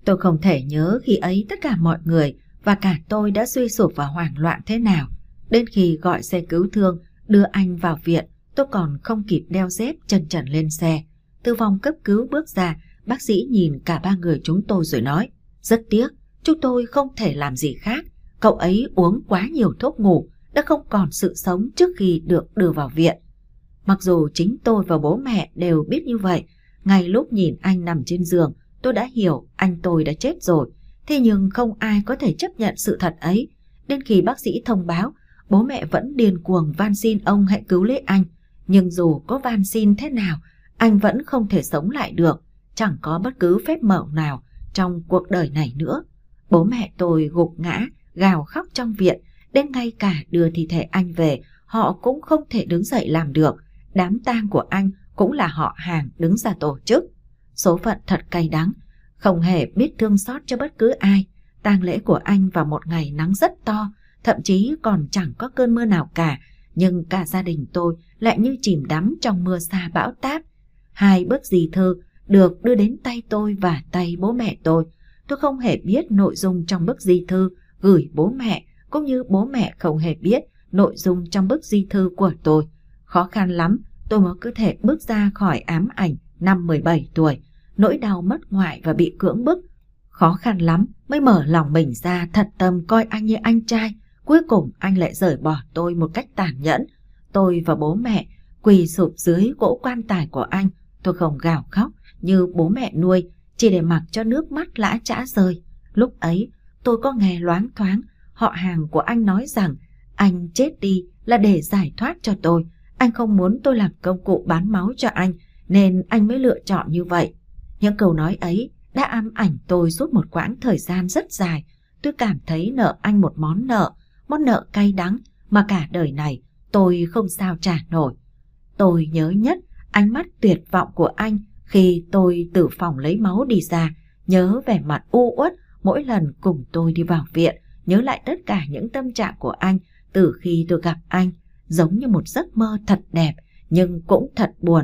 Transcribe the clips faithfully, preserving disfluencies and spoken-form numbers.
Tôi không thể nhớ khi ấy tất cả mọi người và cả tôi đã suy sụp và hoảng loạn thế nào. Đến khi gọi xe cứu thương đưa anh vào viện, tôi còn không kịp đeo dép chân trần lên xe. Từ phòng cấp cứu bước ra, bác sĩ nhìn cả ba người chúng tôi rồi nói: rất tiếc, chúng tôi không thể làm gì khác. Cậu ấy uống quá nhiều thuốc ngủ, đã không còn sự sống trước khi được đưa vào viện. Mặc dù chính tôi và bố mẹ đều biết như vậy, ngay lúc nhìn anh nằm trên giường, tôi đã hiểu anh tôi đã chết rồi. Thế nhưng không ai có thể chấp nhận sự thật ấy. Đến khi bác sĩ thông báo, bố mẹ vẫn điên cuồng van xin ông hãy cứu lấy anh. Nhưng dù có van xin thế nào, anh vẫn không thể sống lại được. Chẳng có bất cứ phép màu nào trong cuộc đời này nữa. Bố mẹ tôi gục ngã, gào khóc trong viện. Đến ngay cả đưa thi thể anh về, họ cũng không thể đứng dậy làm được. Đám tang của anh cũng là họ hàng đứng ra tổ chức. Số phận thật cay đắng, không hề biết thương xót cho bất cứ ai. Tang lễ của anh vào một ngày nắng rất to, thậm chí còn chẳng có cơn mưa nào cả, nhưng cả gia đình tôi lại như chìm đắm trong mưa sa bão táp. Hai bức di thư được đưa đến tay tôi và tay bố mẹ tôi. Tôi không hề biết nội dung trong bức di thư gửi bố mẹ, cũng như bố mẹ không hề biết nội dung trong bức di thư của tôi. Khó khăn lắm tôi mới có thể bước ra khỏi ám ảnh năm mười bảy tuổi, nỗi đau mất ngoại và bị cưỡng bức. Khó khăn lắm mới mở lòng mình ra thật tâm coi anh như anh trai. Cuối cùng anh lại rời bỏ tôi một cách tàn nhẫn. Tôi và bố mẹ quỳ sụp dưới cỗ quan tài của anh. Tôi không gào khóc như bố mẹ nuôi, chỉ để mặc cho nước mắt lã chã rơi. Lúc ấy tôi có nghe loáng thoáng họ hàng của anh nói rằng anh chết đi là để giải thoát cho tôi. Anh không muốn tôi làm công cụ bán máu cho anh, nên anh mới lựa chọn như vậy. Những câu nói ấy đã ám ảnh tôi suốt một quãng thời gian rất dài. Tôi cảm thấy nợ anh một món nợ, món nợ cay đắng mà cả đời này tôi không sao trả nổi. Tôi nhớ nhất ánh mắt tuyệt vọng của anh khi tôi từ phòng lấy máu đi ra, nhớ vẻ mặt u uất mỗi lần cùng tôi đi vào viện, nhớ lại tất cả những tâm trạng của anh từ khi tôi gặp anh, giống như một giấc mơ thật đẹp nhưng cũng thật buồn.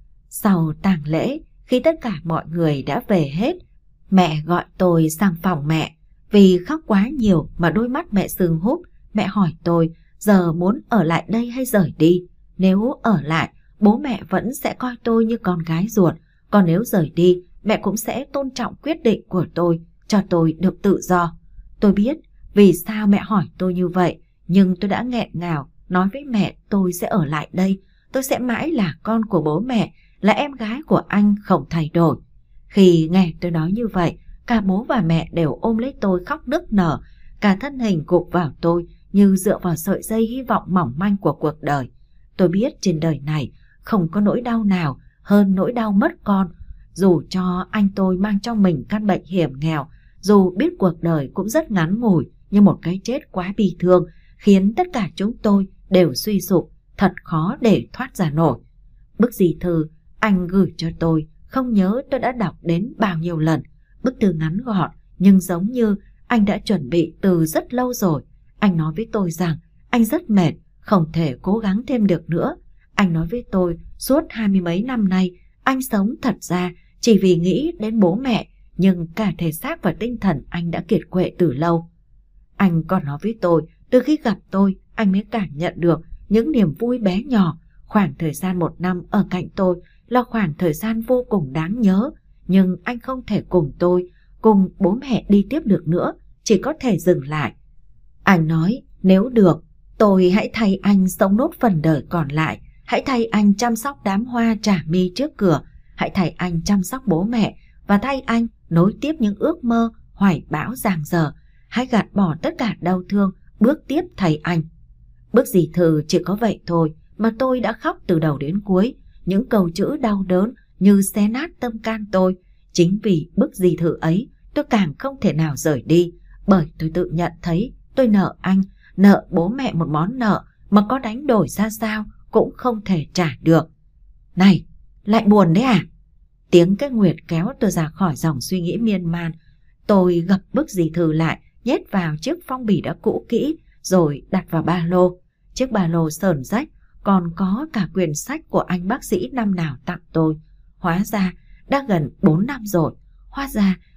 Sau tang lễ, khi tất cả mọi người đã về hết, mẹ gọi tôi sang phòng mẹ. Vì khóc quá nhiều mà đôi mắt mẹ sưng húp, mẹ hỏi tôi giờ muốn ở lại đây hay rời đi. Nếu ở lại, bố mẹ vẫn sẽ coi tôi như con gái ruột, còn nếu rời đi, mẹ cũng sẽ tôn trọng quyết định của tôi, cho tôi được tự do. Tôi biết vì sao mẹ hỏi tôi như vậy, nhưng tôi đã nghẹn ngào nói với mẹ tôi sẽ ở lại đây. Tôi sẽ mãi là con của bố mẹ, là em gái của anh không thay đổi. Khi nghe tôi nói như vậy, cả bố và mẹ đều ôm lấy tôi khóc nức nở, cả thân hình gục vào tôi như dựa vào sợi dây hy vọng mỏng manh của cuộc đời. Tôi biết trên đời này không có nỗi đau nào hơn nỗi đau mất con. Dù cho anh tôi mang trong mình căn bệnh hiểm nghèo, dù biết cuộc đời cũng rất ngắn ngủi, nhưng một cái chết quá bi thương khiến tất cả chúng tôi đều suy sụp, thật khó để thoát ra nổi. Bức di thư anh gửi cho tôi, không nhớ tôi đã đọc đến bao nhiêu lần. Bức thư ngắn gọn nhưng giống như anh đã chuẩn bị từ rất lâu rồi. Anh nói với tôi rằng anh rất mệt, không thể cố gắng thêm được nữa. Anh nói với tôi suốt hai mươi mấy năm nay anh sống thật ra chỉ vì nghĩ đến bố mẹ, nhưng cả thể xác và tinh thần anh đã kiệt quệ từ lâu. Anh còn nói với tôi từ khi gặp tôi anh mới cảm nhận được những niềm vui bé nhỏ. Khoảng thời gian một năm ở cạnh tôi là khoảng thời gian vô cùng đáng nhớ, nhưng anh không thể cùng tôi, cùng bố mẹ đi tiếp được nữa, chỉ có thể dừng lại. Anh nói nếu được, tôi hãy thay anh sống nốt phần đời còn lại, hãy thay anh chăm sóc đám hoa trà mi trước cửa, hãy thay anh chăm sóc bố mẹ và thay anh nối tiếp những ước mơ hoài bão dang dở, hãy gạt bỏ tất cả đau thương, bước tiếp thay anh. Bức di thư chỉ có vậy thôi mà tôi đã khóc từ đầu đến cuối, những câu chữ đau đớn như xé nát tâm can tôi. Chính vì bức di thư ấy tôi càng không thể nào rời đi, bởi tôi tự nhận thấy tôi nợ anh, nợ bố mẹ một món nợ mà có đánh đổi ra sao cũng không thể trả được. Này, lại buồn đấy à? Tiếng cái nguyệt kéo tôi ra khỏi dòng suy nghĩ miên man. Tôi gập bức di thư lại, nhét vào chiếc phong bì đã cũ kỹ, rồi đặt vào ba lô. Chiếc ba lô sờn rách, còn có cả quyển sách của anh bác sĩ năm nào tặng tôi. Hóa ra đã gần bốn năm rồi. Hóa ra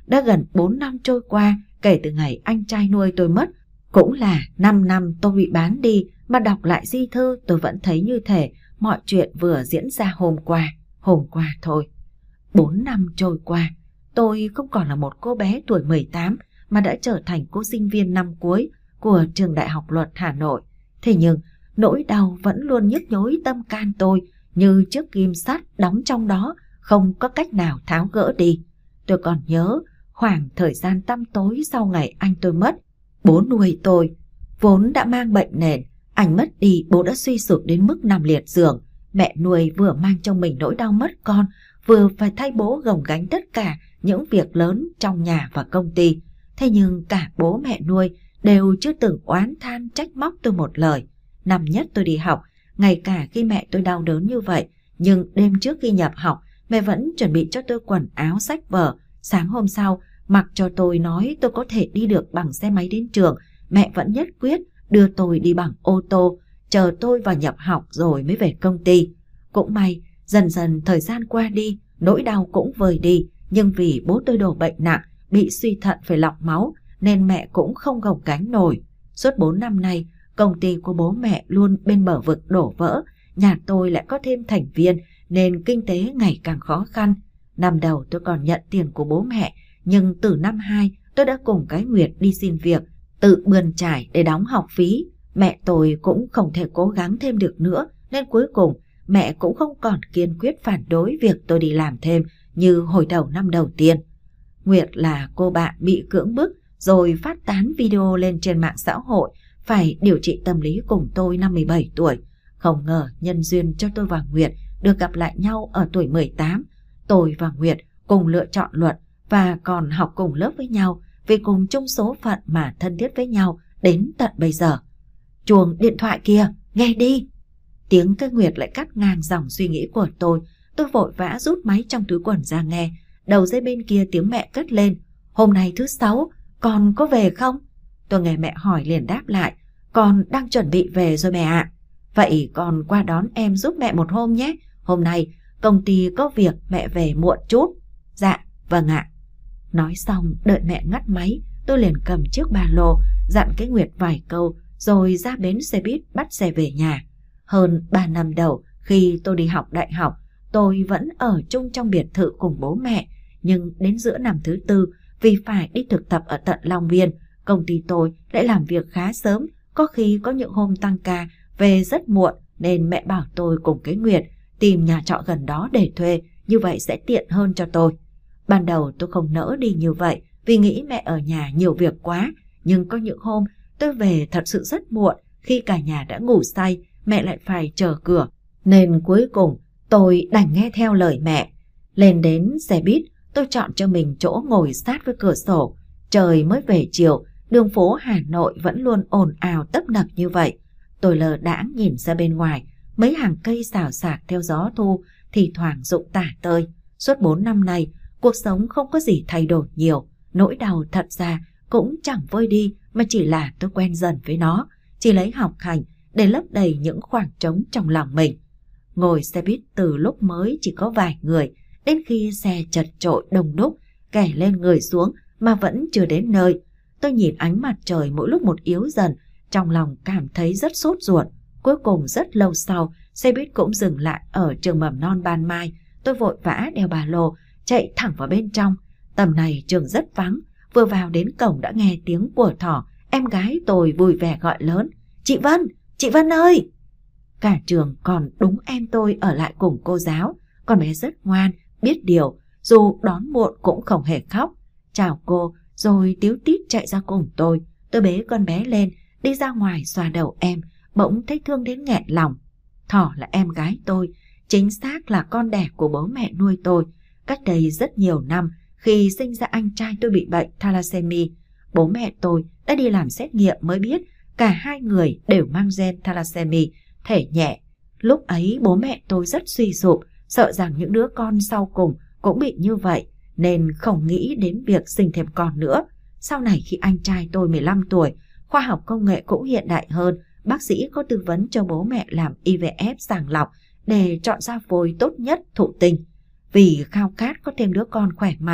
Đã gần bốn năm trôi qua kể từ ngày anh trai nuôi tôi mất. Cũng là năm năm tôi bị bán đi, mà đọc lại di thư tôi vẫn thấy như thể mọi chuyện vừa diễn ra hôm qua, hôm qua thôi. Bốn năm trôi qua, tôi không còn là một cô bé tuổi mười tám mà đã trở thành cô sinh viên năm cuối của trường Đại học Luật Hà Nội. Thế nhưng nỗi đau vẫn luôn nhức nhối tâm can tôi như chiếc kim sắt đóng trong đó, không có cách nào tháo gỡ đi. Tôi còn nhớ khoảng thời gian tăm tối sau ngày anh tôi mất. Bố nuôi tôi vốn đã mang bệnh nền, anh mất đi bố đã suy sụp đến mức nằm liệt giường. Mẹ nuôi vừa mang trong mình nỗi đau mất con, vừa phải thay bố gồng gánh tất cả những việc lớn trong nhà và công ty. Thế nhưng cả bố mẹ nuôi đều chưa từng oán than trách móc tôi một lời. Năm nhất tôi đi học, ngay cả khi mẹ tôi đau đớn như vậy, nhưng đêm trước khi nhập học, mẹ vẫn chuẩn bị cho tôi quần áo sách vở. Sáng hôm sau, mặc cho tôi nói tôi có thể đi được bằng xe máy đến trường, mẹ vẫn nhất quyết đưa tôi đi bằng ô tô, chờ tôi vào nhập học rồi mới về công ty. Cũng may, dần dần thời gian qua đi, nỗi đau cũng vơi đi, nhưng vì bố tôi đổ bệnh nặng, bị suy thận phải lọc máu, nên mẹ cũng không gồng gánh nổi. Suốt bốn năm nay, công ty của bố mẹ luôn bên bờ vực đổ vỡ, nhà tôi lại có thêm thành viên nên kinh tế ngày càng khó khăn. Năm đầu tôi còn nhận tiền của bố mẹ, nhưng từ năm hai tôi đã cùng cái Nguyệt đi xin việc, tự bươn trải để đóng học phí. Mẹ tôi cũng không thể cố gắng thêm được nữa, nên cuối cùng mẹ cũng không còn kiên quyết phản đối việc tôi đi làm thêm như hồi đầu năm đầu tiên. Nguyệt là cô bạn bị cưỡng bức rồi phát tán video lên trên mạng xã hội, phải điều trị tâm lý cùng tôi năm mười bảy tuổi. Không ngờ nhân duyên cho tôi và Nguyệt được gặp lại nhau ở tuổi mười tám. Tôi và Nguyệt cùng lựa chọn luật và còn học cùng lớp với nhau, vì cùng chung số phận mà thân thiết với nhau đến tận bây giờ. Chuông điện thoại kia, nghe đi. Tiếng cái Nguyệt lại cắt ngang dòng suy nghĩ của tôi. Tôi vội vã rút máy trong túi quần ra nghe. Đầu dây bên kia tiếng mẹ cất lên: "Hôm nay thứ sáu, con có về không?" Tôi nghe mẹ hỏi liền đáp lại: "Con đang chuẩn bị về rồi mẹ ạ." "Vậy con qua đón em giúp mẹ một hôm nhé. Hôm nay công ty có việc, mẹ về muộn chút." "Dạ, vâng ạ." Nói xong đợi mẹ ngắt máy, tôi liền cầm chiếc ba lô, dặn cái Nguyệt vài câu rồi ra bến xe buýt bắt xe về nhà. Hơn ba năm đầu khi tôi đi học đại học, tôi vẫn ở chung trong biệt thự cùng bố mẹ. Nhưng đến giữa năm thứ tư, vì phải đi thực tập ở tận Long Biên, công ty tôi lại làm việc khá sớm, có khi có những hôm tăng ca về rất muộn, nên mẹ bảo tôi cùng cái Nguyệt tìm nhà trọ gần đó để thuê, như vậy sẽ tiện hơn cho tôi. Ban đầu tôi không nỡ đi như vậy vì nghĩ mẹ ở nhà nhiều việc quá, nhưng có những hôm tôi về thật sự rất muộn, khi cả nhà đã ngủ say, mẹ lại phải chờ cửa, nên cuối cùng tôi đành nghe theo lời mẹ. Lên đến xe buýt, tôi chọn cho mình chỗ ngồi sát với cửa sổ. Trời mới về chiều, đường phố Hà Nội vẫn luôn ồn ào tấp nập như vậy. Tôi lờ đãng nhìn ra bên ngoài, mấy hàng cây xào xạc theo gió thu, thì thoảng rụng tả tơi. Suốt bốn năm nay, cuộc sống không có gì thay đổi nhiều. Nỗi đau thật ra cũng chẳng vơi đi, mà chỉ là tôi quen dần với nó, chỉ lấy học hành để lấp đầy những khoảng trống trong lòng mình. Ngồi xe buýt từ lúc mới chỉ có vài người, đến khi xe chật chội đông đúc, kẻ lên người xuống mà vẫn chưa đến nơi. Tôi nhìn ánh mặt trời mỗi lúc một yếu dần, trong lòng cảm thấy rất sốt ruột. Cuối cùng rất lâu sau, xe buýt cũng dừng lại ở trường mầm non Ban Mai. Tôi vội vã đeo ba lô, chạy thẳng vào bên trong. Tầm này trường rất vắng, vừa vào đến cổng đã nghe tiếng của Thỏ, em gái tôi vui vẻ gọi lớn: "Chị Vân, chị Vân ơi!" Cả trường còn đúng em tôi ở lại cùng cô giáo. Con bé rất ngoan, biết điều, dù đón muộn cũng không hề khóc. Chào cô rồi tíu tít chạy ra cùng tôi. Tôi bế con bé lên, đi ra ngoài xoa đầu em, bỗng thấy thương đến nghẹn lòng. Thỏ là em gái tôi, chính xác là con đẻ của bố mẹ nuôi tôi. Cách đây rất nhiều năm, khi sinh ra anh trai tôi bị bệnh thalassemia, bố mẹ tôi đã đi làm xét nghiệm mới biết cả hai người đều mang gen thalassemia, thể nhẹ. Lúc ấy bố mẹ tôi rất suy sụp, sợ rằng những đứa con sau cùng cũng bị như vậy, nên không nghĩ đến việc sinh thêm con nữa. Sau này khi anh trai tôi mười lăm tuổi, khoa học công nghệ cũng hiện đại hơn, bác sĩ có tư vấn cho bố mẹ làm i vê ép sàng lọc để chọn ra phôi tốt nhất thụ tinh. Vì khao khát có thêm đứa con khỏe mạnh,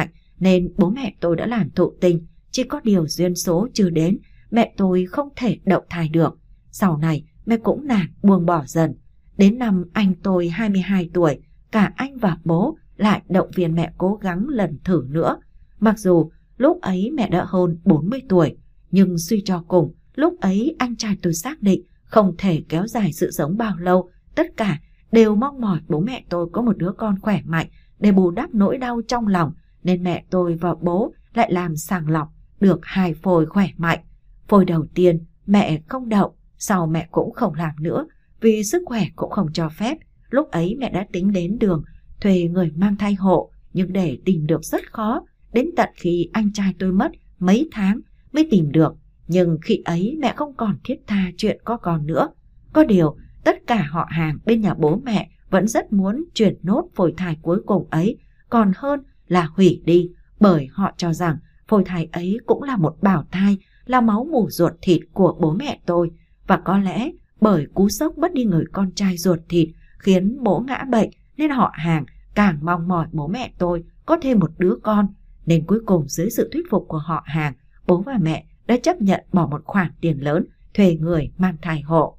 nên bố mẹ tôi đã làm thụ tinh. Chỉ có điều duyên số chưa đến, mẹ tôi không thể đậu thai được. Sau này mẹ cũng nản buông bỏ dần. Đến năm anh tôi hai mươi hai tuổi, cả anh và bố lại động viên mẹ cố gắng lần thử nữa. Mặc dù lúc ấy mẹ đã hơn bốn mươi tuổi, nhưng suy cho cùng, lúc ấy anh trai tôi xác định không thể kéo dài sự sống bao lâu. Tất cả đều mong mỏi bố mẹ tôi có một đứa con khỏe mạnh để bù đắp nỗi đau trong lòng, nên mẹ tôi và bố lại làm sàng lọc được hai phôi khỏe mạnh. Phôi đầu tiên mẹ không đậu, sau mẹ cũng không làm nữa vì sức khỏe cũng không cho phép. Lúc ấy mẹ đã tính đến đường thuê người mang thai hộ, nhưng để tìm được rất khó. Đến tận khi anh trai tôi mất mấy tháng mới tìm được. Nhưng khi ấy mẹ không còn thiết tha chuyện có con nữa. Có điều tất cả họ hàng bên nhà bố mẹ vẫn rất muốn chuyển nốt phôi thai cuối cùng ấy, còn hơn là hủy đi, bởi họ cho rằng phôi thai ấy cũng là một bào thai, là máu mủ ruột thịt của bố mẹ tôi. Và có lẽ bởi cú sốc mất đi người con trai ruột thịt khiến bố ngã bệnh, nên họ hàng càng mong mỏi bố mẹ tôi có thêm một đứa con. Nên cuối cùng dưới sự thuyết phục của họ hàng, bố và mẹ đã chấp nhận bỏ một khoản tiền lớn thuê người mang thai hộ.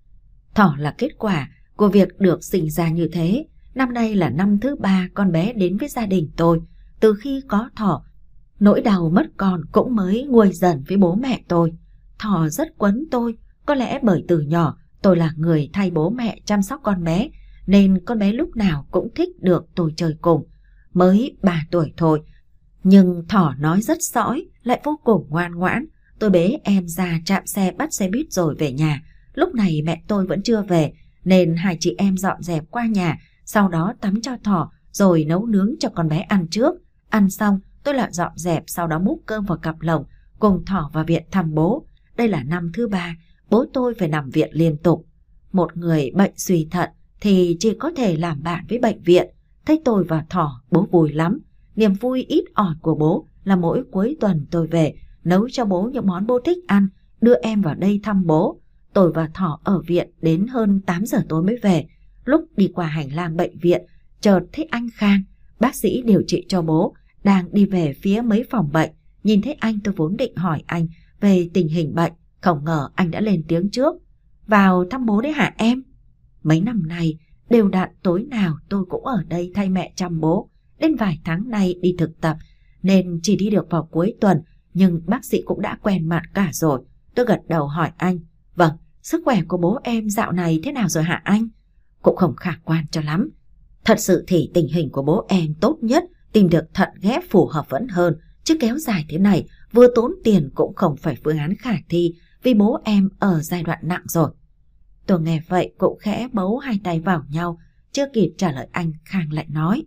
Thỏ là kết quả của việc được sinh ra như thế. Năm nay là năm thứ ba con bé đến với gia đình tôi. Từ khi có Thỏ, nỗi đau mất con cũng mới nguôi dần với bố mẹ tôi. Thỏ rất quấn tôi, có lẽ bởi từ nhỏ tôi là người thay bố mẹ chăm sóc con bé, nên con bé lúc nào cũng thích được tôi chơi cùng. Mới ba tuổi thôi, nhưng Thỏ nói rất sõi, lại vô cùng ngoan ngoãn. Tôi bế em ra trạm xe bắt xe buýt rồi về nhà. Lúc này mẹ tôi vẫn chưa về, nên hai chị em dọn dẹp qua nhà, sau đó tắm cho Thỏ rồi nấu nướng cho con bé ăn trước. Ăn xong tôi lại dọn dẹp, sau đó múc cơm vào cặp lồng cùng Thỏ vào viện thăm bố. Đây là năm thứ ba bố tôi phải nằm viện liên tục. Một người bệnh suy thận thì chỉ có thể làm bạn với bệnh viện. Thấy tôi và Thỏ, bố vui lắm. Niềm vui ít ỏi của bố là mỗi cuối tuần tôi về nấu cho bố những món bố thích ăn, đưa em vào đây thăm bố. Tôi và Thỏ ở viện đến hơn tám giờ tối mới về. Lúc đi qua hành lang bệnh viện, chợt thấy anh Khang, bác sĩ điều trị cho bố, đang đi về phía mấy phòng bệnh. Nhìn thấy anh, tôi vốn định hỏi anh về tình hình bệnh, không ngờ anh đã lên tiếng trước. Vào thăm bố đấy hả em? Mấy năm nay đều đặn tối nào tôi cũng ở đây thay mẹ chăm bố. Đến vài tháng nay đi thực tập nên chỉ đi được vào cuối tuần, nhưng bác sĩ cũng đã quen mặt cả rồi. Tôi gật đầu hỏi anh. Vâng, sức khỏe của bố em dạo này thế nào rồi hả anh? Cũng không khả quan cho lắm. Thật sự thì tình hình của bố em tốt nhất tìm được thận ghép phù hợp vẫn hơn, chứ kéo dài thế này vừa tốn tiền cũng không phải phương án khả thi, vì bố em ở giai đoạn nặng rồi. Tôi nghe vậy cũng khẽ bấu hai tay vào nhau. Chưa kịp trả lời anh, Khang lại nói: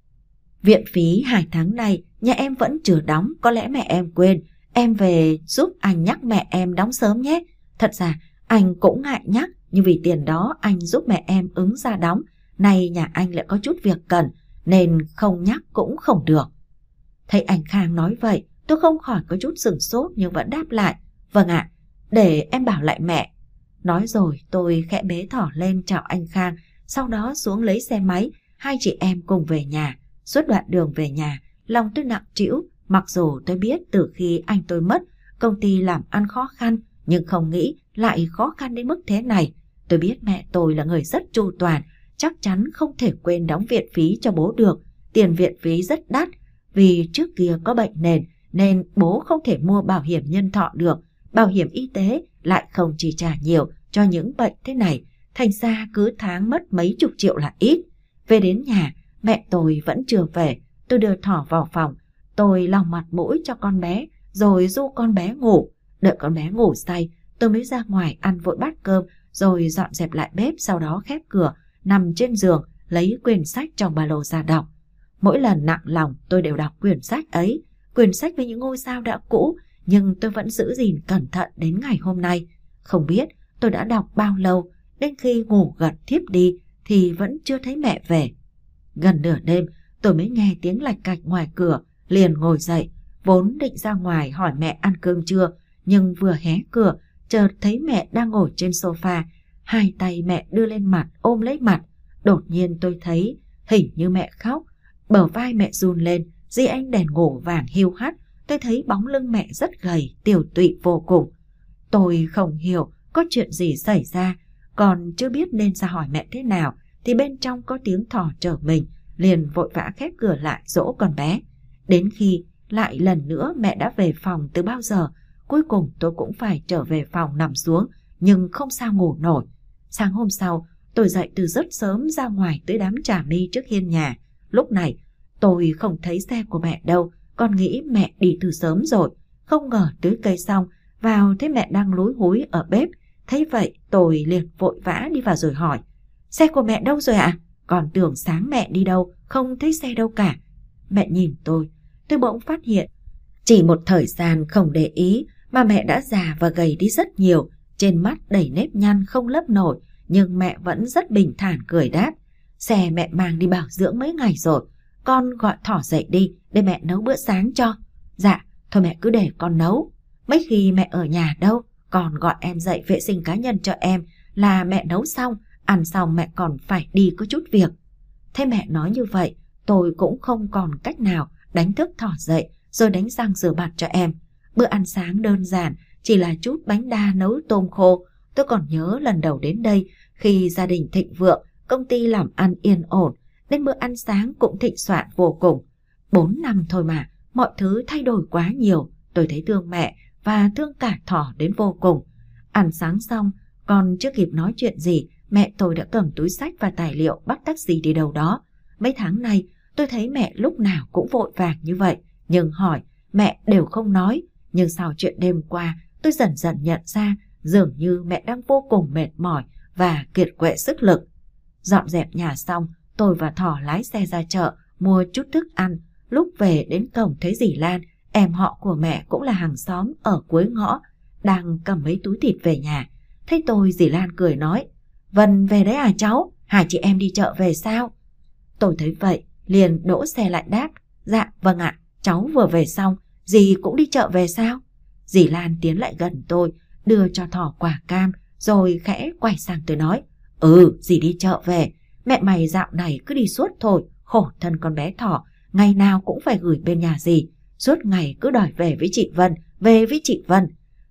Viện phí hai tháng này nhà em vẫn chưa đóng, có lẽ mẹ em quên. Em về giúp anh nhắc mẹ em đóng sớm nhé. Thật ra anh cũng ngại nhắc, nhưng vì tiền đó anh giúp mẹ em ứng ra đóng. Nay nhà anh lại có chút việc cần, nên không nhắc cũng không được. Thấy anh Khang nói vậy, tôi không khỏi có chút sửng sốt, nhưng vẫn đáp lại: Vâng ạ, để em bảo lại mẹ. Nói rồi tôi khẽ bế Thỏ lên chào anh Khang, sau đó xuống lấy xe máy. Hai chị em cùng về nhà. Suốt đoạn đường về nhà, lòng tôi nặng trĩu. Mặc dù tôi biết từ khi anh tôi mất, công ty làm ăn khó khăn, nhưng không nghĩ lại khó khăn đến mức thế này. Tôi biết mẹ tôi là người rất chu toàn, chắc chắn không thể quên đóng viện phí cho bố được. Tiền viện phí rất đắt, vì trước kia có bệnh nền nên bố không thể mua bảo hiểm nhân thọ được. Bảo hiểm y tế lại không chi trả nhiều cho những bệnh thế này, thành ra cứ tháng mất mấy chục triệu là ít. Về đến nhà, mẹ tôi vẫn chưa về. Tôi đưa Thỏ vào phòng, tôi lau mặt mũi cho con bé, rồi du con bé ngủ. Đợi con bé ngủ say, tôi mới ra ngoài ăn vội bát cơm, rồi dọn dẹp lại bếp, sau đó khép cửa, nằm trên giường, lấy quyển sách trong ba lô ra đọc. Mỗi lần nặng lòng tôi đều đọc quyển sách ấy, quyển sách với những ngôi sao đã cũ, nhưng tôi vẫn giữ gìn cẩn thận đến ngày hôm nay. Không biết tôi đã đọc bao lâu, đến khi ngủ gật thiếp đi thì vẫn chưa thấy mẹ về. Gần nửa đêm tôi mới nghe tiếng lạch cạch ngoài cửa, liền ngồi dậy. Vốn định ra ngoài hỏi mẹ ăn cơm chưa, nhưng vừa hé cửa chợt thấy mẹ đang ngồi trên sofa, hai tay mẹ đưa lên mặt ôm lấy mặt. Đột nhiên tôi thấy hình như mẹ khóc, bờ vai mẹ run lên, Dưới ánh đèn ngủ vàng hiu hắt, tôi thấy bóng lưng mẹ rất gầy, tiều tụy vô cùng. Tôi không hiểu có chuyện gì xảy ra, còn chưa biết nên ra hỏi mẹ thế nào thì bên trong có tiếng thỏ trở mình, liền vội vã khép cửa lại dỗ con bé. Đến khi lại lần nữa mẹ đã về phòng từ bao giờ, cuối cùng tôi cũng phải trở về phòng nằm xuống, nhưng không sao ngủ nổi. Sáng hôm sau, tôi dậy từ rất sớm ra ngoài tới đám trà mi trước hiên nhà. Lúc này tôi không thấy xe của mẹ đâu, còn nghĩ mẹ đi từ sớm rồi. Không ngờ tưới cây xong, vào thấy mẹ đang lúi húi ở bếp. Thấy vậy tôi liền vội vã đi vào rồi hỏi: xe của mẹ đâu rồi ạ? À? Còn tưởng sáng mẹ đi đâu, không thấy xe đâu cả. Mẹ nhìn tôi, tôi bỗng phát hiện chỉ một thời gian không để ý mà mẹ đã già và gầy đi rất nhiều, trên mắt đầy nếp nhăn không lấp nổi, nhưng mẹ vẫn rất bình thản cười đáp: xe mẹ mang đi bảo dưỡng mấy ngày rồi, con gọi Thỏ dậy đi để mẹ nấu bữa sáng cho. Dạ, thôi mẹ cứ để con nấu. Mấy khi mẹ ở nhà đâu, con gọi em dậy vệ sinh cá nhân cho em là mẹ nấu xong, ăn xong mẹ còn phải đi có chút việc. Thế mẹ nói như vậy, tôi cũng không còn cách nào, đánh thức Thỏ dậy rồi đánh răng rửa mặt cho em. Bữa ăn sáng đơn giản, chỉ là chút bánh đa nấu tôm khô. Tôi còn nhớ lần đầu đến đây, khi gia đình thịnh vượng, công ty làm ăn yên ổn, nên bữa ăn sáng cũng thịnh soạn vô cùng. Bốn năm thôi mà, mọi thứ thay đổi quá nhiều. Tôi thấy thương mẹ và thương cả Thỏ đến vô cùng. Ăn sáng xong, còn chưa kịp nói chuyện gì, mẹ tôi đã cầm túi xách và tài liệu bắt taxi đi đâu đó. Mấy tháng nay, tôi thấy mẹ lúc nào cũng vội vàng như vậy, nhưng hỏi, mẹ đều không nói. Nhưng sau chuyện đêm qua, tôi dần dần nhận ra dường như mẹ đang vô cùng mệt mỏi và kiệt quệ sức lực. Dọn dẹp nhà xong, tôi và Thỏ lái xe ra chợ, mua chút thức ăn. Lúc về đến cổng thấy dì Lan, em họ của mẹ cũng là hàng xóm ở cuối ngõ, đang cầm mấy túi thịt về nhà. Thấy tôi, dì Lan cười nói: Vân về đấy à cháu? Hai chị em đi chợ về sao? Tôi thấy vậy, liền đỗ xe lại đáp: Dạ vâng ạ, cháu vừa về xong, dì cũng đi chợ về sao? Dì Lan tiến lại gần tôi, đưa cho Thỏ quả cam, rồi khẽ quay sang tôi nói: Ừ, dì đi chợ về. Mẹ mày dạo này cứ đi suốt thôi, khổ thân con bé Thỏ, ngày nào cũng phải gửi bên nhà dì, suốt ngày cứ đòi về với chị Vân, về với chị Vân.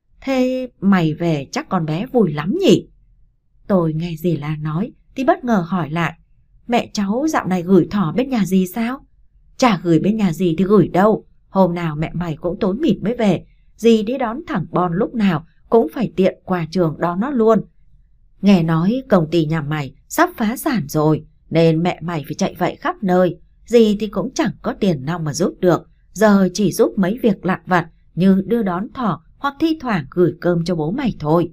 Thế mày về chắc con bé vui lắm nhỉ? Tôi nghe dì Lan nói thì bất ngờ hỏi lại: Mẹ cháu dạo này gửi Thỏ bên nhà dì sao? Chả gửi bên nhà dì thì gửi đâu, hôm nào mẹ mày cũng tối mịt mới về, dì đi đón thẳng Bon lúc nào cũng phải tiện qua trường đón nó luôn. Nghe nói công ty nhà mày sắp phá sản rồi, nên mẹ mày phải chạy vậy khắp nơi, dì thì cũng chẳng có tiền nào mà giúp được, giờ chỉ giúp mấy việc lặt vặt như đưa đón Thỏ hoặc thi thoảng gửi cơm cho bố mày thôi.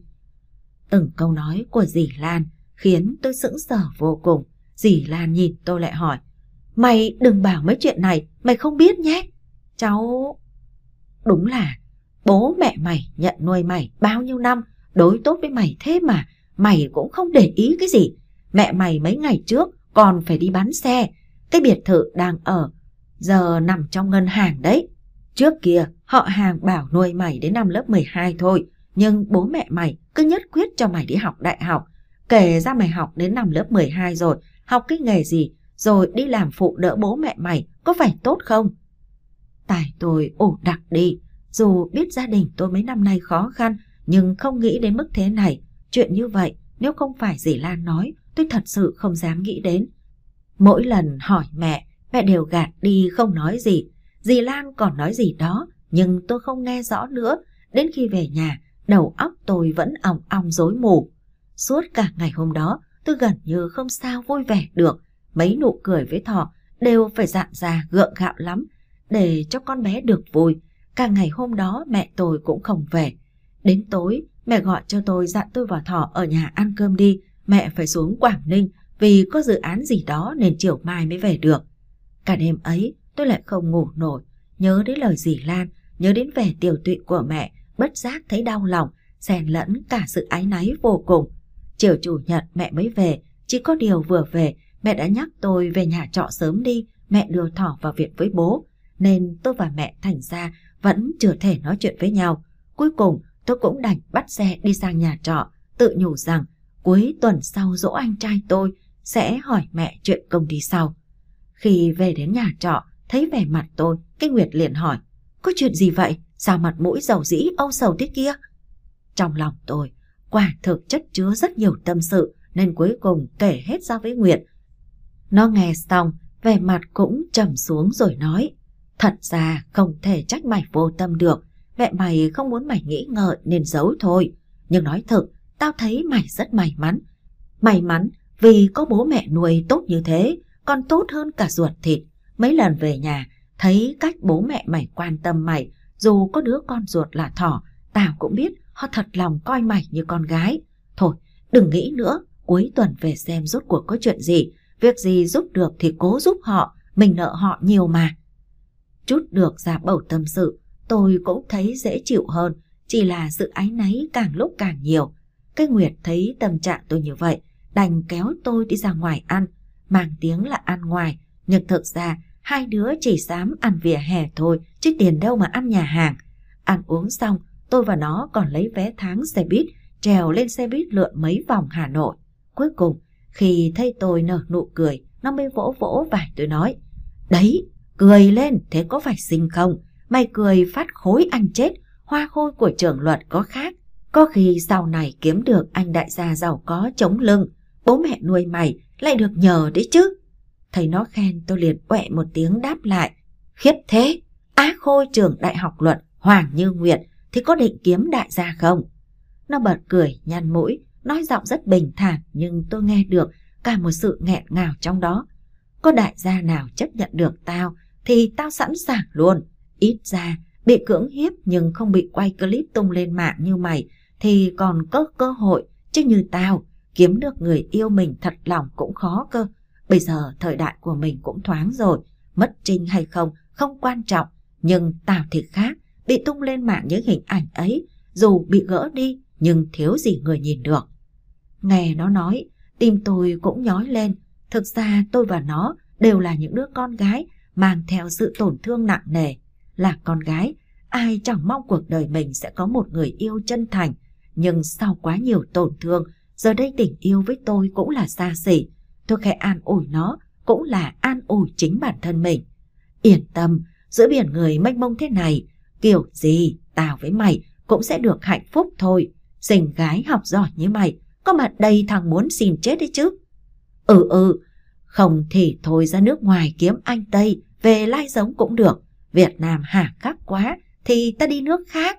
Từng câu nói của dì Lan khiến tôi sững sờ vô cùng. Dì Lan nhìn tôi lại hỏi: Mày đừng bảo mấy chuyện này mày không biết nhé. Cháu... Đúng là bố mẹ mày nhận nuôi mày bao nhiêu năm, đối tốt với mày thế mà mày cũng không để ý cái gì. Mẹ mày mấy ngày trước còn phải đi bán xe, cái biệt thự đang ở giờ nằm trong ngân hàng đấy. Trước kia họ hàng bảo nuôi mày đến năm lớp mười hai thôi, nhưng bố mẹ mày cứ nhất quyết cho mày đi học đại học. Kể ra mày học đến năm lớp mười hai rồi, học cái nghề gì rồi đi làm phụ đỡ bố mẹ mày, có phải tốt không? Tại tôi ủ đặc đi, dù biết gia đình tôi mấy năm nay khó khăn, nhưng không nghĩ đến mức thế này. Chuyện như vậy nếu không phải dì Lan nói, tôi thật sự không dám nghĩ đến. Mỗi lần hỏi mẹ, mẹ đều gạt đi không nói gì. Dì Lan còn nói gì đó, nhưng tôi không nghe rõ nữa. Đến khi về nhà, đầu óc tôi vẫn òng ong rối mù. Suốt cả ngày hôm đó, tôi gần như không sao vui vẻ được. Mấy nụ cười với Thỏ đều phải dạn ra gượng gạo lắm, để cho con bé được vui. Cả ngày hôm đó mẹ tôi cũng không về. Đến tối, mẹ gọi cho tôi dặn tôi và Thỏ ở nhà ăn cơm đi, mẹ phải xuống Quảng Ninh vì có dự án gì đó nên chiều mai mới về được. Cả đêm ấy tôi lại không ngủ nổi, nhớ đến lời dì Lan, nhớ đến vẻ tiều tụy của mẹ, bất giác thấy đau lòng, xen lẫn cả sự áy náy vô cùng. Chiều chủ nhật mẹ mới về, chỉ có điều vừa về mẹ đã nhắc tôi về nhà trọ sớm đi, mẹ đưa Thỏ vào viện với bố, nên tôi và mẹ thành ra vẫn chưa thể nói chuyện với nhau. Cuối cùng tôi cũng đành bắt xe đi sang nhà trọ, tự nhủ rằng cuối tuần sau giỗ anh trai tôi sẽ hỏi mẹ chuyện công ty sau. Khi về đến nhà trọ Thấy vẻ mặt tôi, cái Nguyệt liền hỏi, có chuyện gì vậy? Sao mặt mũi dầu dĩ âu sầu thế kia? Trong lòng tôi quả thực chất chứa rất nhiều tâm sự, nên cuối cùng kể hết ra với Nguyệt. Nó nghe xong, vẻ mặt cũng trầm xuống rồi nói, thật ra không thể trách mày vô tâm được, mẹ mày không muốn mày nghĩ ngợi nên giấu thôi. Nhưng nói thực, tao thấy mày rất may mắn. May mắn vì có bố mẹ nuôi tốt như thế, còn tốt hơn cả ruột thịt. Mấy lần về nhà, thấy cách bố mẹ mày quan tâm mày, dù có đứa con ruột là thỏ, tao cũng biết họ thật lòng coi mày như con gái. Thôi, đừng nghĩ nữa, cuối tuần về xem rốt cuộc có chuyện gì. Việc gì giúp được thì cố giúp họ, mình nợ họ nhiều mà. Chút được ra bầu tâm sự, tôi cũng thấy dễ chịu hơn, chỉ là sự áy náy càng lúc càng nhiều. Cái Nguyệt thấy tâm trạng tôi như vậy, đành kéo tôi đi ra ngoài ăn, mang tiếng là ăn ngoài, nhưng thực ra hai đứa chỉ dám ăn vỉa hè thôi, chứ tiền đâu mà ăn nhà hàng. Ăn uống xong, tôi và nó còn lấy vé tháng xe buýt, trèo lên xe buýt lượn mấy vòng Hà Nội. Cuối cùng, khi thấy tôi nở nụ cười, nó mới vỗ vỗ vai tôi nói, đấy, cười lên thế có phải xinh không? Mày cười phát khối anh chết, hoa khôi của trường luật có khác. Có khi sau này kiếm được anh đại gia giàu có chống lưng, bố mẹ nuôi mày lại được nhờ đấy chứ. Thấy nó khen, tôi liền quẹ một tiếng đáp lại, khiếp thế, á khôi trường đại học luật Hoàng Như Nguyệt thì có định kiếm đại gia không? Nó bật cười nhăn mũi, nói giọng rất bình thản, nhưng tôi nghe được cả một sự nghẹn ngào trong đó. Có đại gia nào chấp nhận được tao thì tao sẵn sàng luôn. Ít ra bị cưỡng hiếp nhưng không bị quay clip tung lên mạng như mày thì còn có cơ hội, chứ như tao kiếm được người yêu mình thật lòng cũng khó cơ. Bây giờ thời đại của mình cũng thoáng rồi, mất trinh hay không không quan trọng, nhưng tao thì khác, bị tung lên mạng những hình ảnh ấy, dù bị gỡ đi nhưng thiếu gì người nhìn được. Nghe nó nói, tim tôi cũng nhói lên. Thực ra tôi và nó đều là những đứa con gái mang theo sự tổn thương nặng nề. Là con gái, ai chẳng mong cuộc đời mình sẽ có một người yêu chân thành. Nhưng sau quá nhiều tổn thương, giờ đây tình yêu với tôi cũng là xa xỉ. Tôi khẽ an ủi nó, cũng là an ủi chính bản thân mình. Yên tâm, giữa biển người mênh mông thế này, kiểu gì tao với mày cũng sẽ được hạnh phúc thôi. Xinh gái học giỏi như mày, có mặt đây thằng muốn xin chết đấy chứ. Ừ ừ, không thì thôi ra nước ngoài kiếm anh Tây về lai giống cũng được. Việt Nam hà khắc quá thì ta đi nước khác.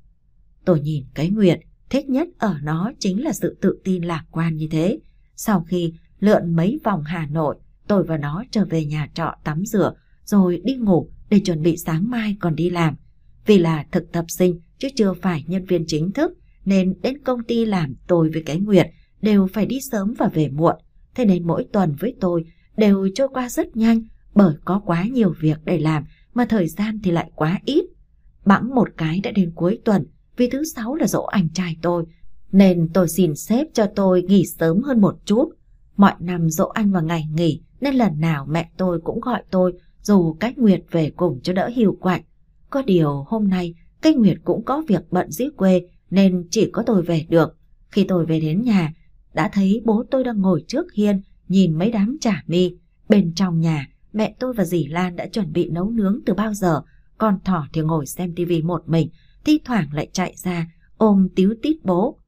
Tôi nhìn cái Nguyệt, thích nhất ở nó chính là sự tự tin lạc quan như thế. Sau khi lượn mấy vòng Hà Nội, tôi và nó trở về nhà trọ tắm rửa rồi đi ngủ để chuẩn bị sáng mai còn đi làm. Vì là thực tập sinh chứ chưa phải nhân viên chính thức, nên đến công ty làm tôi với cái Nguyệt đều phải đi sớm và về muộn. Thế nên mỗi tuần với tôi đều trôi qua rất nhanh, bởi có quá nhiều việc để làm mà thời gian thì lại quá ít. Bẵng một cái đã đến cuối tuần, vì thứ sáu là giỗ anh trai tôi, nên tôi xin sếp cho tôi nghỉ sớm hơn một chút. Mọi năm giỗ anh vào ngày nghỉ, nên lần nào mẹ tôi cũng gọi tôi dù cách Nguyệt về cùng cho đỡ hiu quạnh. Có điều hôm nay cái Nguyệt cũng có việc bận dưới quê nên chỉ có tôi về được. Khi tôi về đến nhà, đã thấy bố tôi đang ngồi trước hiên nhìn mấy đám chả mi. Bên trong nhà, mẹ tôi và dì Lan đã chuẩn bị nấu nướng từ bao giờ, con thỏ thì ngồi xem tivi một mình, thi thoảng lại chạy ra ôm tíu tít bố.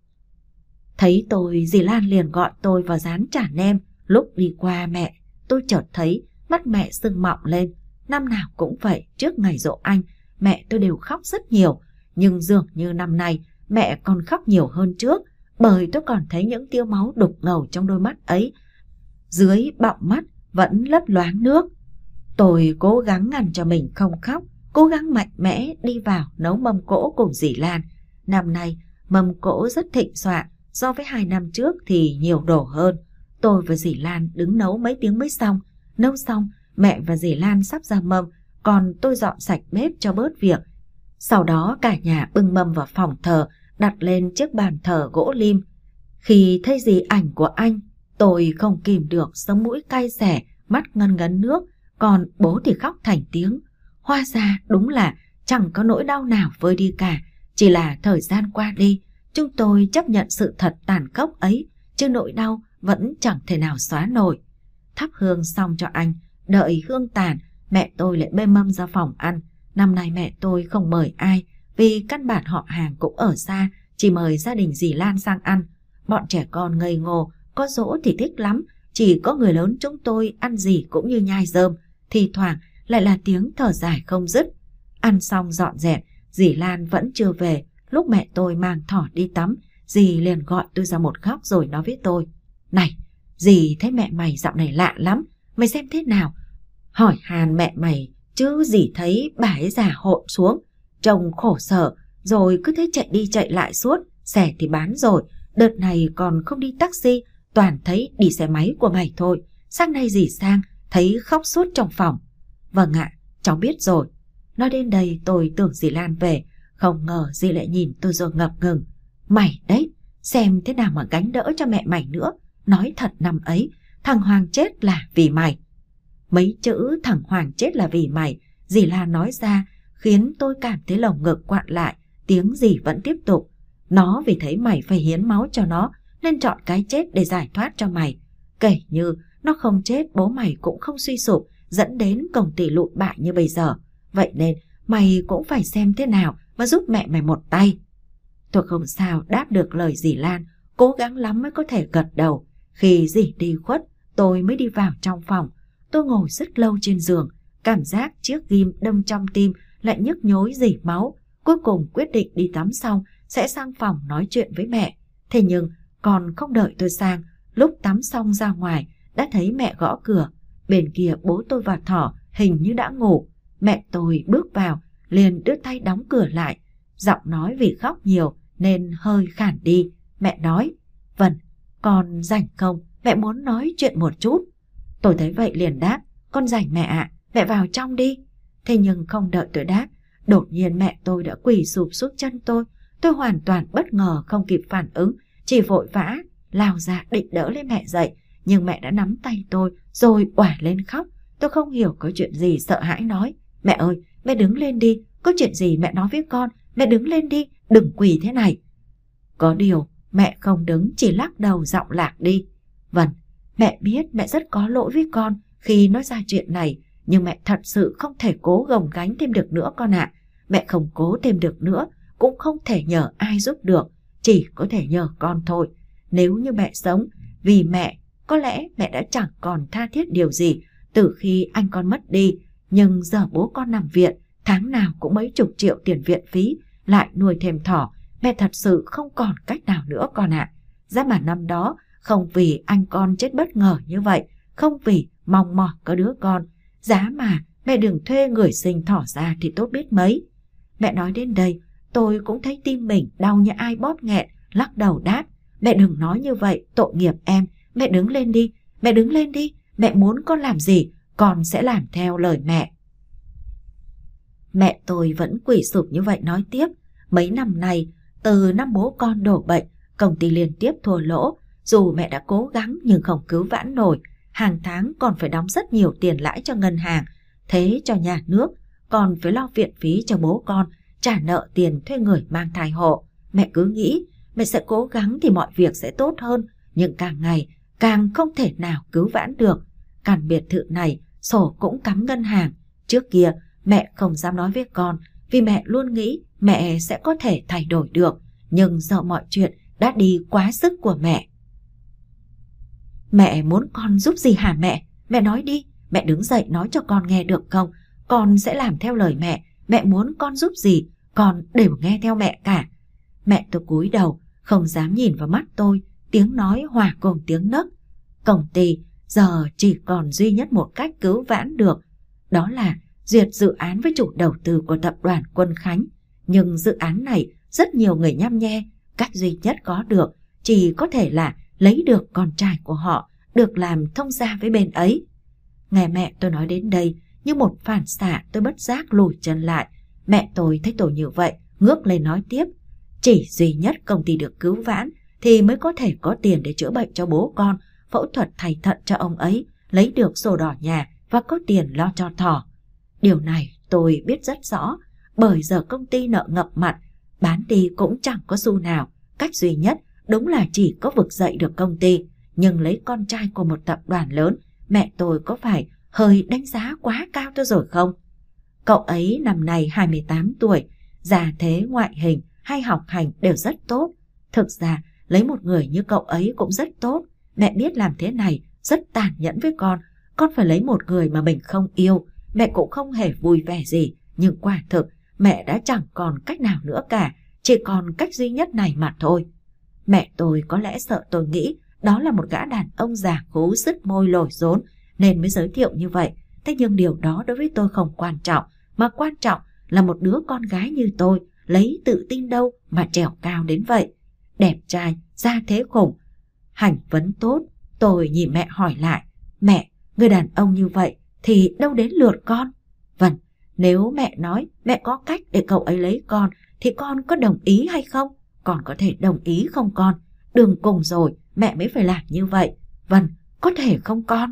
Thấy tôi, dì Lan liền gọi tôi vào rán chả nem. Lúc đi qua mẹ, tôi chợt thấy mắt mẹ sưng mọng lên. Năm nào cũng vậy, trước ngày giỗ anh, mẹ tôi đều khóc rất nhiều. Nhưng dường như năm nay mẹ còn khóc nhiều hơn trước, bởi tôi còn thấy những tia máu đục ngầu trong đôi mắt ấy. Dưới bọng mắt vẫn lấp loáng nước. Tôi cố gắng ngăn cho mình không khóc, cố gắng mạnh mẽ đi vào nấu mâm cỗ cùng dì Lan. Năm nay mâm cỗ rất thịnh soạn, so với hai năm trước thì nhiều đồ hơn. Tôi và dì Lan đứng nấu mấy tiếng mới xong. Nấu xong, mẹ và dì Lan sắp ra mâm, còn tôi dọn sạch bếp cho bớt việc. Sau đó cả nhà bưng mâm vào phòng thờ, đặt lên chiếc bàn thờ gỗ lim. Khi thấy dì ảnh của anh, tôi không kìm được, sống mũi cay xẻ, mắt ngân ngấn nước, còn bố thì khóc thành tiếng. Hóa ra đúng là chẳng có nỗi đau nào vơi đi cả, chỉ là thời gian qua đi, chúng tôi chấp nhận sự thật tàn khốc ấy, chứ nỗi đau vẫn chẳng thể nào xóa nổi. Thắp hương xong cho anh, đợi hương tàn, mẹ tôi lại bê mâm ra phòng ăn. Năm nay mẹ tôi không mời ai, vì căn bản họ hàng cũng ở xa, chỉ mời gia đình dì Lan sang ăn. Bọn trẻ con ngây ngô, có dỗ thì thích lắm, chỉ có người lớn chúng tôi ăn gì cũng như nhai rơm, thì thoảng lại là tiếng thở dài không dứt. Ăn xong dọn dẹp, dì Lan vẫn chưa về. Lúc mẹ tôi mang thỏ đi tắm, dì liền gọi tôi ra một góc rồi nói với tôi: "Này, dì thấy mẹ mày dạo này lạ lắm, mày xem thế nào?" Hỏi han mẹ mày, chứ dì thấy bà ấy già hộn xuống, trông khổ sở, rồi cứ thế chạy đi chạy lại suốt. Xẻ thì bán rồi, đợt này còn không đi taxi, toàn thấy đi xe máy của mày thôi. Sáng nay dì sang, thấy khóc suốt trong phòng. Vâng ạ, cháu biết rồi. Nói đến đây tôi tưởng dì Lan về, không ngờ dì lại nhìn tôi rồi ngập ngừng. Mày đấy, xem thế nào mà gánh đỡ cho mẹ mày nữa. Nói thật năm ấy, thằng Hoàng chết là vì mày. Mấy chữ thằng Hoàng chết là vì mày, dì Lan nói ra khiến tôi cảm thấy lồng ngực quặn lại. Tiếng dì vẫn tiếp tục: "Nó vì thấy mày phải hiến máu cho nó nên chọn cái chết để giải thoát cho mày. Kể như nó không chết, bố mày cũng không suy sụp, dẫn đến công ty lụi bại như bây giờ. Vậy nên mày cũng phải xem thế nào mà giúp mẹ mày một tay." Tôi không sao đáp được lời dì Lan, cố gắng lắm mới có thể gật đầu. Khi dì đi khuất, tôi mới đi vào trong phòng. Tôi ngồi rất lâu trên giường, cảm giác chiếc ghim đâm trong tim lại nhức nhối dỉ máu. Cuối cùng quyết định đi tắm xong sẽ sang phòng nói chuyện với mẹ. Thế nhưng còn không đợi tôi sang, lúc tắm xong ra ngoài đã thấy mẹ gõ cửa. Bên kia bố tôi và Thỏ hình như đã ngủ. Mẹ tôi bước vào liền đưa tay đóng cửa lại, giọng nói vì khóc nhiều nên hơi khản đi. Mẹ nói: "Vân, con rảnh không? Mẹ muốn nói chuyện một chút." Tôi thấy vậy liền đáp: "Con rảnh mẹ ạ, mẹ vào trong đi." Thế nhưng không đợi tôi đáp, đột nhiên mẹ tôi đã quỳ sụp xuống chân tôi. Tôi hoàn toàn bất ngờ, không kịp phản ứng, chỉ vội vã lao ra định đỡ lấy mẹ dậy, nhưng mẹ đã nắm tay tôi rồi òa lên khóc. Tôi không hiểu có chuyện gì, sợ hãi nói: "Mẹ ơi, mẹ đứng lên đi, có chuyện gì mẹ nói với con, mẹ đứng lên đi, đừng quỳ thế này." Có điều mẹ không đứng, chỉ lắc đầu giọng lạc đi: "Vân, mẹ biết mẹ rất có lỗi với con khi nói ra chuyện này, nhưng mẹ thật sự không thể cố gồng gánh thêm được nữa con ạ. Mẹ không cố thêm được nữa, cũng không thể nhờ ai giúp được, chỉ có thể nhờ con thôi. Nếu như mẹ sống, vì mẹ, có lẽ mẹ đã chẳng còn tha thiết điều gì từ khi anh con mất đi. Nhưng giờ bố con nằm viện, tháng nào cũng mấy chục triệu tiền viện phí, lại nuôi thêm Thỏ, mẹ thật sự không còn cách nào nữa con ạ. Giá mà năm đó, không vì anh con chết bất ngờ như vậy, không vì mong mỏi có đứa con, giá mà mẹ đừng thuê người sinh Thỏ ra thì tốt biết mấy." Mẹ nói đến đây, tôi cũng thấy tim mình đau như ai bóp nghẹn, lắc đầu đáp: "Mẹ đừng nói như vậy, tội nghiệp em. Mẹ đứng lên đi, mẹ đứng lên đi. Mẹ muốn con làm gì, con sẽ làm theo lời mẹ." Mẹ tôi vẫn quỳ sụp như vậy nói tiếp: "Mấy năm nay, từ năm bố con đổ bệnh, công ty liên tiếp thua lỗ. Dù mẹ đã cố gắng nhưng không cứu vãn nổi. Hàng tháng còn phải đóng rất nhiều tiền lãi cho ngân hàng, thế cho nhà nước, còn phải lo viện phí cho bố con, trả nợ tiền thuê người mang thai hộ. Mẹ cứ nghĩ mẹ sẽ cố gắng thì mọi việc sẽ tốt hơn, nhưng càng ngày càng không thể nào cứu vãn được. Căn biệt thự này sổ cũng cắm ngân hàng. Trước kia mẹ không dám nói với con, vì mẹ luôn nghĩ mẹ sẽ có thể thay đổi được, nhưng giờ mọi chuyện đã đi quá sức của mẹ." "Mẹ muốn con giúp gì hả mẹ? Mẹ nói đi, mẹ đứng dậy nói cho con nghe được không? Con sẽ làm theo lời mẹ. Mẹ muốn con giúp gì, con đều nghe theo mẹ cả." Mẹ tôi cúi đầu, không dám nhìn vào mắt tôi, tiếng nói hòa cùng tiếng nấc. "Công ty giờ chỉ còn duy nhất một cách cứu vãn được, đó là duyệt dự án với chủ đầu tư của tập đoàn Quân Khánh. Nhưng dự án này rất nhiều người nhăm nhe, cách duy nhất có được chỉ có thể là lấy được con trai của họ, được làm thông gia với bên ấy." Nghe mẹ tôi nói đến đây, như một phản xạ tôi bất giác lùi chân lại. Mẹ tôi thấy tôi như vậy, ngước lên nói tiếp: "Chỉ duy nhất công ty được cứu vãn thì mới có thể có tiền để chữa bệnh cho bố con, phẫu thuật thay thận cho ông ấy, lấy được sổ đỏ nhà và có tiền lo cho Thỏ. Điều này tôi biết rất rõ, bởi giờ công ty nợ ngập mặt, bán đi cũng chẳng có xu nào. Cách duy nhất đúng là chỉ có vực dậy được công ty, nhưng lấy con trai của một tập đoàn lớn, mẹ tôi có phải hơi đánh giá quá cao tôi rồi không? Cậu ấy năm nay hai mươi tám tuổi, già thế ngoại hình hay học hành đều rất tốt. Thực ra lấy một người như cậu ấy cũng rất tốt. Mẹ biết làm thế này rất tàn nhẫn với con. Con phải lấy một người mà mình không yêu. Mẹ cũng không hề vui vẻ gì. Nhưng quả thực mẹ đã chẳng còn cách nào nữa cả. Chỉ còn cách duy nhất này mà thôi. Mẹ tôi có lẽ sợ tôi nghĩ đó là một gã đàn ông già khú sứt môi lồi rốn nên mới giới thiệu như vậy. Thế nhưng điều đó đối với tôi không quan trọng. Mà quan trọng là một đứa con gái như tôi lấy tự tin đâu mà trèo cao đến vậy. Đẹp trai, gia thế khủng, hành vấn tốt. Tôi nhìn mẹ hỏi lại, mẹ, người đàn ông như vậy thì đâu đến lượt con? Vâng, nếu mẹ nói mẹ có cách để cậu ấy lấy con thì con có đồng ý hay không? Con có thể đồng ý không con? Đường cùng rồi mẹ mới phải làm như vậy. Vâng, có thể không con?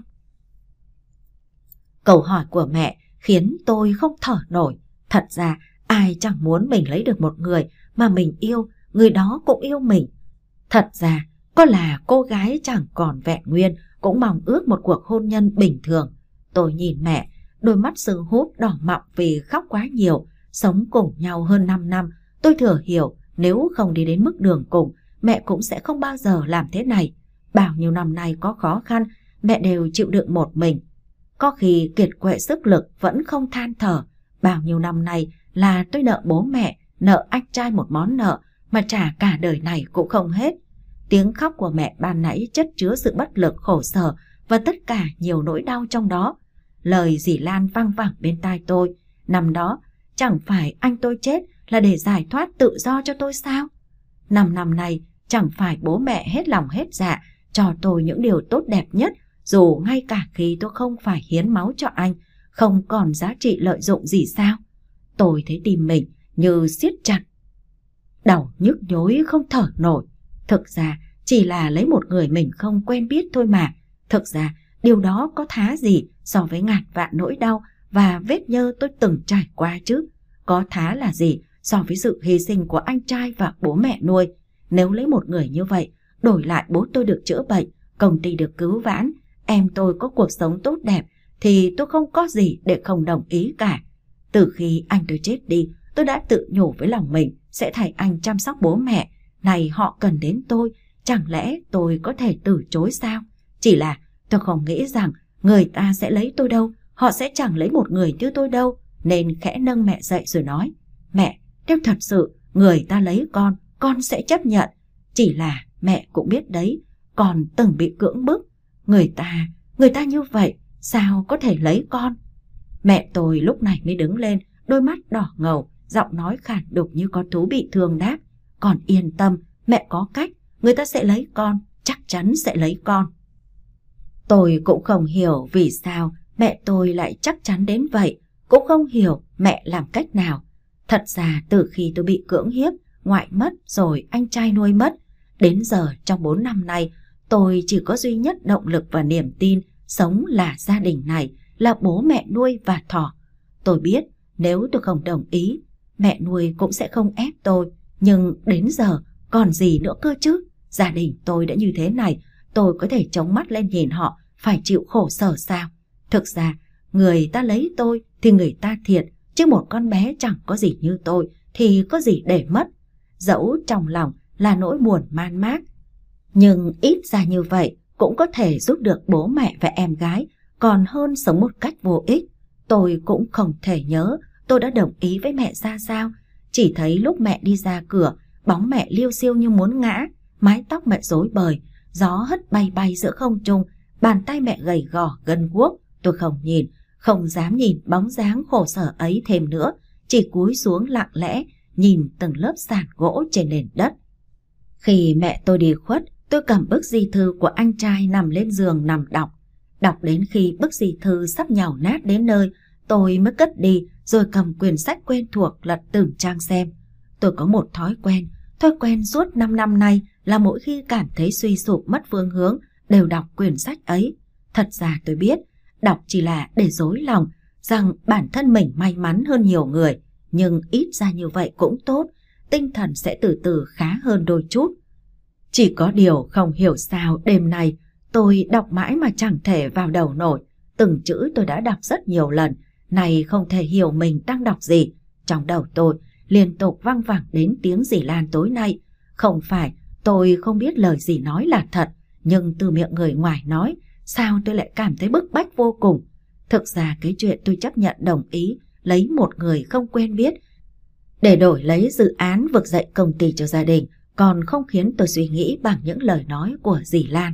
Câu hỏi của mẹ khiến tôi không thở nổi. Thật ra ai chẳng muốn mình lấy được một người mà mình yêu, người đó cũng yêu mình. Thật ra có là cô gái chẳng còn vẹn nguyên cũng mong ước một cuộc hôn nhân bình thường. Tôi nhìn mẹ, đôi mắt sưng húp đỏ mọng vì khóc quá nhiều. Sống cùng nhau hơn năm năm, tôi thừa hiểu nếu không đi đến mức đường cùng, mẹ cũng sẽ không bao giờ làm thế này. Bao nhiêu năm nay có khó khăn, mẹ đều chịu đựng một mình. Có khi kiệt quệ sức lực vẫn không than thở. Bao nhiêu năm nay là tôi nợ bố mẹ, nợ anh trai một món nợ mà trả cả đời này cũng không hết. Tiếng khóc của mẹ ban nãy chất chứa sự bất lực, khổ sở và tất cả nhiều nỗi đau trong đó. Lời dì Lan văng vẳng bên tai tôi. Năm đó chẳng phải anh tôi chết là để giải thoát tự do cho tôi sao? Năm năm nay chẳng phải bố mẹ hết lòng hết dạ cho tôi những điều tốt đẹp nhất, dù ngay cả khi tôi không phải hiến máu cho anh, không còn giá trị lợi dụng gì sao? Tôi thấy tim mình như siết chặt, đầu nhức nhối không thở nổi. Thực ra chỉ là lấy một người mình không quen biết thôi mà. Thực ra điều đó có thá gì so với ngàn vạn nỗi đau và vết nhơ tôi từng trải qua chứ? Có thá là gì so với sự hy sinh của anh trai và bố mẹ nuôi? Nếu lấy một người như vậy, đổi lại bố tôi được chữa bệnh, công ty được cứu vãn, em tôi có cuộc sống tốt đẹp, thì tôi không có gì để không đồng ý cả. Từ khi anh tôi chết đi, tôi đã tự nhủ với lòng mình sẽ thay anh chăm sóc bố mẹ. Này họ cần đến tôi, chẳng lẽ tôi có thể từ chối sao? Chỉ là tôi không nghĩ rằng người ta sẽ lấy tôi đâu, họ sẽ chẳng lấy một người như tôi đâu. Nên khẽ nâng mẹ dậy rồi nói, mẹ, nếu thật sự người ta lấy con, con sẽ chấp nhận. Chỉ là mẹ cũng biết đấy, con từng bị cưỡng bức. Người ta, người ta như vậy, sao có thể lấy con? Mẹ tôi lúc này mới đứng lên, đôi mắt đỏ ngầu, giọng nói khản đục như con thú bị thương đáp. Con yên tâm, mẹ có cách, người ta sẽ lấy con, chắc chắn sẽ lấy con. Tôi cũng không hiểu vì sao mẹ tôi lại chắc chắn đến vậy, cũng không hiểu mẹ làm cách nào. Thật ra từ khi tôi bị cưỡng hiếp, ngoại mất rồi anh trai nuôi mất, đến giờ trong bốn năm nay tôi chỉ có duy nhất động lực và niềm tin sống là gia đình này, là bố mẹ nuôi và Thỏ. Tôi biết nếu tôi không đồng ý, mẹ nuôi cũng sẽ không ép tôi, nhưng đến giờ còn gì nữa cơ chứ? Gia đình tôi đã như thế này, tôi có thể chống mắt lên nhìn họ phải chịu khổ sở sao? Thực ra người ta lấy tôi thì người ta thiệt, chứ một con bé chẳng có gì như tôi thì có gì để mất. Dẫu trong lòng là nỗi buồn man mác, nhưng ít ra như vậy cũng có thể giúp được bố mẹ và em gái, còn hơn sống một cách vô ích. Tôi cũng không thể nhớ tôi đã đồng ý với mẹ ra sao. Chỉ thấy lúc mẹ đi ra cửa, bóng mẹ liêu xiêu như muốn ngã, mái tóc mẹ rối bời, gió hất bay bay giữa không trung, bàn tay mẹ gầy gò gân guốc. Tôi không nhìn, không dám nhìn bóng dáng khổ sở ấy thêm nữa, chỉ cúi xuống lặng lẽ nhìn từng lớp sàn gỗ trên nền đất. Khi mẹ tôi đi khuất, tôi cầm bức di thư của anh trai nằm lên giường nằm đọc. Đọc đến khi bức di thư sắp nhàu nát đến nơi, tôi mới cất đi rồi cầm quyển sách quen thuộc lật từng trang xem. Tôi có một thói quen, thói quen suốt năm năm nay là mỗi khi cảm thấy suy sụp mất phương hướng đều đọc quyển sách ấy. Thật ra tôi biết, đọc chỉ là để dối lòng rằng bản thân mình may mắn hơn nhiều người, nhưng ít ra như vậy cũng tốt, tinh thần sẽ từ từ khá hơn đôi chút. Chỉ có điều không hiểu sao đêm nay tôi đọc mãi mà chẳng thể vào đầu nổi. Từng chữ tôi đã đọc rất nhiều lần, này không thể hiểu mình đang đọc gì. Trong đầu tôi liên tục văng vẳng đến tiếng dì Lan tối nay. Không phải tôi không biết lời dì nói là thật, nhưng từ miệng người ngoài nói, sao tôi lại cảm thấy bức bách vô cùng. Thực ra cái chuyện tôi chấp nhận đồng ý lấy một người không quen biết để đổi lấy dự án vực dậy công ty cho gia đình còn không khiến tôi suy nghĩ bằng những lời nói của dì Lan.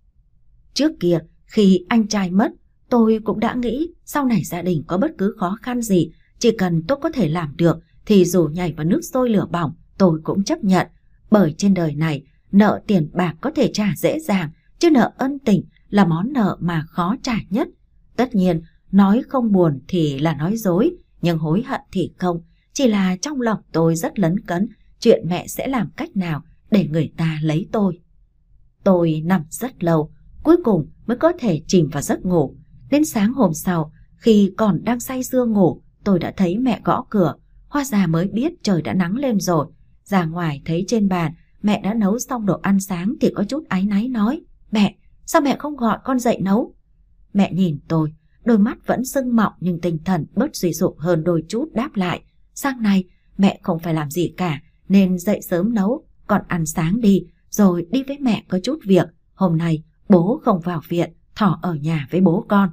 Trước kia, khi anh trai mất, tôi cũng đã nghĩ sau này gia đình có bất cứ khó khăn gì, chỉ cần tôi có thể làm được thì dù nhảy vào nước sôi lửa bỏng tôi cũng chấp nhận. Bởi trên đời này, nợ tiền bạc có thể trả dễ dàng, chứ nợ ân tình là món nợ mà khó trả nhất. Tất nhiên, nói không buồn thì là nói dối, nhưng hối hận thì không. Chỉ là trong lòng tôi rất lấn cấn chuyện mẹ sẽ làm cách nào để người ta lấy tôi. Tôi nằm rất lâu, cuối cùng mới có thể chìm vào giấc ngủ. Đến sáng hôm sau, khi còn đang say sưa ngủ, tôi đã thấy mẹ gõ cửa. Hóa ra mới biết trời đã nắng lên rồi. Ra ngoài thấy trên bàn mẹ đã nấu xong đồ ăn sáng thì có chút áy náy nói: Mẹ, sao mẹ không gọi con dậy nấu? Mẹ nhìn tôi, đôi mắt vẫn sưng mọng nhưng tinh thần bớt suy sụp hơn đôi chút, đáp lại: Sáng nay mẹ không phải làm gì cả nên dậy sớm nấu, con ăn sáng đi rồi đi với mẹ có chút việc. Hôm nay bố không vào viện, Thỏ ở nhà với bố con.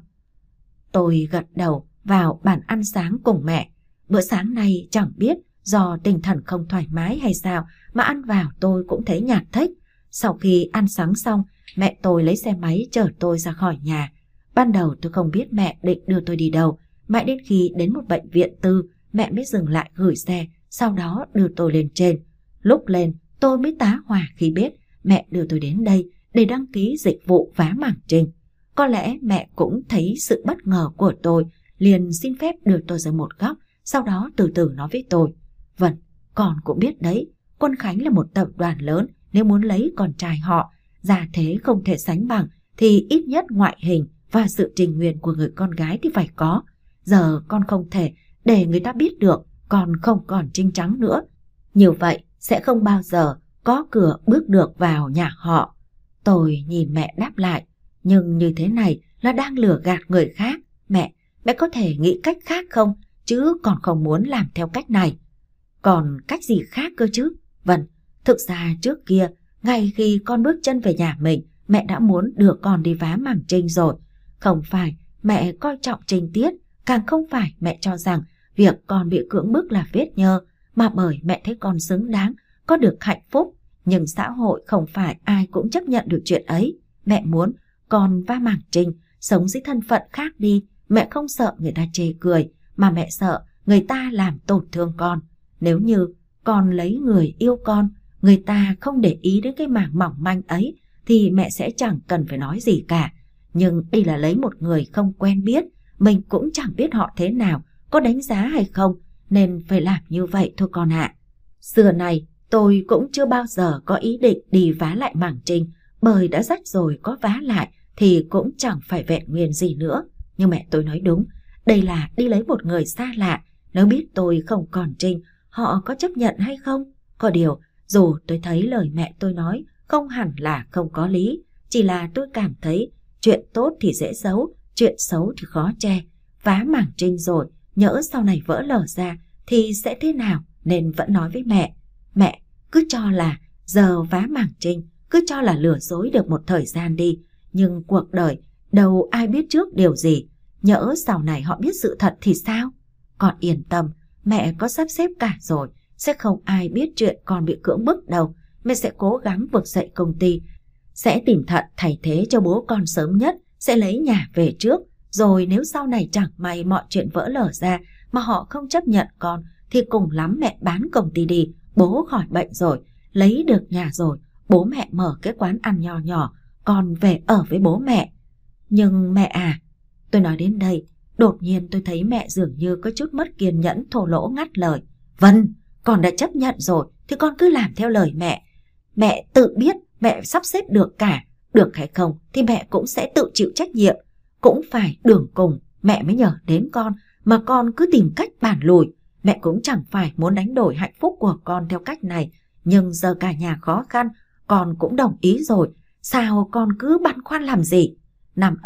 Tôi gật đầu vào bàn ăn sáng cùng mẹ. Bữa sáng nay chẳng biết do tinh thần không thoải mái hay sao mà ăn vào tôi cũng thấy nhạt thếch. Sau khi ăn sáng xong, mẹ tôi lấy xe máy chở tôi ra khỏi nhà. Ban đầu tôi không biết mẹ định đưa tôi đi đâu, mãi đến khi đến một bệnh viện tư, mẹ mới dừng lại gửi xe, sau đó đưa tôi lên trên. Lúc lên, tôi mới tá hỏa khi biết mẹ đưa tôi đến đây để đăng ký dịch vụ vá mảng trinh. Có lẽ mẹ cũng thấy sự bất ngờ của tôi, liền xin phép đưa tôi ra một góc, sau đó từ từ nói với tôi: Vâng, con cũng biết đấy, Quân Khánh là một tập đoàn lớn, nếu muốn lấy con trai họ, gia thế không thể sánh bằng, thì ít nhất ngoại hình và sự trình nguyện của người con gái thì phải có. Giờ con không thể để người ta biết được con không còn trinh trắng nữa. Như vậy sẽ không bao giờ có cửa bước được vào nhà họ. Tôi nhìn mẹ đáp lại: Nhưng như thế này là đang lừa gạt người khác. Mẹ, mẹ có thể nghĩ cách khác không? Chứ còn không muốn làm theo cách này. Còn cách gì khác cơ chứ? Vâng, thực ra trước kia, ngay khi con bước chân về nhà mình, mẹ đã muốn đưa con đi vá mảng trinh rồi. Không phải mẹ coi trọng trinh tiết, càng không phải mẹ cho rằng việc con bị cưỡng bức là vết nhơ, mà bởi mẹ thấy con xứng đáng, có được hạnh phúc. Nhưng xã hội không phải ai cũng chấp nhận được chuyện ấy. Mẹ muốn con vá mảng trinh, sống dưới thân phận khác đi. Mẹ không sợ người ta chê cười, mà mẹ sợ người ta làm tổn thương con. Nếu như con lấy người yêu con, người ta không để ý đến cái mảng mỏng manh ấy, thì mẹ sẽ chẳng cần phải nói gì cả. Nhưng đây là lấy một người không quen biết, mình cũng chẳng biết họ thế nào, có đánh giá hay không, nên phải làm như vậy thôi con ạ. Xưa này tôi cũng chưa bao giờ có ý định đi vá lại mảng trinh, bởi đã rách rồi có vá lại thì cũng chẳng phải vẹn nguyên gì nữa. Nhưng mẹ tôi nói đúng, đây là đi lấy một người xa lạ. Nếu biết tôi không còn trinh, họ có chấp nhận hay không? Có điều, dù tôi thấy lời mẹ tôi nói không hẳn là không có lý, chỉ là tôi cảm thấy chuyện tốt thì dễ giấu, chuyện xấu thì khó che. Vá mảng trinh rồi, nhỡ sau này vỡ lở ra thì sẽ thế nào, nên vẫn nói với mẹ: Mẹ, cứ cho là giờ vá mảng trinh, cứ cho là lừa dối được một thời gian đi. Nhưng cuộc đời đâu ai biết trước điều gì, nhỡ sau này họ biết sự thật thì sao? Con yên tâm, mẹ có sắp xếp cả rồi, sẽ không ai biết chuyện con bị cưỡng bức đâu. Mẹ sẽ cố gắng vực dậy công ty, sẽ tìm thận thay thế cho bố con sớm nhất, sẽ lấy nhà về trước. Rồi nếu sau này chẳng may mọi chuyện vỡ lở ra mà họ không chấp nhận con, thì cùng lắm mẹ bán công ty đi, bố khỏi bệnh rồi, lấy được nhà rồi, bố mẹ mở cái quán ăn nhỏ nhỏ, con về ở với bố mẹ. Nhưng mẹ à, tôi nói đến đây, đột nhiên tôi thấy mẹ dường như có chút mất kiên nhẫn, thô lỗ ngắt lời: Vâng, con đã chấp nhận rồi thì con cứ làm theo lời mẹ. Mẹ tự biết mẹ sắp xếp được cả, được hay không thì mẹ cũng sẽ tự chịu trách nhiệm. Cũng phải đường cùng mẹ mới nhờ đến con, mà con cứ tìm cách bản lùi. Mẹ cũng chẳng phải muốn đánh đổi hạnh phúc của con theo cách này, nhưng giờ cả nhà khó khăn, con cũng đồng ý rồi, sao con cứ băn khoăn làm gì? Năm ấy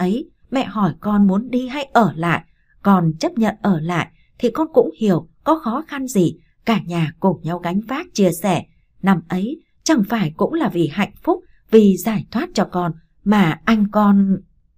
Mẹ hỏi con muốn đi hay ở lại, con chấp nhận ở lại thì con cũng hiểu có khó khăn gì, cả nhà cùng nhau gánh vác chia sẻ. Năm ấy chẳng phải cũng là vì hạnh phúc, vì giải thoát cho con mà anh con...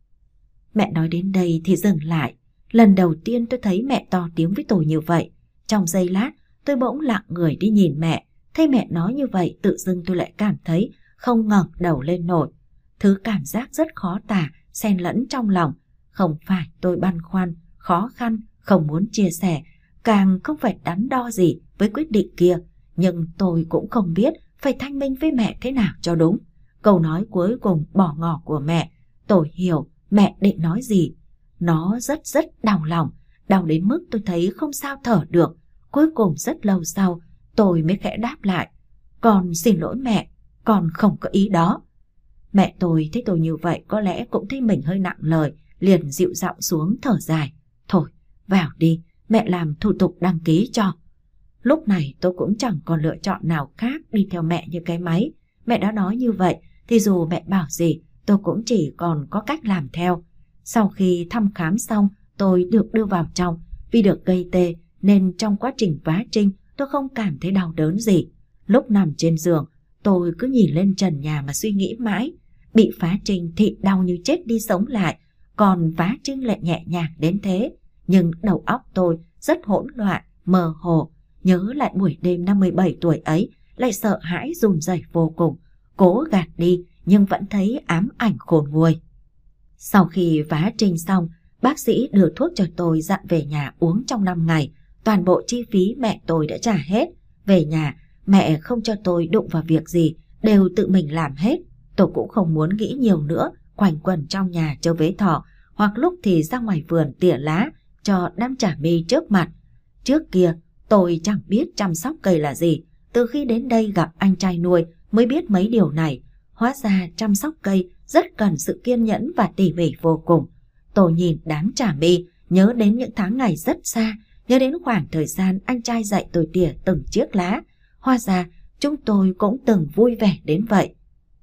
Mẹ nói đến đây thì dừng lại. Lần đầu tiên tôi thấy mẹ to tiếng với tôi như vậy. Trong giây lát tôi bỗng lặng người đi nhìn mẹ. Thấy mẹ nói như vậy tự dưng tôi lại cảm thấy không ngẩng đầu lên nổi. Thứ cảm giác rất khó tả xen lẫn trong lòng. Không phải tôi băn khoăn, khó khăn, không muốn chia sẻ, càng không phải đắn đo gì với quyết định kia. Nhưng tôi cũng không biết phải thanh minh với mẹ thế nào cho đúng. Câu nói cuối cùng bỏ ngỏ của mẹ, tôi hiểu mẹ định nói gì. Nó rất rất đau lòng, đau đến mức tôi thấy không sao thở được. Cuối cùng rất lâu sau tôi mới khẽ đáp lại: con xin lỗi mẹ, con không có ý đó. Mẹ tôi thấy tôi như vậy có lẽ cũng thấy mình hơi nặng lời, liền dịu giọng xuống thở dài: thôi vào đi, mẹ làm thủ tục đăng ký cho. Lúc này tôi cũng chẳng còn lựa chọn nào khác đi theo mẹ như cái máy. Mẹ đã nói như vậy thì dù mẹ bảo gì tôi cũng chỉ còn có cách làm theo. Sau khi thăm khám xong tôi được đưa vào trong. Vì được gây tê nên trong quá trình vá trinh tôi không cảm thấy đau đớn gì. Lúc nằm trên giường tôi cứ nhìn lên trần nhà mà suy nghĩ mãi. Bị phá trinh thì đau như chết đi sống lại, còn vá trinh lại nhẹ nhàng đến thế. Nhưng đầu óc tôi rất hỗn loạn, mơ hồ. Nhớ lại buổi đêm năm mươi bảy tuổi ấy, lại sợ hãi run rẩy vô cùng. Cố gạt đi nhưng vẫn thấy ám ảnh khôn nguôi. Sau khi vá trinh xong, bác sĩ đưa thuốc cho tôi, dặn về nhà uống trong năm ngày. Toàn bộ chi phí mẹ tôi đã trả hết. Về nhà mẹ không cho tôi đụng vào việc gì, đều tự mình làm hết. Tôi cũng không muốn nghĩ nhiều nữa, quanh quẩn trong nhà chơi với thỏ, hoặc lúc thì ra ngoài vườn tỉa lá cho đám chả mi trước mặt. Trước kia tôi chẳng biết chăm sóc cây là gì, từ khi đến đây gặp anh trai nuôi mới biết mấy điều này. Hóa ra chăm sóc cây rất cần sự kiên nhẫn và tỉ mỉ vô cùng. Tôi nhìn đám chả mi, nhớ đến những tháng ngày rất xa, nhớ đến khoảng thời gian anh trai dạy tôi tỉa từng chiếc lá. Hóa ra chúng tôi cũng từng vui vẻ đến vậy.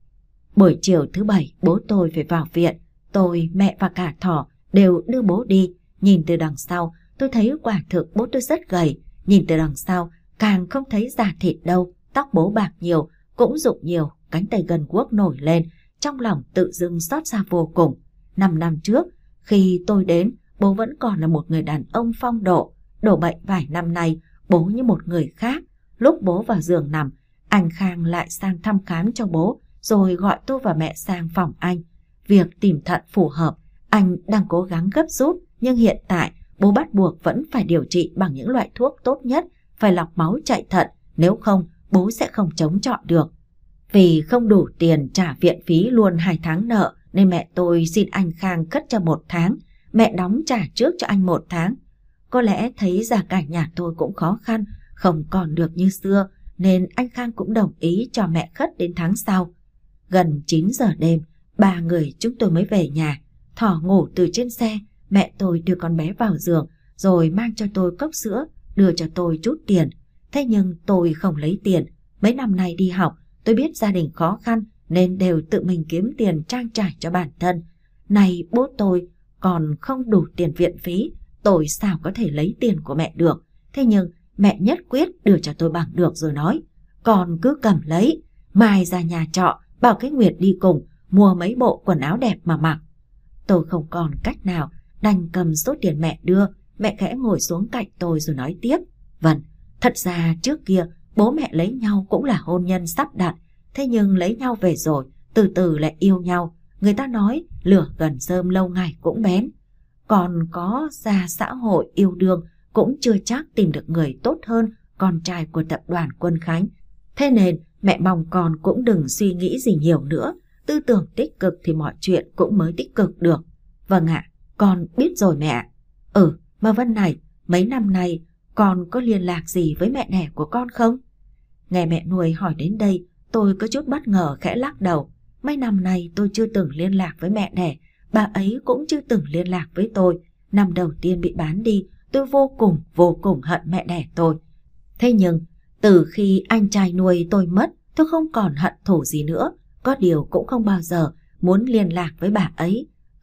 Buổi chiều thứ bảy bố tôi phải vào viện. Tôi, mẹ và cả thỏ đều đưa bố đi. Nhìn từ đằng sau tôi thấy quả thực bố tôi rất gầy. Nhìn từ đằng sau càng không thấy da thịt đâu. Tóc bố bạc nhiều, cũng rụng nhiều, cánh tay gần guốc nổi lên. Trong lòng tự dưng xót xa vô cùng. Năm năm trước khi tôi đến, bố vẫn còn là một người đàn ông phong độ. Đổ bệnh vài năm nay, bố như một người khác. Lúc bố vào giường nằm, anh Khang lại sang thăm khám cho bố, rồi gọi tôi và mẹ sang phòng anh. Việc tìm thận phù hợp, anh đang cố gắng gấp rút, nhưng hiện tại bố bắt buộc vẫn phải điều trị bằng những loại thuốc tốt nhất, phải lọc máu chạy thận, nếu không bố sẽ không chống chọi được. Vì không đủ tiền trả viện phí luôn hai tháng nợ, nên mẹ tôi xin anh Khang cất cho một tháng, mẹ đóng trả trước cho anh một tháng. Có lẽ thấy gia cảnh nhà tôi cũng khó khăn, không còn được như xưa, nên anh Khang cũng đồng ý cho mẹ khất đến tháng sau. Gần chín giờ đêm, ba người chúng tôi mới về nhà. Thỏ ngủ từ trên xe, mẹ tôi đưa con bé vào giường, rồi mang cho tôi cốc sữa, đưa cho tôi chút tiền. Thế nhưng tôi không lấy tiền. Mấy năm nay đi học, tôi biết gia đình khó khăn nên đều tự mình kiếm tiền trang trải cho bản thân. Này bố tôi còn không đủ tiền viện phí, tôi sao có thể lấy tiền của mẹ được. Thế nhưng mẹ nhất quyết đưa cho tôi bằng được rồi nói: con cứ cầm lấy, mai ra nhà trọ bảo cái Nguyệt đi cùng, mua mấy bộ quần áo đẹp mà mặc. Tôi không còn cách nào, đành cầm số tiền mẹ đưa. Mẹ khẽ ngồi xuống cạnh tôi rồi nói tiếp: Vâng, thật ra trước kia bố mẹ lấy nhau cũng là hôn nhân sắp đặt, thế nhưng lấy nhau về rồi từ từ lại yêu nhau. Người ta nói lửa gần rơm lâu ngày cũng bén. Còn có ra xã hội yêu đương cũng chưa chắc tìm được người tốt hơn con trai của tập đoàn Quân Khánh. Thế nên mẹ mong con cũng đừng suy nghĩ gì nhiều nữa, tư tưởng tích cực thì mọi chuyện cũng mới tích cực được. Vâng ạ, con biết rồi mẹ. Ừ, mà Vân này, mấy năm nay con có liên lạc gì với mẹ đẻ của con không? Nghe mẹ nuôi hỏi đến đây, tôi có chút bất ngờ khẽ lắc đầu. Mấy năm nay tôi chưa từng liên lạc với mẹ đẻ, bà ấy cũng chưa từng liên lạc với tôi. Năm đầu tiên bị bán đi, tôi vô cùng vô cùng hận mẹ đẻ tôi. Thế nhưng từ khi anh trai nuôi tôi mất, tôi không còn hận thù gì nữa. Có điều cũng không bao giờ muốn liên lạc với bà ấy.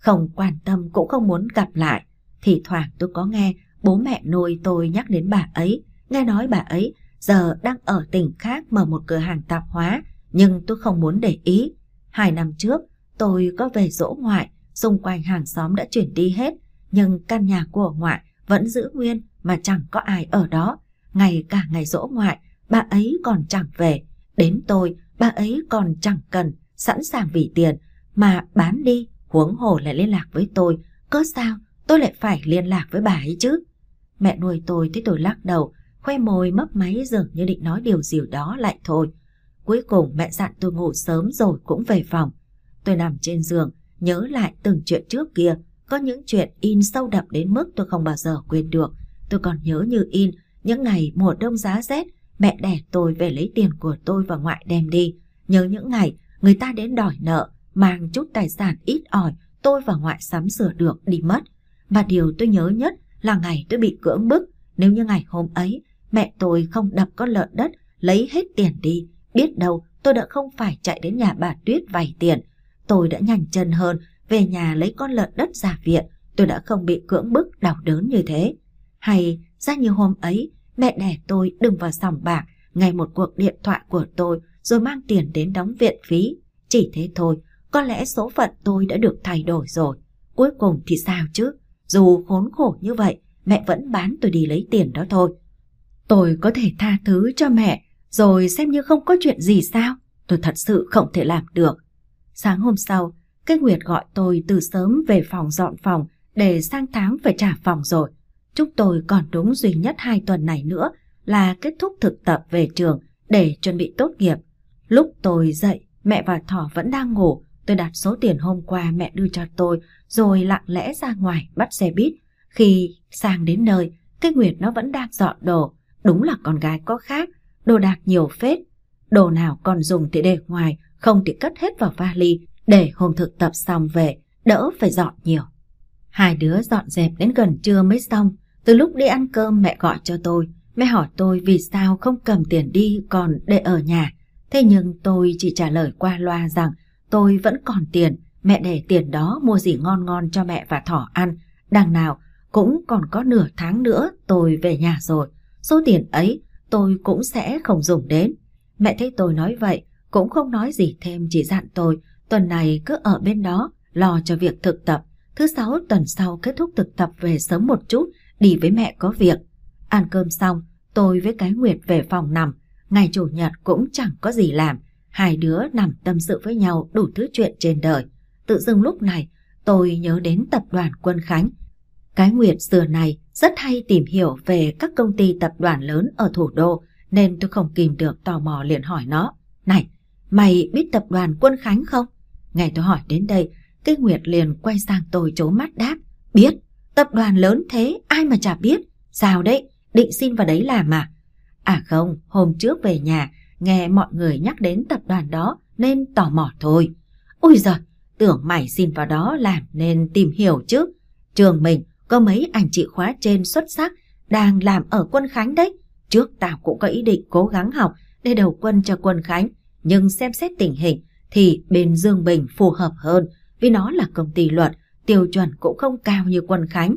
không quan tâm cũng không muốn gặp lại. Thì thoảng tôi có nghe bố mẹ nuôi tôi nhắc đến bà ấy, nghe nói bà ấy giờ đang ở tỉnh khác mở một cửa hàng tạp hóa, nhưng tôi không muốn để ý. Hai năm trước tôi có về dỗ ngoại, xung quanh hàng xóm đã chuyển đi hết, nhưng căn nhà của ngoại vẫn giữ nguyên mà chẳng có ai ở đó. Ngày cả ngày dỗ ngoại, bà ấy còn chẳng về. Đến tôi, bà ấy còn chẳng cần, sẵn sàng vì tiền mà bán đi, huống hồ lại liên lạc với tôi. Cớ sao tôi lại phải liên lạc với bà ấy chứ? Mẹ nuôi tôi thấy tôi lắc đầu, khoe môi mấp máy dường như định nói điều gì đó lại thôi. Cuối cùng mẹ dặn tôi ngủ sớm rồi cũng về phòng. Tôi nằm trên giường, nhớ lại từng chuyện trước kia. Có những chuyện in sâu đậm đến mức tôi không bao giờ quên được. Tôi còn nhớ như in những ngày mùa đông giá rét, mẹ đẻ tôi về lấy tiền của tôi và ngoại đem đi. Nhớ những ngày người ta đến đòi nợ, mang chút tài sản ít ỏi tôi và ngoại sắm sửa được đi mất. Và điều tôi nhớ nhất là ngày tôi bị cưỡng bức. Nếu như ngày hôm ấy mẹ tôi không đập con lợn đất lấy hết tiền đi, biết đâu tôi đã không phải chạy đến nhà bà Tuyết vay tiền. Tôi đã nhanh chân hơn về nhà lấy con lợn đất ra viện, tôi đã không bị cưỡng bức đau đớn như thế. Hay ra như hôm ấy mẹ đẻ tôi đừng vào sòng bạc ngay một cuộc điện thoại của tôi rồi mang tiền đến đóng viện phí. Chỉ thế thôi, có lẽ số phận tôi đã được thay đổi rồi. Cuối cùng thì sao chứ? Dù khốn khổ như vậy, mẹ vẫn bán tôi đi lấy tiền đó thôi. Tôi có thể tha thứ cho mẹ rồi xem như không có chuyện gì sao? Tôi thật sự không thể làm được. Sáng hôm sau, cái Nguyệt gọi tôi từ sớm về phòng dọn phòng để sang tháng phải trả phòng rồi. Chúng tôi còn đúng duy nhất hai tuần này nữa là kết thúc thực tập về trường để chuẩn bị tốt nghiệp. Lúc tôi dậy, mẹ và Thỏ vẫn đang ngủ. Tôi đặt số tiền hôm qua mẹ đưa cho tôi rồi lặng lẽ ra ngoài bắt xe buýt. Khi sang đến nơi, cái Nguyệt nó vẫn đang dọn đồ. Đúng là con gái có khác, đồ đạc nhiều phết. Đồ nào còn dùng thì để ngoài, không thì cất hết vào vali để hôm thực tập xong về, đỡ phải dọn nhiều. Hai đứa dọn dẹp đến gần trưa mới xong. Từ lúc đi ăn cơm mẹ gọi cho tôi. Mẹ hỏi tôi vì sao không cầm tiền đi còn để ở nhà. Thế nhưng tôi chỉ trả lời qua loa rằng tôi vẫn còn tiền, mẹ để tiền đó mua gì ngon ngon cho mẹ và Thỏ ăn. Đằng nào cũng còn có nửa tháng nữa tôi về nhà rồi. Số tiền ấy tôi cũng sẽ không dùng đến. Mẹ thấy tôi nói vậy cũng không nói gì thêm, chỉ dặn tôi tuần này cứ ở bên đó lo cho việc thực tập. Thứ sáu tuần sau kết thúc thực tập về sớm một chút, đi với mẹ có việc. Ăn cơm xong, tôi với cái Nguyệt về phòng nằm. Ngày chủ nhật cũng chẳng có gì làm, hai đứa nằm tâm sự với nhau đủ thứ chuyện trên đời. Tự dưng lúc này tôi nhớ đến tập đoàn Quân Khánh. Cái Nguyệt xưa này rất hay tìm hiểu về các công ty tập đoàn lớn ở thủ đô, nên tôi không kìm được tò mò liền hỏi nó: "Này, mày biết tập đoàn Quân Khánh không?" Ngày tôi hỏi đến đây, cái Nguyệt liền quay sang tôi trố mắt đáp: "Biết, tập đoàn lớn thế ai mà chả biết. Sao đấy, định xin vào đấy làm à?" "À không, hôm trước về nhà nghe mọi người nhắc đến tập đoàn đó nên tò mò thôi." "Ôi giời, tưởng mày xin vào đó làm nên tìm hiểu chứ. Trường mình có mấy anh chị khóa trên xuất sắc đang làm ở Quân Khánh đấy. Trước tao cũng có ý định cố gắng học để đầu quân cho Quân Khánh, nhưng xem xét tình hình thì bên Dương Bình phù hợp hơn, vì nó là công ty luật, tiêu chuẩn cũng không cao như Quân Khánh."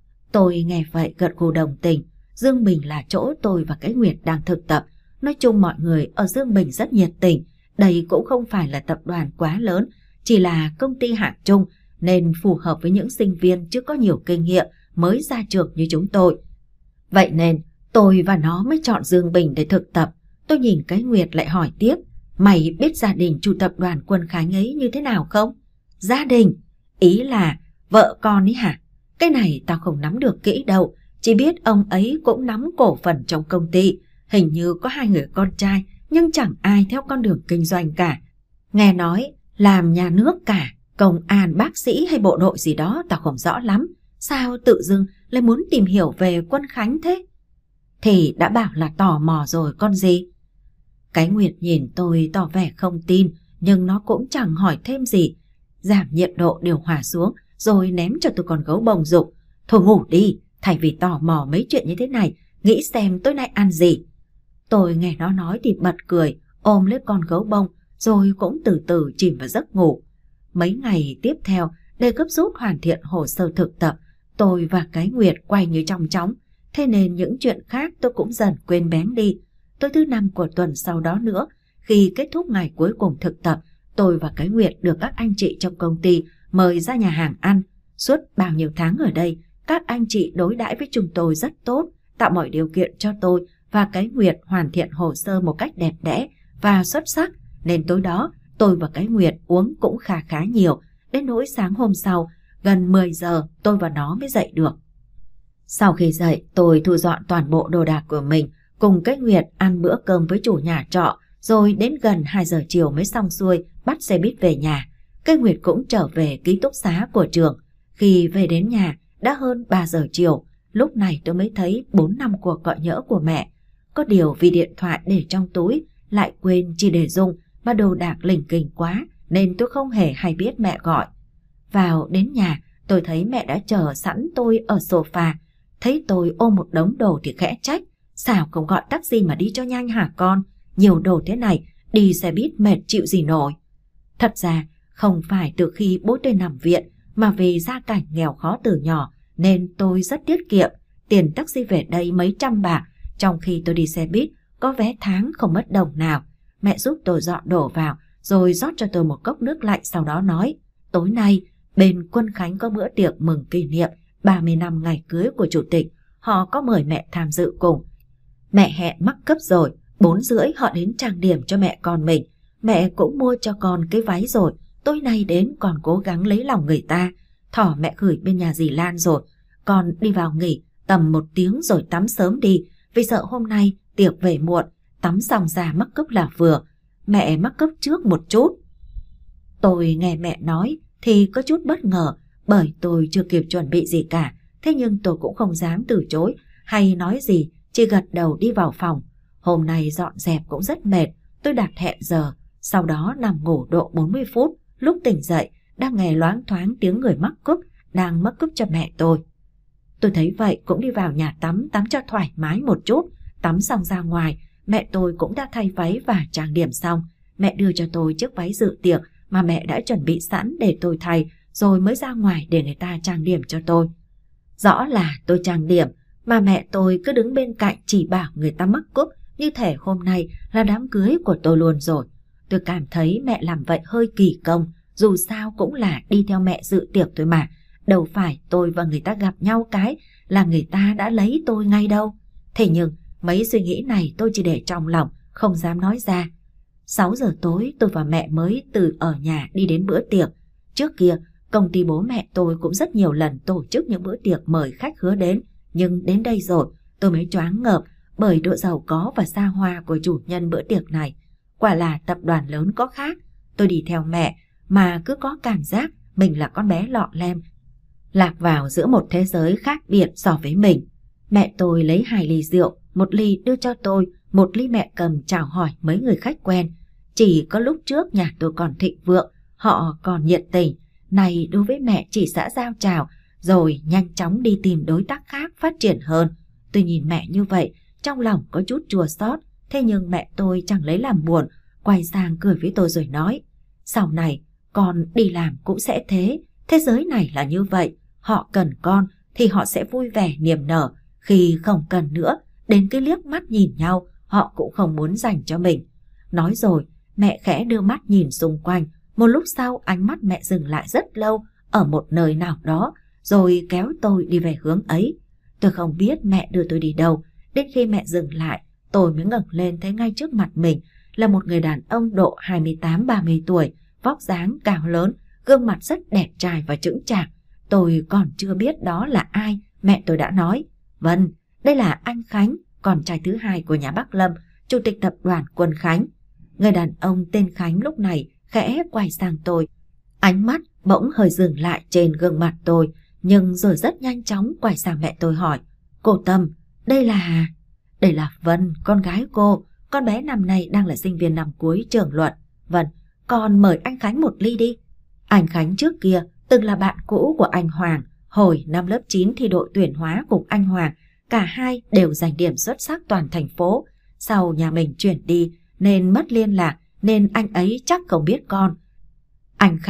Tôi nghe vậy gật gù đồng tình. Dương Bình là chỗ tôi và cái Nguyệt đang thực tập. Nói chung mọi người ở Dương Bình rất nhiệt tình. Đây cũng không phải là tập đoàn quá lớn, chỉ là công ty hạng trung nên phù hợp với những sinh viên chưa có nhiều kinh nghiệm mới ra trường như chúng tôi. Vậy nên tôi và nó mới chọn Dương Bình để thực tập. Tôi nhìn cái Nguyệt lại hỏi tiếp: "Mày biết gia đình chủ tập đoàn Quân Khánh ấy như thế nào không?" "Gia đình? Ý là vợ con ấy hả?" "Cái này tao không nắm được kỹ đâu, chỉ biết ông ấy cũng nắm cổ phần trong công ty. Hình như có hai người con trai, nhưng chẳng ai theo con đường kinh doanh cả. Nghe nói làm nhà nước cả, công an, bác sĩ hay bộ đội gì đó tao không rõ lắm. Sao tự dưng lại muốn tìm hiểu về Quân Khánh thế?" "Thì đã bảo là tò mò rồi con gì." Cái Nguyệt nhìn tôi tỏ vẻ không tin, nhưng nó cũng chẳng hỏi thêm gì. Giảm nhiệt độ điều hòa xuống rồi ném cho tôi con gấu bông dục: "Thôi ngủ đi, thay vì tò mò mấy chuyện như thế này, nghĩ xem tối nay ăn gì." Tôi nghe nó nói thì bật cười, ôm lấy con gấu bông rồi cũng từ từ chìm vào giấc ngủ. Mấy ngày tiếp theo Để gấp rút hoàn thiện hồ sơ thực tập, tôi và cái Nguyệt quay như trong chóng, thế nên những chuyện khác tôi cũng dần quên bén đi. Tối thứ năm của tuần sau đó nữa, khi kết thúc ngày cuối cùng thực tập, tôi và cái Nguyệt được các anh chị trong công ty mời ra nhà hàng ăn. Suốt bao nhiêu tháng ở đây, các anh chị đối đãi với chúng tôi rất tốt, tạo mọi điều kiện cho tôi và cái Nguyệt hoàn thiện hồ sơ một cách đẹp đẽ và xuất sắc, nên tối đó tôi và cái Nguyệt uống cũng khá khá nhiều, đến nỗi sáng hôm sau, gần mười giờ tôi và nó mới dậy được. Sau khi dậy, tôi thu dọn toàn bộ đồ đạc của mình, cùng cái Nguyệt ăn bữa cơm với chủ nhà trọ, rồi đến gần hai giờ chiều mới xong xuôi, bắt xe buýt về nhà. Cái Nguyệt cũng trở về ký túc xá của trường. Khi về đến nhà, đã hơn ba giờ chiều, lúc này tôi mới thấy bốn năm cuộc gọi nhỡ của mẹ. Có điều vì điện thoại để trong túi, lại quên chỉ để dùng, mà đồ đạc lỉnh kỉnh quá, nên tôi không hề hay biết mẹ gọi. Vào đến nhà, tôi thấy mẹ đã chờ sẵn tôi ở sofa. Thấy tôi ôm một đống đồ thì khẽ trách: sao không gọi taxi mà đi cho nhanh hả con? Nhiều đồ thế này, đi xe buýt mệt chịu gì nổi. Thật ra, không phải từ khi bố tôi nằm viện, mà vì gia cảnh nghèo khó từ nhỏ, nên tôi rất tiết kiệm. Tiền taxi về đây mấy trăm bạc, trong khi tôi đi xe buýt, có vé tháng không mất đồng nào. Mẹ giúp tôi dọn đồ vào, rồi rót cho tôi một cốc nước lạnh, sau đó nói: tối nay, bên Quân Khánh có bữa tiệc mừng kỷ niệm ba mươi năm ngày cưới của chủ tịch, họ có mời mẹ tham dự cùng. Mẹ hẹn mắc cấp rồi, bốn rưỡi họ đến trang điểm cho mẹ con mình. Mẹ cũng mua cho con cái váy rồi, tối nay đến còn cố gắng lấy lòng người ta. Thỏ mẹ gửi bên nhà dì Lan rồi, con đi vào nghỉ tầm một tiếng rồi tắm sớm đi, vì sợ hôm nay tiệc về muộn, tắm xong ra mắc cốc là vừa. Mẹ mắc cốc trước một chút. Tôi nghe mẹ nói thì có chút bất ngờ, bởi tôi chưa kịp chuẩn bị gì cả. Thế nhưng tôi cũng không dám từ chối hay nói gì, chỉ gật đầu đi vào phòng. Hôm nay dọn dẹp cũng rất mệt, tôi đặt hẹn giờ, sau đó nằm ngủ độ bốn mươi phút. Lúc tỉnh dậy, đang nghe loáng thoáng tiếng người mắc cốc đang mắc cốc cho mẹ tôi. Tôi thấy vậy cũng đi vào nhà tắm, tắm cho thoải mái một chút. Tắm xong ra ngoài, mẹ tôi cũng đã thay váy và trang điểm xong. Mẹ đưa cho tôi chiếc váy dự tiệc mà mẹ đã chuẩn bị sẵn để tôi thay, rồi mới ra ngoài để người ta trang điểm cho tôi. Rõ là tôi trang điểm, mà mẹ tôi cứ đứng bên cạnh chỉ bảo người ta mắc cúc, như thể hôm nay là đám cưới của tôi luôn rồi. Tôi cảm thấy mẹ làm vậy hơi kỳ công, dù sao cũng là đi theo mẹ dự tiệc thôi mà. Đâu phải tôi và người ta gặp nhau cái là người ta đã lấy tôi ngay đâu. Thế nhưng mấy suy nghĩ này tôi chỉ để trong lòng, không dám nói ra. Sáu giờ tối tôi và mẹ mới từ ở nhà đi đến bữa tiệc. Trước kia, công ty bố mẹ tôi cũng rất nhiều lần tổ chức những bữa tiệc mời khách hứa đến. Nhưng đến đây rồi, tôi mới choáng ngợp bởi độ giàu có và xa hoa của chủ nhân bữa tiệc này. Quả là tập đoàn lớn có khác. Tôi đi theo mẹ mà cứ có cảm giác mình là con bé lọ lem, lạc vào giữa một thế giới khác biệt so với mình. Mẹ tôi lấy hai ly rượu, một ly đưa cho tôi, một ly mẹ cầm chào hỏi mấy người khách quen. Chỉ có lúc trước nhà tôi còn thịnh vượng, họ còn nhiệt tình. Này đối với mẹ chỉ xã giao chào, rồi nhanh chóng đi tìm đối tác khác phát triển hơn. Tôi nhìn mẹ như vậy, trong lòng có chút chua xót. Thế nhưng mẹ tôi chẳng lấy làm buồn, quay sang cười với tôi rồi nói: sau này con đi làm cũng sẽ thế. Thế giới này là như vậy, họ cần con thì họ sẽ vui vẻ niềm nở, khi không cần nữa, đến cái liếc mắt nhìn nhau họ cũng không muốn dành cho mình. Nói rồi, mẹ khẽ đưa mắt nhìn xung quanh. Một lúc sau ánh mắt mẹ dừng lại rất lâu ở một nơi nào đó, rồi kéo tôi đi về hướng ấy. Tôi không biết mẹ đưa tôi đi đâu. Đến khi mẹ dừng lại, tôi mới ngẩng lên thấy ngay trước mặt mình là một người đàn ông độ hai mươi tám ba mươi tuổi, vóc dáng cao lớn, gương mặt rất đẹp trai và chững chạc. Tôi còn chưa biết đó là ai, mẹ tôi đã nói: Vân, đây là anh Khánh, con trai thứ hai của nhà bác Lâm, chủ tịch tập đoàn Quân Khánh. Người đàn ông tên Khánh lúc này khẽ quay sang tôi. Ánh mắt bỗng hơi dừng lại trên gương mặt tôi, nhưng rồi rất nhanh chóng quay sang mẹ tôi hỏi: Cô Tâm, đây là... Đây là Vân, con gái cô. Con bé năm nay đang là sinh viên năm cuối trường luật. Vân, con mời anh Khánh một ly đi. Anh Khánh trước kia từng là bạn cũ của anh Hoàng. Hồi năm lớp chín thi đội tuyển hóa cùng anh Hoàng, cả hai đều giành điểm xuất sắc toàn thành phố. Sau nhà mình chuyển đi nên mất liên lạc, nên anh ấy chắc không biết con. Anh Khánh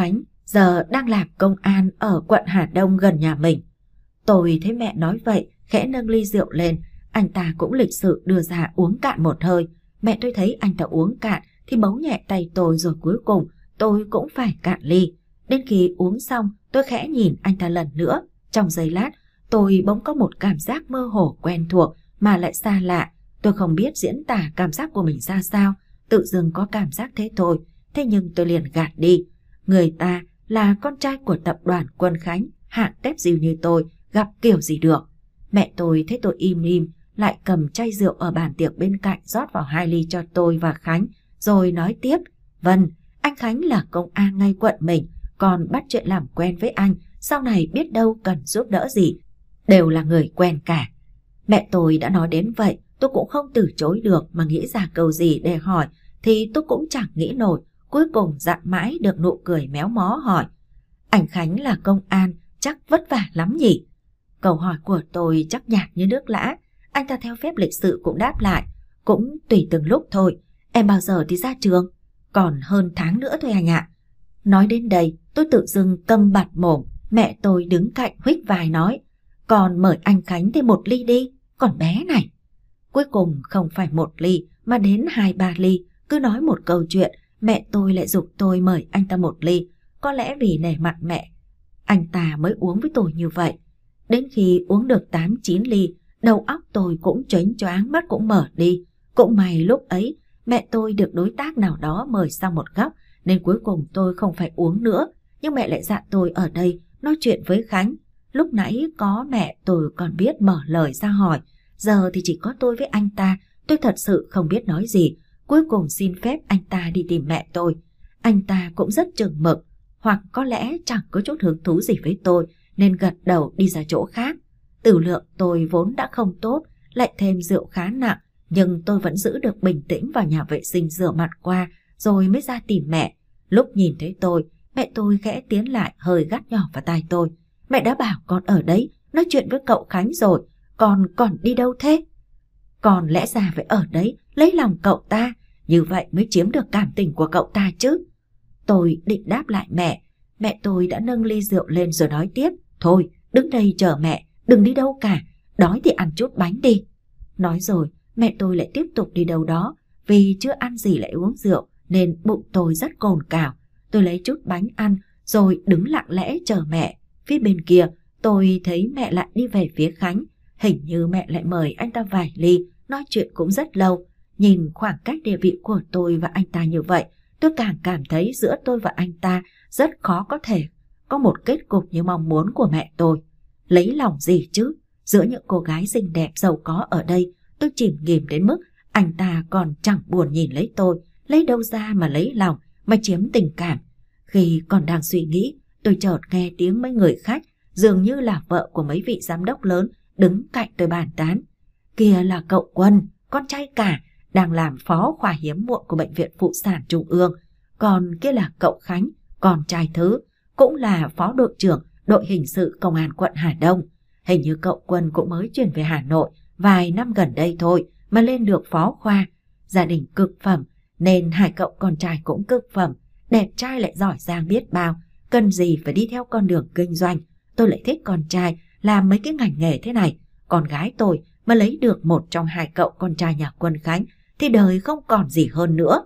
giờ đang làm công an ở quận Hà Đông gần nhà mình. Tôi thấy mẹ nói vậy, khẽ nâng ly rượu lên, anh ta cũng lịch sự đưa ra uống cạn một hơi. Mẹ tôi thấy anh ta uống cạn thì bấu nhẹ tay tôi, rồi cuối cùng tôi cũng phải cạn ly. Đến khi uống xong, tôi khẽ nhìn anh ta lần nữa. Trong giây lát, tôi bỗng có một cảm giác mơ hồ quen thuộc mà lại xa lạ. Tôi không biết diễn tả cảm giác của mình ra sao, tự dưng có cảm giác thế thôi. Thế nhưng tôi liền gạt đi. Người ta là con trai của tập đoàn Quân Khánh, hạng tép dìu như tôi, gặp kiểu gì được. Mẹ tôi thấy tôi im im, lại cầm chai rượu ở bàn tiệc bên cạnh rót vào hai ly cho tôi và Khánh, rồi nói tiếp: Vân, anh Khánh là công an ngay quận mình, còn bắt chuyện làm quen với anh, sau này biết đâu cần giúp đỡ gì, đều là người quen cả. Mẹ tôi đã nói đến vậy, tôi cũng không từ chối được, mà nghĩ ra câu gì để hỏi thì tôi cũng chẳng nghĩ nổi. Cuối cùng dặn mãi được nụ cười méo mó hỏi: Anh Khánh là công an, chắc vất vả lắm nhỉ? Câu hỏi của tôi chắc nhạt như nước lã. Anh ta theo phép lịch sự cũng đáp lại: Cũng tùy từng lúc thôi. Em bao giờ thì ra trường? Còn hơn tháng nữa thôi anh ạ. Nói đến đây tôi tự dưng câm bặt mồm. Mẹ tôi đứng cạnh huých vai nói: Còn mời anh Khánh thêm một ly đi, còn bé này. Cuối cùng không phải một ly mà đến hai ba ly. Cứ nói một câu chuyện, mẹ tôi lại giục tôi mời anh ta một ly. Có lẽ vì nể mặt mẹ, anh ta mới uống với tôi như vậy. Đến khi uống được tám chín ly, đầu óc tôi cũng chớnh choáng, mắt cũng mở đi. Cũng may lúc ấy mẹ tôi được đối tác nào đó mời sang một góc, nên cuối cùng tôi không phải uống nữa. Nhưng mẹ lại dặn tôi ở đây nói chuyện với Khánh. Lúc nãy có mẹ tôi còn biết mở lời ra hỏi, giờ thì chỉ có tôi với anh ta. Tôi thật sự không biết nói gì. Cuối cùng xin phép anh ta đi tìm mẹ tôi. Anh ta cũng rất chừng mực, hoặc có lẽ chẳng có chút hứng thú gì với tôi, nên gật đầu đi ra chỗ khác. Tử lượng tôi vốn đã không tốt, lại thêm rượu khá nặng, nhưng tôi vẫn giữ được bình tĩnh vào nhà vệ sinh rửa mặt qua, rồi mới ra tìm mẹ. Lúc nhìn thấy tôi, mẹ tôi khẽ tiến lại hơi gắt nhỏ vào tai tôi: Mẹ đã bảo con ở đấy nói chuyện với cậu Khánh rồi, con còn đi đâu thế? Con lẽ ra phải ở đấy lấy lòng cậu ta, như vậy mới chiếm được cảm tình của cậu ta chứ. Tôi định đáp lại mẹ. Mẹ tôi đã nâng ly rượu lên rồi nói tiếp: Thôi, đứng đây chờ mẹ, đừng đi đâu cả, đói thì ăn chút bánh đi. Nói rồi, mẹ tôi lại tiếp tục đi đâu đó. Vì chưa ăn gì lại uống rượu, nên bụng tôi rất cồn cào. Tôi lấy chút bánh ăn, rồi đứng lặng lẽ chờ mẹ. Phía bên kia, tôi thấy mẹ lại đi về phía Khánh. Hình như mẹ lại mời anh ta vài ly, nói chuyện cũng rất lâu. Nhìn khoảng cách địa vị của tôi và anh ta như vậy, tôi càng cảm thấy giữa tôi và anh ta rất khó có thể có một kết cục như mong muốn của mẹ tôi. Lấy lòng gì chứ? Giữa những cô gái xinh đẹp giàu có ở đây, tôi chìm nghỉm đến mức anh ta còn chẳng buồn nhìn lấy tôi. Lấy đâu ra mà lấy lòng, mà chiếm tình cảm? Khi còn đang suy nghĩ, tôi chợt nghe tiếng mấy người khách, dường như là vợ của mấy vị giám đốc lớn, đứng cạnh tôi bàn tán. Kia là cậu Quân, con trai cả, đang làm phó khoa hiếm muộn của Bệnh viện Phụ sản Trung ương. Còn kia là cậu Khánh, con trai thứ, cũng là phó đội trưởng đội hình sự công an quận Hà Đông. Hình như cậu Quân cũng mới chuyển về Hà Nội vài năm gần đây thôi mà lên được phó khoa. Gia đình cực phẩm, nên hai cậu con trai cũng cực phẩm, đẹp trai lại giỏi giang biết bao, cần gì phải đi theo con đường kinh doanh. Tôi lại thích con trai làm mấy cái ngành nghề thế này. Con gái tôi mà lấy được một trong hai cậu con trai nhà Quân Khánh thì đời không còn gì hơn nữa.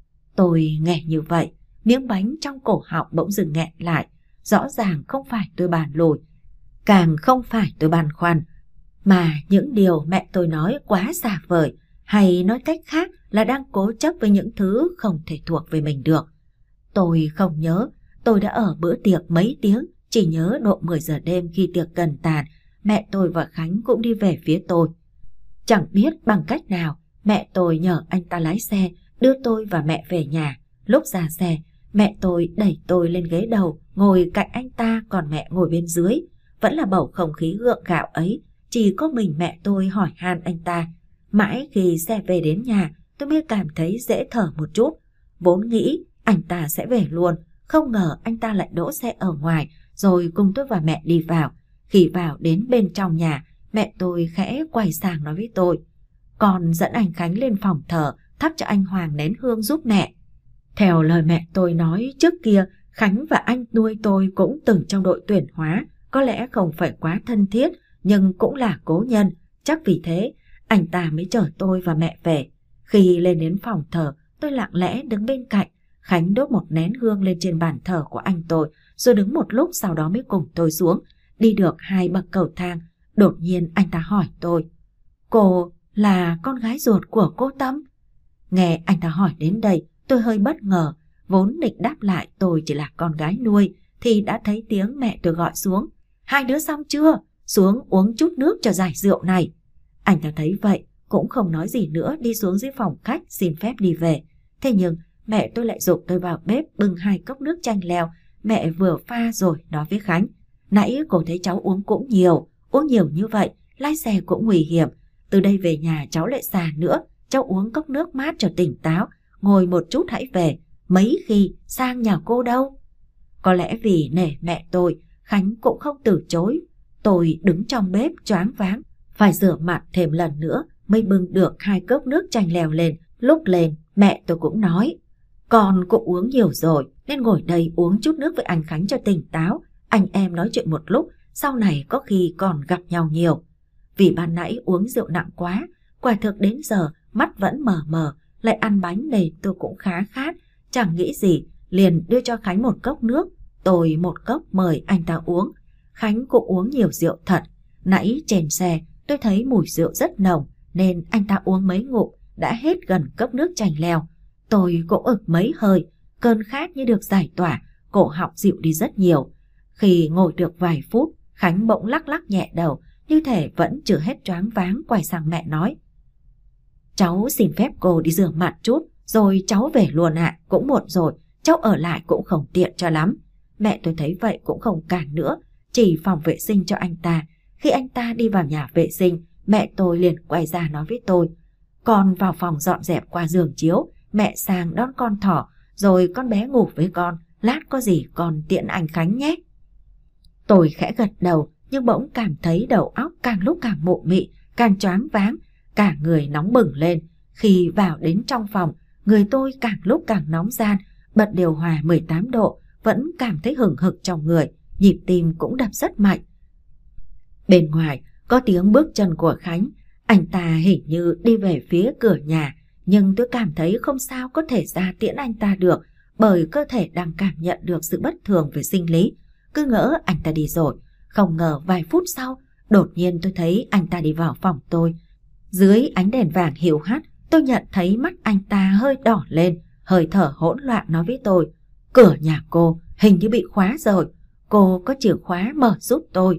Tôi nghe như vậy, miếng bánh trong cổ họng bỗng dừng nghẹn lại. Rõ ràng không phải tôi bàn lùi, càng không phải tôi băn khoăn, mà những điều mẹ tôi nói quá xa vời, hay nói cách khác là đang cố chấp với những thứ không thể thuộc về mình được. Tôi không nhớ tôi đã ở bữa tiệc mấy tiếng, chỉ nhớ độ mười giờ đêm khi tiệc gần tàn, mẹ tôi và Khánh cũng đi về phía tôi. Chẳng biết bằng cách nào, mẹ tôi nhờ anh ta lái xe đưa tôi và mẹ về nhà. Lúc ra xe, mẹ tôi đẩy tôi lên ghế đầu, ngồi cạnh anh ta, còn mẹ ngồi bên dưới. Vẫn là bầu không khí gượng gạo ấy, chỉ có mình mẹ tôi hỏi han anh ta. Mãi khi xe về đến nhà, tôi mới cảm thấy dễ thở một chút. Vốn nghĩ anh ta sẽ về luôn, không ngờ anh ta lại đỗ xe ở ngoài, rồi cùng tôi và mẹ đi vào. Khi vào đến bên trong nhà, mẹ tôi khẽ quay sang nói với tôi: Con dẫn anh Khánh lên phòng thờ, thắp cho anh Hoàng nén hương giúp mẹ. Theo lời mẹ tôi nói trước kia, Khánh và anh nuôi tôi cũng từng trong đội tuyển hóa, có lẽ không phải quá thân thiết, nhưng cũng là cố nhân. Chắc vì thế, anh ta mới chở tôi và mẹ về. Khi lên đến phòng thờ, tôi lặng lẽ đứng bên cạnh. Khánh đốt một nén hương lên trên bàn thờ của anh tôi, rồi đứng một lúc sau đó mới cùng tôi xuống. Đi được hai bậc cầu thang, đột nhiên anh ta hỏi tôi: "Cô là con gái ruột của cô Tâm?" Nghe anh ta hỏi đến đây, tôi hơi bất ngờ. Vốn định đáp lại tôi chỉ là con gái nuôi, thì đã thấy tiếng mẹ tôi gọi xuống: "Hai đứa xong chưa? Xuống uống chút nước cho giải rượu này." Anh ta thấy vậy, cũng không nói gì nữa, đi xuống dưới phòng khách xin phép đi về. Thế nhưng mẹ tôi lại giục tôi vào bếp bưng hai cốc nước chanh leo. Mẹ vừa pha rồi nói với Khánh: "Nãy cô thấy cháu uống cũng nhiều, uống nhiều như vậy, lái xe cũng nguy hiểm. Từ đây về nhà cháu lại xà nữa, cháu uống cốc nước mát cho tỉnh táo, ngồi một chút hãy về, mấy khi sang nhà cô đâu." Có lẽ vì nể mẹ tôi, Khánh cũng không từ chối. Tôi đứng trong bếp choáng váng, phải rửa mặt thêm lần nữa mới bưng được hai cốc nước chanh leo lên. Lúc lên, mẹ tôi cũng nói: "Con cũng uống nhiều rồi, nên ngồi đây uống chút nước với anh Khánh cho tỉnh táo. Anh em nói chuyện một lúc, sau này có khi còn gặp nhau nhiều." Vì ban nãy uống rượu nặng quá, quả thực đến giờ mắt vẫn mờ mờ, lại ăn bánh nên tôi cũng khá khát, chẳng nghĩ gì, liền đưa cho Khánh một cốc nước, tôi một cốc mời anh ta uống. Khánh cũng uống nhiều rượu thật. Nãy trên xe tôi thấy mùi rượu rất nồng, nên anh ta uống mấy ngụm đã hết gần cốc nước chanh leo. Tôi cũng ực mấy hơi, cơn khát như được giải tỏa, cổ họng dịu đi rất nhiều. Khi ngồi được vài phút, Khánh bỗng lắc lắc nhẹ đầu, như thể vẫn chưa hết choáng váng, quay sang mẹ nói: "Cháu xin phép cô đi rửa mặt chút, rồi cháu về luôn ạ, cũng muộn rồi, cháu ở lại cũng không tiện cho lắm." Mẹ tôi thấy vậy cũng không cản nữa, chỉ phòng vệ sinh cho anh ta. Khi anh ta đi vào nhà vệ sinh, mẹ tôi liền quay ra nói với tôi: "Con vào phòng dọn dẹp qua giường chiếu, mẹ sang đón con thỏ, rồi con bé ngủ với con, lát có gì con tiện anh Khánh nhé." Tôi khẽ gật đầu, nhưng bỗng cảm thấy đầu óc càng lúc càng mụ mị, càng choáng váng, cả người nóng bừng lên. Khi vào đến trong phòng, người tôi càng lúc càng nóng ran, bật điều hòa mười tám độ, vẫn cảm thấy hừng hực trong người, nhịp tim cũng đập rất mạnh. Bên ngoài có tiếng bước chân của Khánh, anh ta hình như đi về phía cửa nhà, nhưng tôi cảm thấy không sao có thể ra tiễn anh ta được, bởi cơ thể đang cảm nhận được sự bất thường về sinh lý. Cứ ngỡ anh ta đi rồi, không ngờ vài phút sau, đột nhiên tôi thấy anh ta đi vào phòng tôi. Dưới ánh đèn vàng hiu hắt, tôi nhận thấy mắt anh ta hơi đỏ lên, hơi thở hỗn loạn nói với tôi: "Cửa nhà cô hình như bị khóa rồi, cô có chìa khóa mở giúp tôi."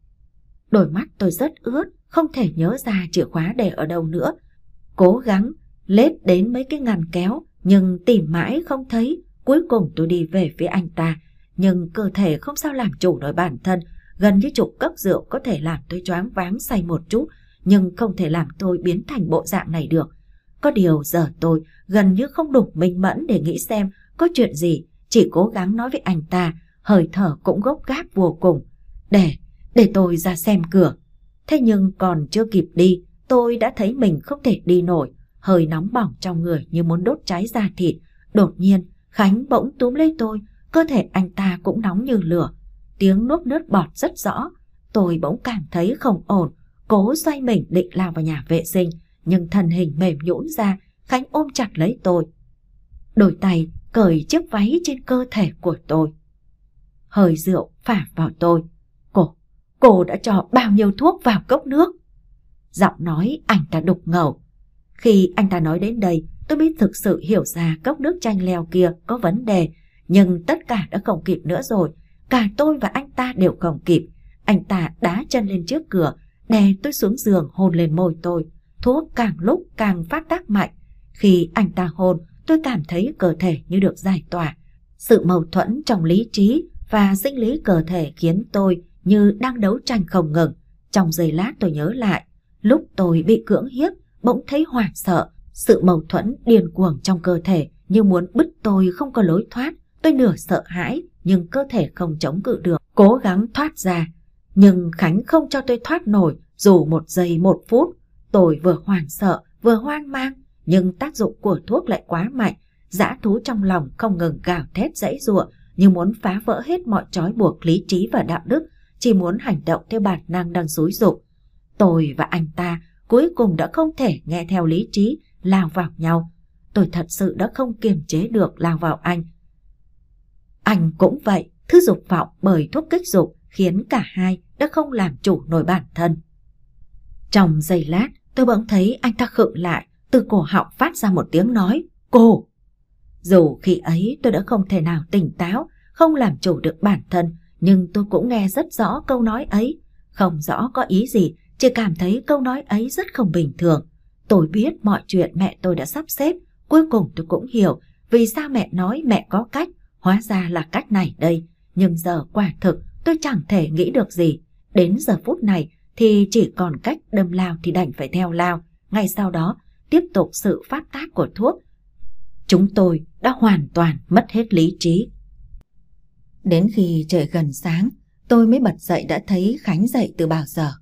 Đôi mắt tôi rất ướt, không thể nhớ ra chìa khóa để ở đâu nữa. Cố gắng lết đến mấy cái ngăn kéo, nhưng tìm mãi không thấy. Cuối cùng tôi đi về phía anh ta, nhưng cơ thể không sao làm chủ nổi bản thân. Gần như chục cốc rượu có thể làm tôi choáng váng say một chút, nhưng không thể làm tôi biến thành bộ dạng này được. Có điều giờ tôi gần như không đủ minh mẫn để nghĩ xem có chuyện gì, chỉ cố gắng nói với anh ta, hơi thở cũng gấp gáp vô cùng: Để, để tôi ra xem cửa." Thế nhưng còn chưa kịp đi, tôi đã thấy mình không thể đi nổi, hơi nóng bỏng trong người như muốn đốt cháy da thịt. Đột nhiên, Khánh bỗng túm lấy tôi, cơ thể anh ta cũng nóng như lửa. Tiếng nuốt nước bọt rất rõ. Tôi bỗng cảm thấy không ổn, cố xoay mình định lao vào nhà vệ sinh, nhưng thân hình mềm nhũn ra, Khánh ôm chặt lấy tôi. Đôi tay cởi chiếc váy trên cơ thể của tôi. Hơi rượu phả vào tôi. Cô, cô đã cho bao nhiêu thuốc vào cốc nước? Giọng nói anh ta đục ngầu. Khi anh ta nói đến đây, tôi mới thực sự hiểu ra cốc nước chanh leo kia có vấn đề, nhưng tất cả đã không kịp nữa rồi. Cả tôi và anh ta đều không kịp. Anh ta đá chân lên trước cửa, đè tôi xuống giường, hôn lên môi tôi. Thuốc càng lúc càng phát tác mạnh. Khi anh ta hôn, tôi cảm thấy cơ thể như được giải tỏa. Sự mâu thuẫn trong lý trí và sinh lý cơ thể khiến tôi như đang đấu tranh không ngừng. Trong giây lát tôi nhớ lại, lúc tôi bị cưỡng hiếp, bỗng thấy hoảng sợ. Sự mâu thuẫn điên cuồng trong cơ thể như muốn bứt tôi không có lối thoát. Tôi nửa sợ hãi, nhưng cơ thể không chống cự được, cố gắng thoát ra. Nhưng Khánh không cho tôi thoát nổi dù một giây một phút. Tôi vừa hoảng sợ vừa hoang mang, nhưng tác dụng của thuốc lại quá mạnh. Dã thú trong lòng không ngừng gào thét giãy giụa, như muốn phá vỡ hết mọi trói buộc lý trí và đạo đức, chỉ muốn hành động theo bản năng đang xúi giục. Tôi và anh ta cuối cùng đã không thể nghe theo lý trí, lao vào nhau. Tôi thật sự đã không kiềm chế được lao vào anh. Anh cũng vậy, thứ dục vọng bởi thuốc kích dục khiến cả hai đã không làm chủ nổi bản thân. Trong giây lát, tôi bỗng thấy anh ta khựng lại, từ cổ họng phát ra một tiếng nói, cô. Dù khi ấy tôi đã không thể nào tỉnh táo, không làm chủ được bản thân, nhưng tôi cũng nghe rất rõ câu nói ấy. Không rõ có ý gì, chỉ cảm thấy câu nói ấy rất không bình thường. Tôi biết mọi chuyện mẹ tôi đã sắp xếp, cuối cùng tôi cũng hiểu vì sao mẹ nói mẹ có cách, hóa ra là cách này đây. Nhưng giờ quả thực tôi chẳng thể nghĩ được gì. Đến giờ phút này thì chỉ còn cách đâm lao thì đành phải theo lao. Ngay sau đó tiếp tục sự phát tác của thuốc. Chúng tôi đã hoàn toàn mất hết lý trí. Đến khi trời gần sáng, tôi mới bật dậy đã thấy Khánh dậy từ bao giờ.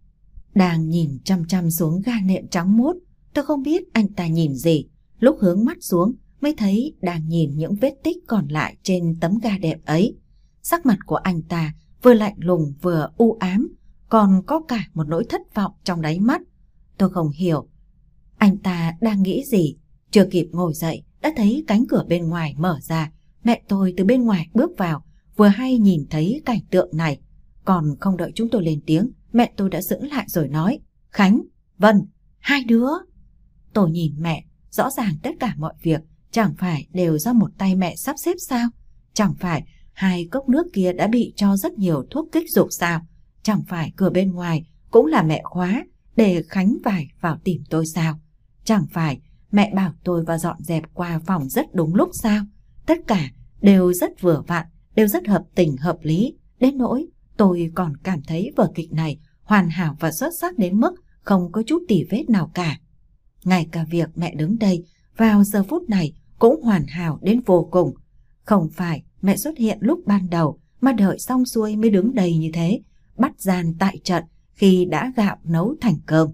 Đang nhìn chăm chăm xuống ga nệm trắng muốt, tôi không biết anh ta nhìn gì. Lúc hướng mắt xuống mới thấy đang nhìn những vết tích còn lại trên tấm ga đẹp ấy. Sắc mặt của anh ta vừa lạnh lùng vừa u ám, còn có cả một nỗi thất vọng trong đáy mắt. Tôi không hiểu anh ta đang nghĩ gì. Chưa kịp ngồi dậy đã thấy cánh cửa bên ngoài mở ra. Mẹ tôi từ bên ngoài bước vào, vừa hay nhìn thấy cảnh tượng này. Còn không đợi chúng tôi lên tiếng, mẹ tôi đã giữ lại rồi nói, Khánh, Vân, hai đứa. Tôi nhìn mẹ, rõ ràng tất cả mọi việc chẳng phải đều do một tay mẹ sắp xếp sao? Chẳng phải hai cốc nước kia đã bị cho rất nhiều thuốc kích dục sao? Chẳng phải cửa bên ngoài cũng là mẹ khóa để Khánh vải vào tìm tôi sao? Chẳng phải mẹ bảo tôi vào dọn dẹp qua phòng rất đúng lúc sao? Tất cả đều rất vừa vặn, đều rất hợp tình hợp lý, đến nỗi tôi còn cảm thấy vở kịch này hoàn hảo và xuất sắc đến mức không có chút tì vết nào cả. Ngay cả việc mẹ đứng đây vào giờ phút này cũng hoàn hảo đến vô cùng. Không phải mẹ xuất hiện lúc ban đầu mà đợi xong xuôi mới đứng đây như thế, bắt gian tại trận khi đã gạo nấu thành cơm.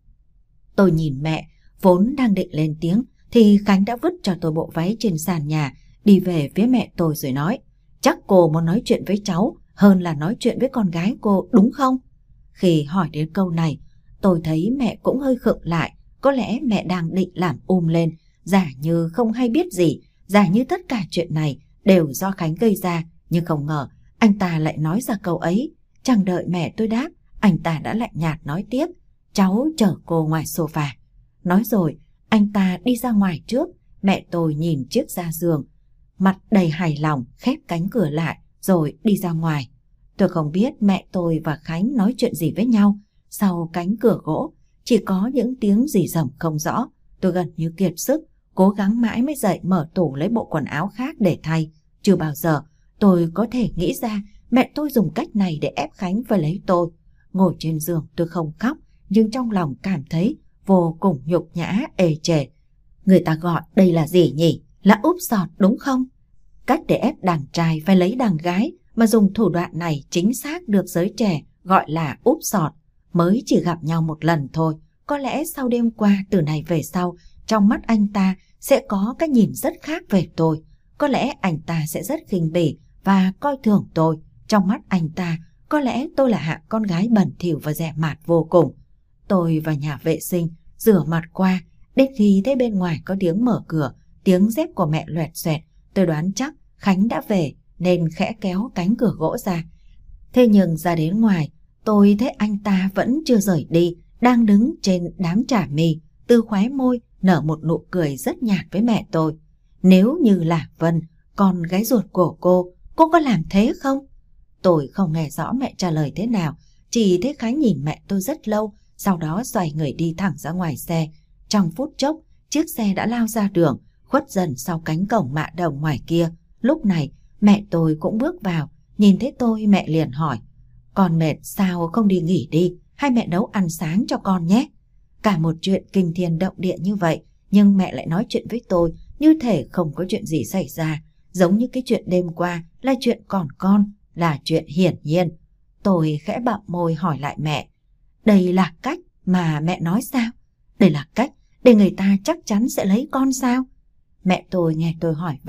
Tôi nhìn mẹ, vốn đang định lên tiếng thì Khánh đã vứt cho tôi bộ váy trên sàn nhà, đi về phía mẹ tôi rồi nói, chắc cô muốn nói chuyện với cháu hơn là nói chuyện với con gái cô đúng không? Khi hỏi đến câu này, tôi thấy mẹ cũng hơi khựng lại. Có lẽ mẹ đang định làm um lên, giả như không hay biết gì, giả như tất cả chuyện này đều do Khánh gây ra. Nhưng không ngờ anh ta lại nói ra câu ấy. Chẳng đợi mẹ tôi đáp, anh ta đã lạnh nhạt nói tiếp, cháu chở cô ngoài sofa. Nói rồi anh ta đi ra ngoài trước. Mẹ tôi nhìn chiếc ga giường, mặt đầy hài lòng, khép cánh cửa lại rồi đi ra ngoài. Tôi không biết mẹ tôi và Khánh nói chuyện gì với nhau. Sau cánh cửa gỗ chỉ có những tiếng rì rầm không rõ. Tôi gần như kiệt sức, cố gắng mãi mới dậy mở tủ lấy bộ quần áo khác để thay. Chưa bao giờ tôi có thể nghĩ ra mẹ tôi dùng cách này để ép Khánh phải lấy tôi. Ngồi trên giường tôi không khóc, nhưng trong lòng cảm thấy vô cùng nhục nhã, ê chề. Người ta gọi đây là gì nhỉ? Là úp sọt đúng không? Cách để ép đàn trai phải lấy đàn gái mà dùng thủ đoạn này chính xác được giới trẻ gọi là úp sọt. Mới chỉ gặp nhau một lần thôi, có lẽ sau đêm qua từ này về sau, trong mắt anh ta sẽ có cái nhìn rất khác về tôi. Có lẽ anh ta sẽ rất khinh bỉ và coi thường tôi. Trong mắt anh ta, có lẽ tôi là hạng con gái bẩn thỉu và dè mạt vô cùng. Tôi vào nhà vệ sinh, rửa mặt qua, đến khi thấy bên ngoài có tiếng mở cửa, tiếng dép của mẹ loẹt xoẹt, tôi đoán chắc Khánh đã về nên khẽ kéo cánh cửa gỗ ra. Thế nhưng ra đến ngoài, tôi thấy anh ta vẫn chưa rời đi, đang đứng trên đám chả mì, từ khóe môi nở một nụ cười rất nhạt với mẹ tôi. Nếu như là Vân, con gái ruột của cô, cô có làm thế không? Tôi không nghe rõ mẹ trả lời thế nào, chỉ thấy Khánh nhìn mẹ tôi rất lâu, sau đó xoay người đi thẳng ra ngoài xe. Trong phút chốc, chiếc xe đã lao ra đường, khuất dần sau cánh cổng mạ đồng ngoài kia. Lúc này, mẹ tôi cũng bước vào, nhìn thấy tôi mẹ liền hỏi, con mệt sao không đi nghỉ đi, hay mẹ nấu ăn sáng cho con nhé. Cả một chuyện kinh thiên động địa như vậy, nhưng mẹ lại nói chuyện với tôi như thể không có chuyện gì xảy ra, giống như cái chuyện đêm qua là chuyện còn con, là chuyện hiển nhiên. Tôi khẽ bặm môi hỏi lại mẹ, đây là cách mà mẹ nói sao? Đây là cách để người ta chắc chắn sẽ lấy con sao? Mẹ tôi nghe tôi hỏi vậy,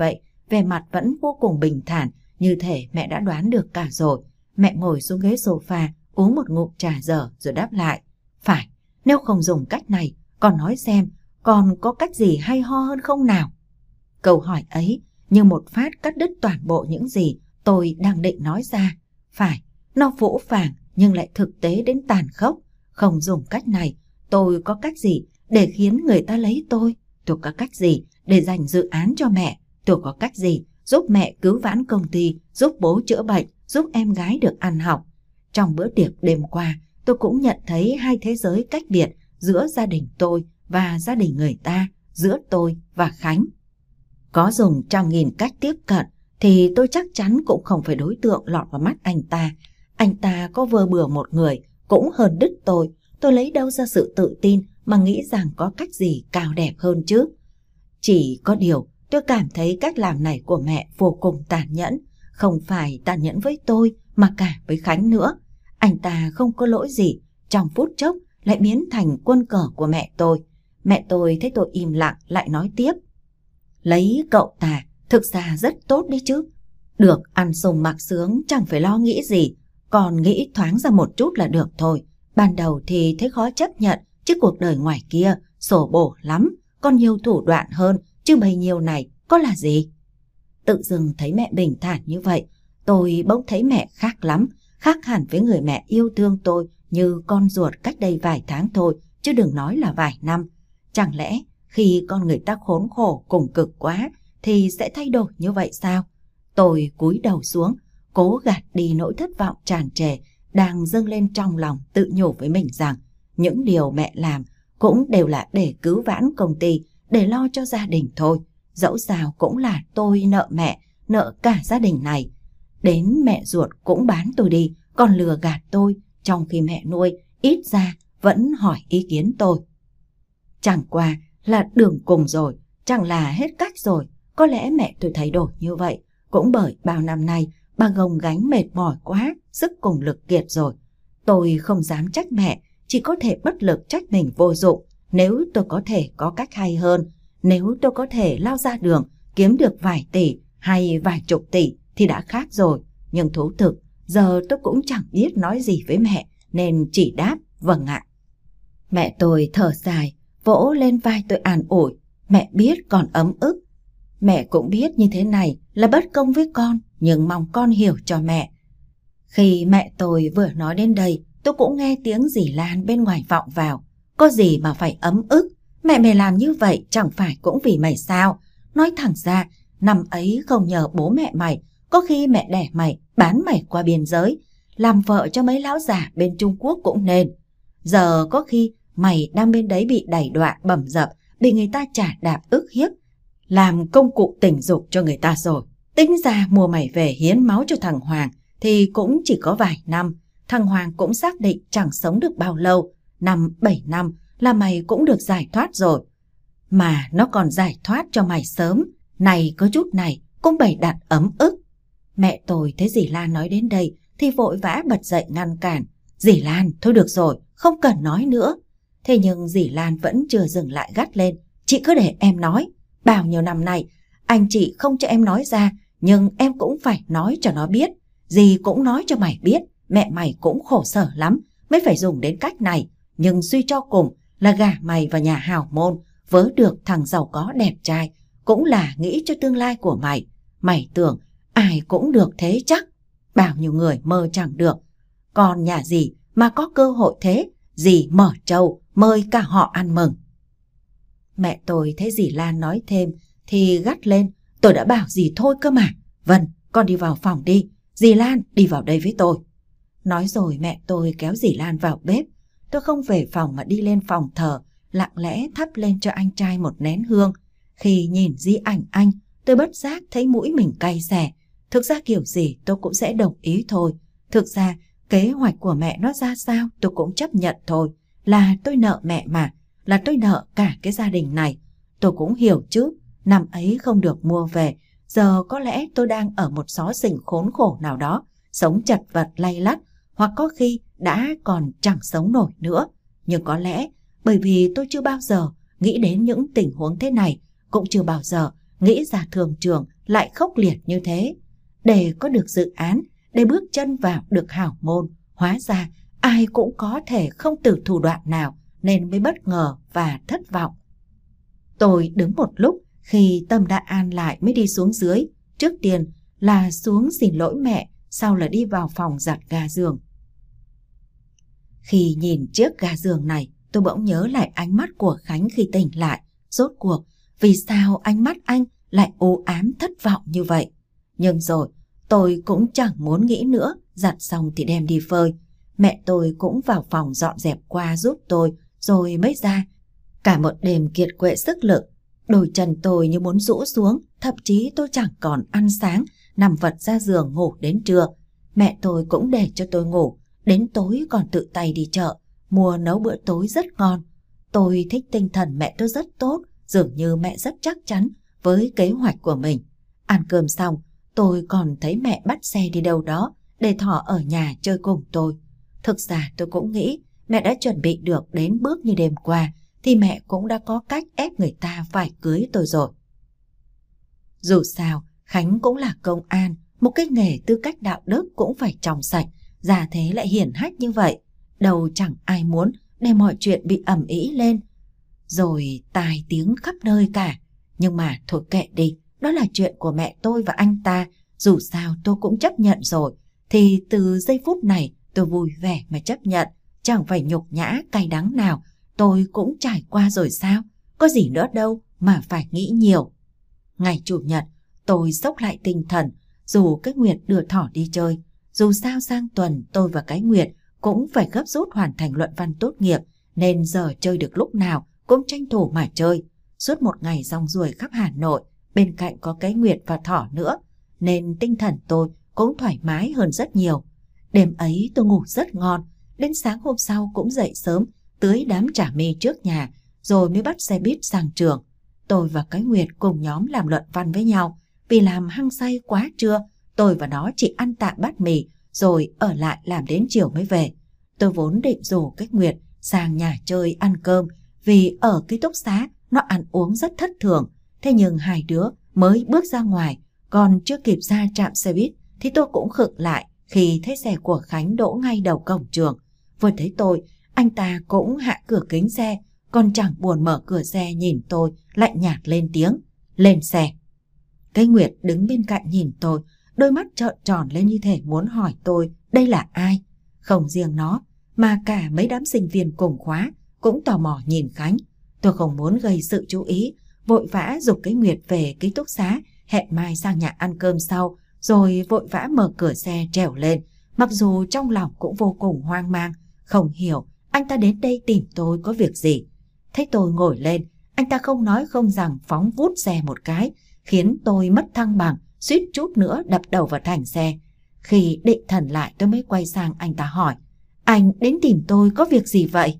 vẻ mặt vẫn vô cùng bình thản, như thể mẹ đã đoán được cả rồi. Mẹ ngồi xuống ghế sofa, uống một ngụm trà dở rồi đáp lại. Phải, nếu không dùng cách này, con nói xem, còn có cách gì hay ho hơn không nào? Câu hỏi ấy như một phát cắt đứt toàn bộ những gì tôi đang định nói ra. Phải, nó phũ phàng nhưng lại thực tế đến tàn khốc. Không dùng cách này, tôi có cách gì để khiến người ta lấy tôi? Tôi có cách gì để dành dự án cho mẹ? Tôi có cách gì giúp mẹ cứu vãn công ty, giúp bố chữa bệnh, giúp em gái được ăn học? Trong bữa tiệc đêm qua, tôi cũng nhận thấy hai thế giới cách biệt giữa gia đình tôi và gia đình người ta, giữa tôi và Khánh. Có dùng trăm nghìn cách tiếp cận thì tôi chắc chắn cũng không phải đối tượng lọt vào mắt anh ta. Anh ta có vơ bừa một người cũng hơn đứt tôi. Tôi lấy đâu ra sự tự tin mà nghĩ rằng có cách gì cao đẹp hơn chứ? Chỉ có điều tôi cảm thấy cách làm này của mẹ vô cùng tàn nhẫn. Không phải tàn nhẫn với tôi mà cả với Khánh nữa. Anh ta không có lỗi gì, trong phút chốc lại biến thành quân cờ của mẹ tôi. Mẹ tôi thấy tôi im lặng lại nói tiếp. Lấy cậu ta thực ra rất tốt đấy chứ. Được ăn sung mặc sướng chẳng phải lo nghĩ gì, còn nghĩ thoáng ra một chút là được thôi. Ban đầu thì thấy khó chấp nhận, chứ cuộc đời ngoài kia sổ bổ lắm, còn nhiều thủ đoạn hơn, chứ bấy nhiêu này có là gì? Tự dưng thấy mẹ bình thản như vậy, tôi bỗng thấy mẹ khác lắm, khác hẳn với người mẹ yêu thương tôi như con ruột cách đây vài tháng thôi, chứ đừng nói là vài năm. Chẳng lẽ khi con người ta khốn khổ cùng cực quá thì sẽ thay đổi như vậy sao? Tôi cúi đầu xuống, cố gạt đi nỗi thất vọng tràn trề đang dâng lên trong lòng, tự nhủ với mình rằng những điều mẹ làm cũng đều là để cứu vãn công ty, để lo cho gia đình thôi. Dẫu sao cũng là tôi nợ mẹ, nợ cả gia đình này. Đến mẹ ruột cũng bán tôi đi, còn lừa gạt tôi, trong khi mẹ nuôi ít ra vẫn hỏi ý kiến tôi. Chẳng qua là đường cùng rồi, chẳng là hết cách rồi. Có lẽ mẹ tôi thay đổi như vậy cũng bởi bao năm nay bà gồng gánh mệt mỏi quá, sức cùng lực kiệt rồi. Tôi không dám trách mẹ, chỉ có thể bất lực trách mình vô dụng. Nếu tôi có thể có cách hay hơn, nếu tôi có thể lao ra đường kiếm được vài tỷ hay vài chục tỷ thì đã khác rồi. Nhưng thú thực, giờ tôi cũng chẳng biết nói gì với mẹ, nên chỉ đáp vâng ạ. Mẹ tôi thở dài, vỗ lên vai tôi an ủi. Mẹ biết còn ấm ức. Mẹ cũng biết như thế này là bất công với con, nhưng mong con hiểu cho mẹ. Khi mẹ tôi vừa nói đến đây, tôi cũng nghe tiếng dì Lan bên ngoài vọng vào. Có gì mà phải ấm ức? Mẹ mày làm như vậy chẳng phải cũng vì mày sao? Nói thẳng ra, năm ấy không nhờ bố mẹ mày, có khi mẹ đẻ mày bán mày qua biên giới, làm vợ cho mấy lão già bên Trung Quốc cũng nên. Giờ có khi mày đang bên đấy bị đày đọa bầm dập, bị người ta trả đạp ức hiếp, làm công cụ tình dục cho người ta rồi. Tính ra mua mày về hiến máu cho thằng Hoàng thì cũng chỉ có vài năm. Thằng Hoàng cũng xác định chẳng sống được bao lâu, năm bảy năm là mày cũng được giải thoát rồi. Mà nó còn giải thoát cho mày sớm, này có chút này cũng bày đặt ấm ức. Mẹ tôi thấy dì Lan nói đến đây thì vội vã bật dậy ngăn cản. Dì Lan, thôi được rồi, không cần nói nữa. Thế nhưng dì Lan vẫn chưa dừng lại gắt lên. Chị cứ để em nói. Bao nhiêu năm nay anh chị không cho em nói ra, nhưng em cũng phải nói cho nó biết. Dì cũng nói cho mày biết, mẹ mày cũng khổ sở lắm mới phải dùng đến cách này. Nhưng suy cho cùng là gả mày vào nhà hào môn, vớ được thằng giàu có đẹp trai, cũng là nghĩ cho tương lai của mày. Mày tưởng ai cũng được thế chắc? Bao nhiêu người mơ chẳng được. Còn nhà dì mà có cơ hội thế, dì mở trâu mời cả họ ăn mừng. Mẹ tôi thấy dì Lan nói thêm thì gắt lên. Tôi đã bảo dì thôi cơ mà. Vân, con đi vào phòng đi. Dì Lan, đi vào đây với tôi. Nói rồi mẹ tôi kéo dì Lan vào bếp. Tôi không về phòng mà đi lên phòng thờ, lặng lẽ thắp lên cho anh trai một nén hương. Khi nhìn di ảnh anh, tôi bất giác thấy mũi mình cay xè. Thực ra kiểu gì tôi cũng sẽ đồng ý thôi. Thực ra kế hoạch của mẹ nó ra sao tôi cũng chấp nhận thôi. Là tôi nợ mẹ mà, là tôi nợ cả cái gia đình này. Tôi cũng hiểu chứ, năm ấy không được mua về, giờ có lẽ tôi đang ở một xó xỉnh khốn khổ nào đó, sống chật vật lay lắt, hoặc có khi đã còn chẳng sống nổi nữa. Nhưng có lẽ bởi vì tôi chưa bao giờ nghĩ đến những tình huống thế này, cũng chưa bao giờ nghĩ ra thường trường lại khốc liệt như thế. Để có được dự án, để bước chân vào được hảo môn, hóa ra ai cũng có thể không từ thủ đoạn nào nên mới bất ngờ và thất vọng. Tôi đứng một lúc, khi tâm đã an lại mới đi xuống dưới. Trước tiên là xuống xin lỗi mẹ, sau là đi vào phòng giặt ga giường. Khi nhìn chiếc ga giường này, tôi bỗng nhớ lại ánh mắt của Khánh khi tỉnh lại. Rốt cuộc, vì sao ánh mắt anh lại u ám thất vọng như vậy? Nhưng rồi, tôi cũng chẳng muốn nghĩ nữa, giặt xong thì đem đi phơi. Mẹ tôi cũng vào phòng dọn dẹp qua giúp tôi, rồi mới ra. Cả một đêm kiệt quệ sức lực, đôi chân tôi như muốn rũ xuống, thậm chí tôi chẳng còn ăn sáng, nằm vật ra giường ngủ đến trưa. Mẹ tôi cũng để cho tôi ngủ, đến tối còn tự tay đi chợ, mua nấu bữa tối rất ngon. Tôi thích tinh thần mẹ tôi rất tốt, dường như mẹ rất chắc chắn với kế hoạch của mình. Ăn cơm xong, tôi còn thấy mẹ bắt xe đi đâu đó để Thỏ ở nhà chơi cùng tôi. Thực ra tôi cũng nghĩ mẹ đã chuẩn bị được đến bước như đêm qua, thì mẹ cũng đã có cách ép người ta phải cưới tôi rồi. Dù sao, Khánh cũng là công an, một cái nghề tư cách đạo đức cũng phải trong sạch, già thế lại hiển hách như vậy. Đâu chẳng ai muốn để mọi chuyện bị ầm ĩ lên, rồi tai tiếng khắp nơi cả. Nhưng mà thôi kệ đi, đó là chuyện của mẹ tôi và anh ta, dù sao tôi cũng chấp nhận rồi. Thì từ giây phút này tôi vui vẻ mà chấp nhận, chẳng phải nhục nhã cay đắng nào. Tôi cũng trải qua rồi sao, có gì nữa đâu mà phải nghĩ nhiều. Ngày Chủ nhật, tôi xốc lại tinh thần, dù cái Nguyệt đưa Thỏ đi chơi. Dù sao sang tuần tôi và cái Nguyệt cũng phải gấp rút hoàn thành luận văn tốt nghiệp, nên giờ chơi được lúc nào cũng tranh thủ mà chơi. Suốt một ngày rong ruổi khắp Hà Nội, bên cạnh có cái Nguyệt và Thỏ nữa, nên tinh thần tôi cũng thoải mái hơn rất nhiều. Đêm ấy tôi ngủ rất ngon, đến sáng hôm sau cũng dậy sớm, tưới đám chả mì trước nhà, rồi mới bắt xe buýt sang trường. Tôi và cái Nguyệt cùng nhóm làm luận văn với nhau, vì làm hăng say quá trưa, tôi và nó chỉ ăn tạm bát mì, rồi ở lại làm đến chiều mới về. Tôi vốn định rủ cái Nguyệt sang nhà chơi ăn cơm, vì ở ký túc xá nó ăn uống rất thất thường. Thế nhưng hai đứa mới bước ra ngoài, còn chưa kịp ra trạm xe buýt thì tôi cũng khựng lại khi thấy xe của Khánh đỗ ngay đầu cổng trường. Vừa thấy tôi, anh ta cũng hạ cửa kính xe, còn chẳng buồn mở cửa xe nhìn tôi, lạnh nhạt lên tiếng: "Lên xe." Cái Nguyệt đứng bên cạnh nhìn tôi, đôi mắt trợn tròn lên như thể muốn hỏi tôi đây là ai. Không riêng nó, mà cả mấy đám sinh viên cùng khóa cũng tò mò nhìn Khánh. Tôi không muốn gây sự chú ý, vội vã giục cái Nguyệt về ký túc xá, hẹn mai sang nhà ăn cơm sau, rồi vội vã mở cửa xe trèo lên. Mặc dù trong lòng cũng vô cùng hoang mang, không hiểu anh ta đến đây tìm tôi có việc gì. Thấy tôi ngồi lên, anh ta không nói không rằng phóng vút xe một cái, khiến tôi mất thăng bằng, suýt chút nữa đập đầu vào thành xe. Khi định thần lại tôi mới quay sang anh ta hỏi: "Anh đến tìm tôi có việc gì vậy?"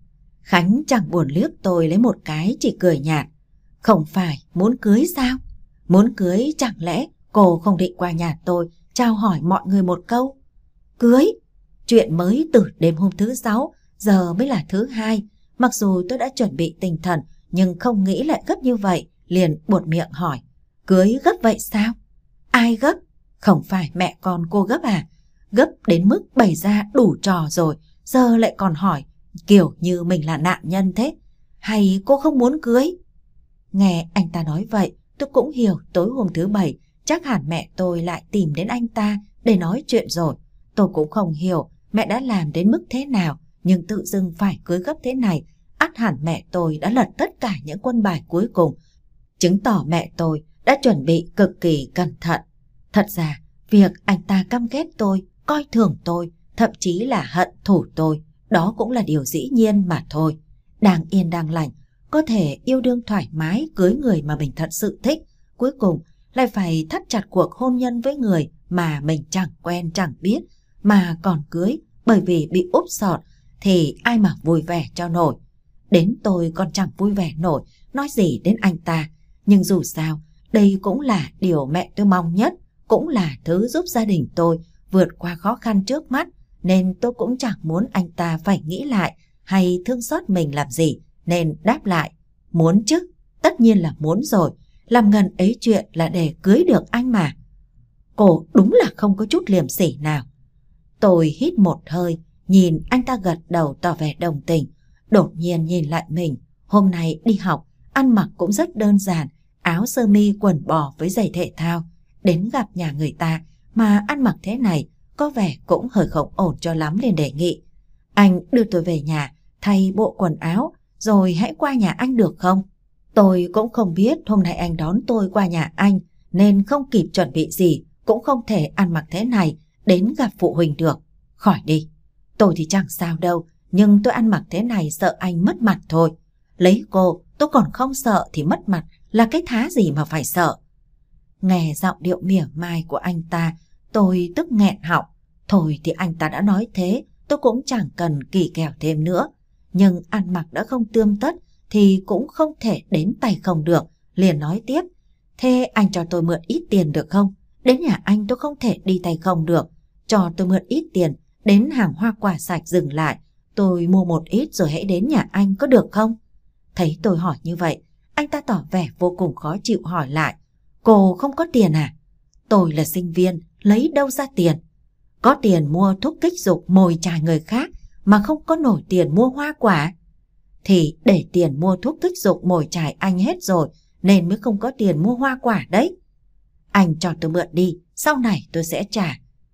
Khánh chẳng buồn liếc tôi lấy một cái, chỉ cười nhạt: "Không phải muốn cưới sao? Muốn cưới chẳng lẽ cô không định qua nhà tôi chào hỏi mọi người một câu?" Cưới? Chuyện mới từ đêm hôm thứ sáu, giờ mới là thứ hai. Mặc dù tôi đã chuẩn bị tinh thần, nhưng không nghĩ lại gấp như vậy, liền buột miệng hỏi: "Cưới gấp vậy sao?" "Ai gấp? Không phải mẹ con cô gấp à? Gấp đến mức bày ra đủ trò rồi, giờ lại còn hỏi kiểu như mình là nạn nhân thế. Hay cô không muốn cưới?" Nghe anh ta nói vậy, tôi cũng hiểu tối hôm thứ bảy chắc hẳn mẹ tôi lại tìm đến anh ta để nói chuyện rồi. Tôi cũng không hiểu mẹ đã làm đến mức thế nào, nhưng tự dưng phải cưới gấp thế này, ắt hẳn mẹ tôi đã lật tất cả những quân bài cuối cùng, chứng tỏ mẹ tôi đã chuẩn bị cực kỳ cẩn thận. Thật ra, việc anh ta căm ghét tôi, coi thường tôi, thậm chí là hận thù tôi, đó cũng là điều dĩ nhiên mà thôi. Đang yên đang lành, có thể yêu đương thoải mái cưới người mà mình thật sự thích, cuối cùng lại phải thắt chặt cuộc hôn nhân với người mà mình chẳng quen chẳng biết, mà còn cưới bởi vì bị úp sọt, thì ai mà vui vẻ cho nổi. Đến tôi còn chẳng vui vẻ nổi, nói gì đến anh ta. Nhưng dù sao, đây cũng là điều mẹ tôi mong nhất, cũng là thứ giúp gia đình tôi vượt qua khó khăn trước mắt, nên tôi cũng chẳng muốn anh ta phải nghĩ lại hay thương xót mình làm gì, nên đáp lại: "Muốn chứ, tất nhiên là muốn rồi. làm ngần ấy chuyện là để cưới được anh mà. Cô đúng là không có chút liềm sỉ nào. Tôi hít một hơi, nhìn anh ta gật đầu tỏ vẻ đồng tình. Đột nhiên nhìn lại mình, hôm nay đi học, ăn mặc cũng rất đơn giản, áo sơ mi quần bò với giày thể thao. Đến gặp nhà người ta mà ăn mặc thế này, có vẻ cũng hơi không ổn cho lắm nên đề nghị: anh đưa tôi về nhà, thay bộ quần áo, rồi hãy qua nhà anh được không? Tôi cũng không biết hôm nay anh đón tôi qua nhà anh, nên không kịp chuẩn bị gì, cũng không thể ăn mặc thế này đến gặp phụ huynh được. Khỏi đi. Tôi thì chẳng sao đâu, nhưng tôi ăn mặc thế này sợ anh mất mặt thôi. Lấy cô, tôi còn không sợ thì mất mặt là cái thá gì mà phải sợ. Nghe giọng điệu mỉa mai của anh ta, tôi tức nghẹn họng. Thôi thì anh ta đã nói thế, tôi cũng chẳng cần kỳ kèo thêm nữa. Nhưng ăn mặc đã không tươm tất thì cũng không thể đến tay không được. Liền nói tiếp: thế anh cho tôi mượn ít tiền được không? Đến nhà anh tôi không thể đi tay không được. Cho tôi mượn ít tiền, đến hàng hoa quả sạch dừng lại, tôi mua một ít rồi hãy đến nhà anh có được không? Thấy tôi hỏi như vậy, anh ta tỏ vẻ vô cùng khó chịu hỏi lại: cô không có tiền à? Tôi là sinh viên, lấy đâu ra tiền? Có tiền mua thuốc kích dục mồi chài người khác mà không có nổi tiền mua hoa quả. Thì để tiền mua thuốc kích dục mồi chài anh hết rồi nên mới không có tiền mua hoa quả đấy. Anh cho tôi mượn đi, sau này tôi sẽ trả.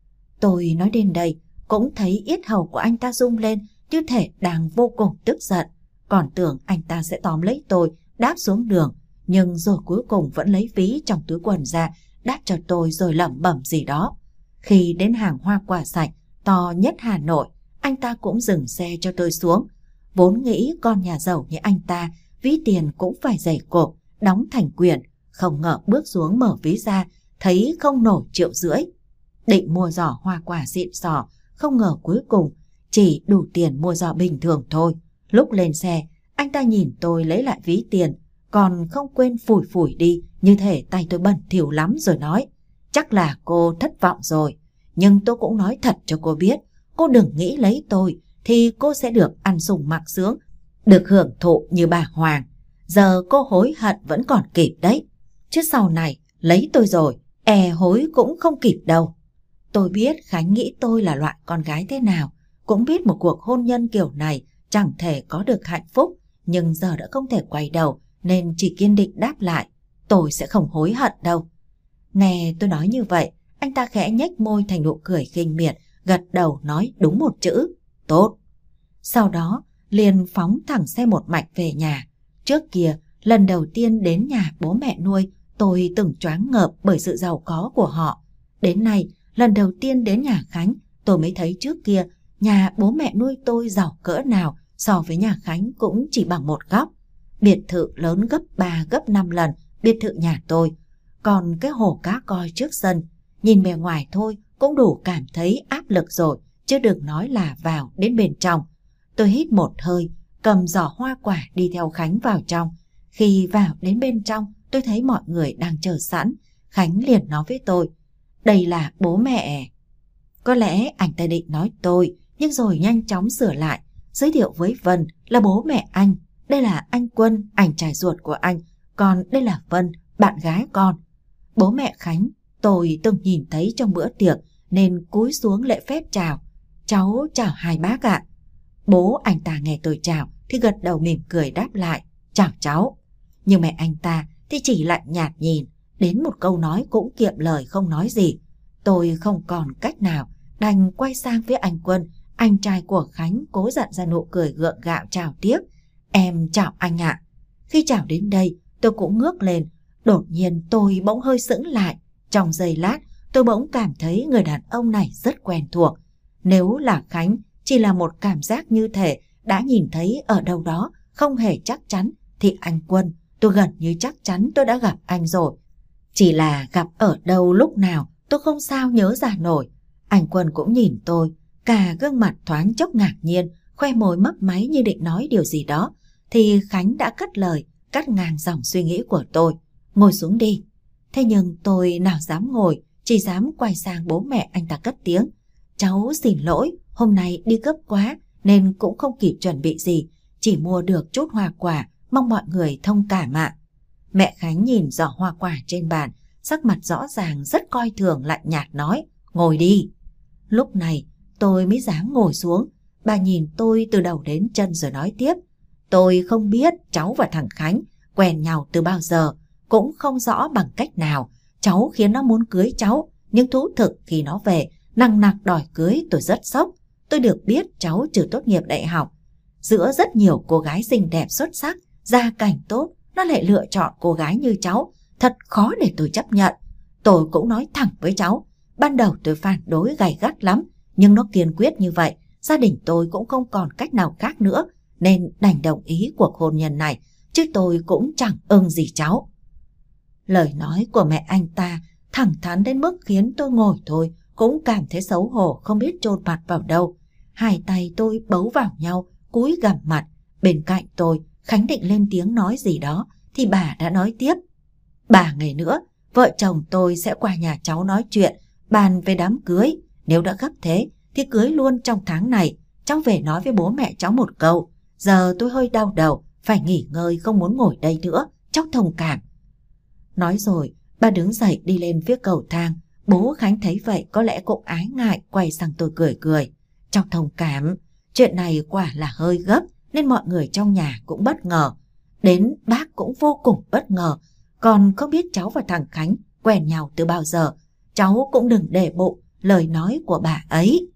Tôi nói đến đây cũng thấy yết hầu của anh ta rung lên, như thể đang vô cùng tức giận. Còn tưởng anh ta sẽ tóm lấy tôi đáp xuống đường, nhưng rồi cuối cùng vẫn lấy ví trong túi quần ra đáp cho tôi rồi lẩm bẩm gì đó. Khi đến hàng hoa quả sạch to nhất Hà Nội, anh ta cũng dừng xe cho tôi xuống. Vốn nghĩ con nhà giàu như anh ta ví tiền cũng phải dày cộp, đóng thành quyển, không ngờ bước xuống mở ví ra thấy không nổi triệu rưỡi. Định mua giỏ hoa quả xịn sò, không ngờ cuối cùng chỉ đủ tiền mua giỏ bình thường thôi. Lúc lên xe, anh ta nhìn tôi lấy lại ví tiền, còn không quên phủi phủi đi, như thể tay tôi bẩn thỉu lắm, rồi nói: chắc là cô thất vọng rồi, nhưng tôi cũng nói thật cho cô biết, cô đừng nghĩ lấy tôi thì cô sẽ được ăn sung mặc sướng, được hưởng thụ như bà Hoàng. Giờ cô hối hận vẫn còn kịp đấy, chứ sau này lấy tôi rồi, e hối cũng không kịp đâu. Tôi biết Khánh nghĩ tôi là loại con gái thế nào, cũng biết một cuộc hôn nhân kiểu này chẳng thể có được hạnh phúc, nhưng giờ đã không thể quay đầu nên chỉ kiên định đáp lại: tôi sẽ không hối hận đâu. Nghe tôi nói như vậy, anh ta khẽ nhếch môi thành nụ cười khinh miệt, gật đầu nói đúng một chữ: tốt. Sau đó liền phóng thẳng xe một mạch về nhà. Trước kia, lần đầu tiên đến nhà bố mẹ nuôi, tôi từng choáng ngợp bởi sự giàu có của họ. Đến nay, lần đầu tiên đến nhà Khánh, tôi mới thấy trước kia nhà bố mẹ nuôi tôi giàu cỡ nào so với nhà Khánh cũng chỉ bằng một góc. Biệt thự lớn gấp ba gấp năm lần biệt thự nhà tôi. Còn cái hồ cá coi trước sân, nhìn bề ngoài thôi cũng đủ cảm thấy áp lực rồi, chứ đừng nói là vào đến bên trong. Tôi hít một hơi, cầm giỏ hoa quả đi theo Khánh vào trong. Khi vào đến bên trong, tôi thấy mọi người đang chờ sẵn. Khánh liền nói với tôi: đây là bố mẹ. Có lẽ anh ta định nói tôi, nhưng rồi nhanh chóng sửa lại, giới thiệu với Vân là bố mẹ anh. Đây là anh Quân, anh trai ruột của anh, còn đây là Vân, bạn gái con. Bố mẹ Khánh tôi từng nhìn thấy trong bữa tiệc nên cúi xuống lễ phép chào: cháu chào hai bác ạ. Bố anh ta nghe tôi chào thì gật đầu mỉm cười đáp lại: chào cháu. Nhưng mẹ anh ta thì chỉ lạnh nhạt nhìn, đến một câu nói cũng kiệm lời không nói gì. Tôi không còn cách nào, đành quay sang phía anh Quân, anh trai của Khánh, cố dặn ra nụ cười gượng gạo chào tiếp: em chào anh ạ. Khi chào đến đây, tôi cũng ngước lên. Đột nhiên tôi bỗng hơi sững lại. Trong giây lát, tôi bỗng cảm thấy người đàn ông này rất quen thuộc. Nếu là Khánh, chỉ là một cảm giác như thể đã nhìn thấy ở đâu đó, không hề chắc chắn, thì anh Quân, tôi gần như chắc chắn tôi đã gặp anh rồi. Chỉ là gặp ở đâu lúc nào tôi không sao nhớ ra nổi. Anh Quân cũng nhìn tôi, cả gương mặt thoáng chốc ngạc nhiên, khoe môi mấp máy như định nói điều gì đó, thì Khánh đã cất lời, cắt ngang dòng suy nghĩ của tôi: ngồi xuống đi. Thế nhưng tôi nào dám ngồi, chỉ dám quay sang bố mẹ anh ta cất tiếng: cháu xin lỗi, hôm nay đi gấp quá nên cũng không kịp chuẩn bị gì, chỉ mua được chút hoa quả, mong mọi người thông cảm ạ. Mẹ Khánh nhìn giỏ hoa quả trên bàn, sắc mặt rõ ràng rất coi thường, lạnh nhạt nói: ngồi đi. Lúc này tôi mới dám ngồi xuống. Bà nhìn tôi từ đầu đến chân rồi nói tiếp: tôi không biết cháu và thằng Khánh quen nhau từ bao giờ, cũng không rõ bằng cách nào cháu khiến nó muốn cưới cháu, nhưng thú thực khi nó về nằng nặc đòi cưới tôi rất sốc. Tôi được biết cháu chưa tốt nghiệp đại học, giữa rất nhiều cô gái xinh đẹp xuất sắc, gia cảnh tốt, nó lại lựa chọn cô gái như cháu, thật khó để tôi chấp nhận. Tôi cũng nói thẳng với cháu, ban đầu tôi phản đối gay gắt lắm, nhưng nó kiên quyết như vậy, gia đình tôi cũng không còn cách nào khác nữa, nên đành đồng ý cuộc hôn nhân này, chứ tôi cũng chẳng ưng gì cháu. Lời nói của mẹ anh ta thẳng thắn đến mức khiến tôi ngồi thôi cũng cảm thấy xấu hổ, không biết chôn mặt vào đâu. Hai tay tôi bấu vào nhau, cúi gằm mặt. Bên cạnh tôi, Khánh định lên tiếng nói gì đó thì bà đã nói tiếp: ba ngày nữa vợ chồng tôi sẽ qua nhà cháu nói chuyện, bàn về đám cưới. Nếu đã gấp thế thì cưới luôn trong tháng này. Cháu về nói với bố mẹ cháu một câu. Giờ tôi hơi đau đầu, phải nghỉ ngơi, không muốn ngồi đây nữa, cháu thông cảm. Nói rồi bà đứng dậy đi lên phía cầu thang. Bố Khánh thấy vậy có lẽ cũng ái ngại, quay sang tôi cười cười: cháu thông cảm, chuyện này quả là hơi gấp nên mọi người trong nhà cũng bất ngờ. Đến bác cũng vô cùng bất ngờ, còn không biết cháu và thằng Khánh quen nhau từ bao giờ. Cháu cũng đừng để bụng lời nói của bà ấy.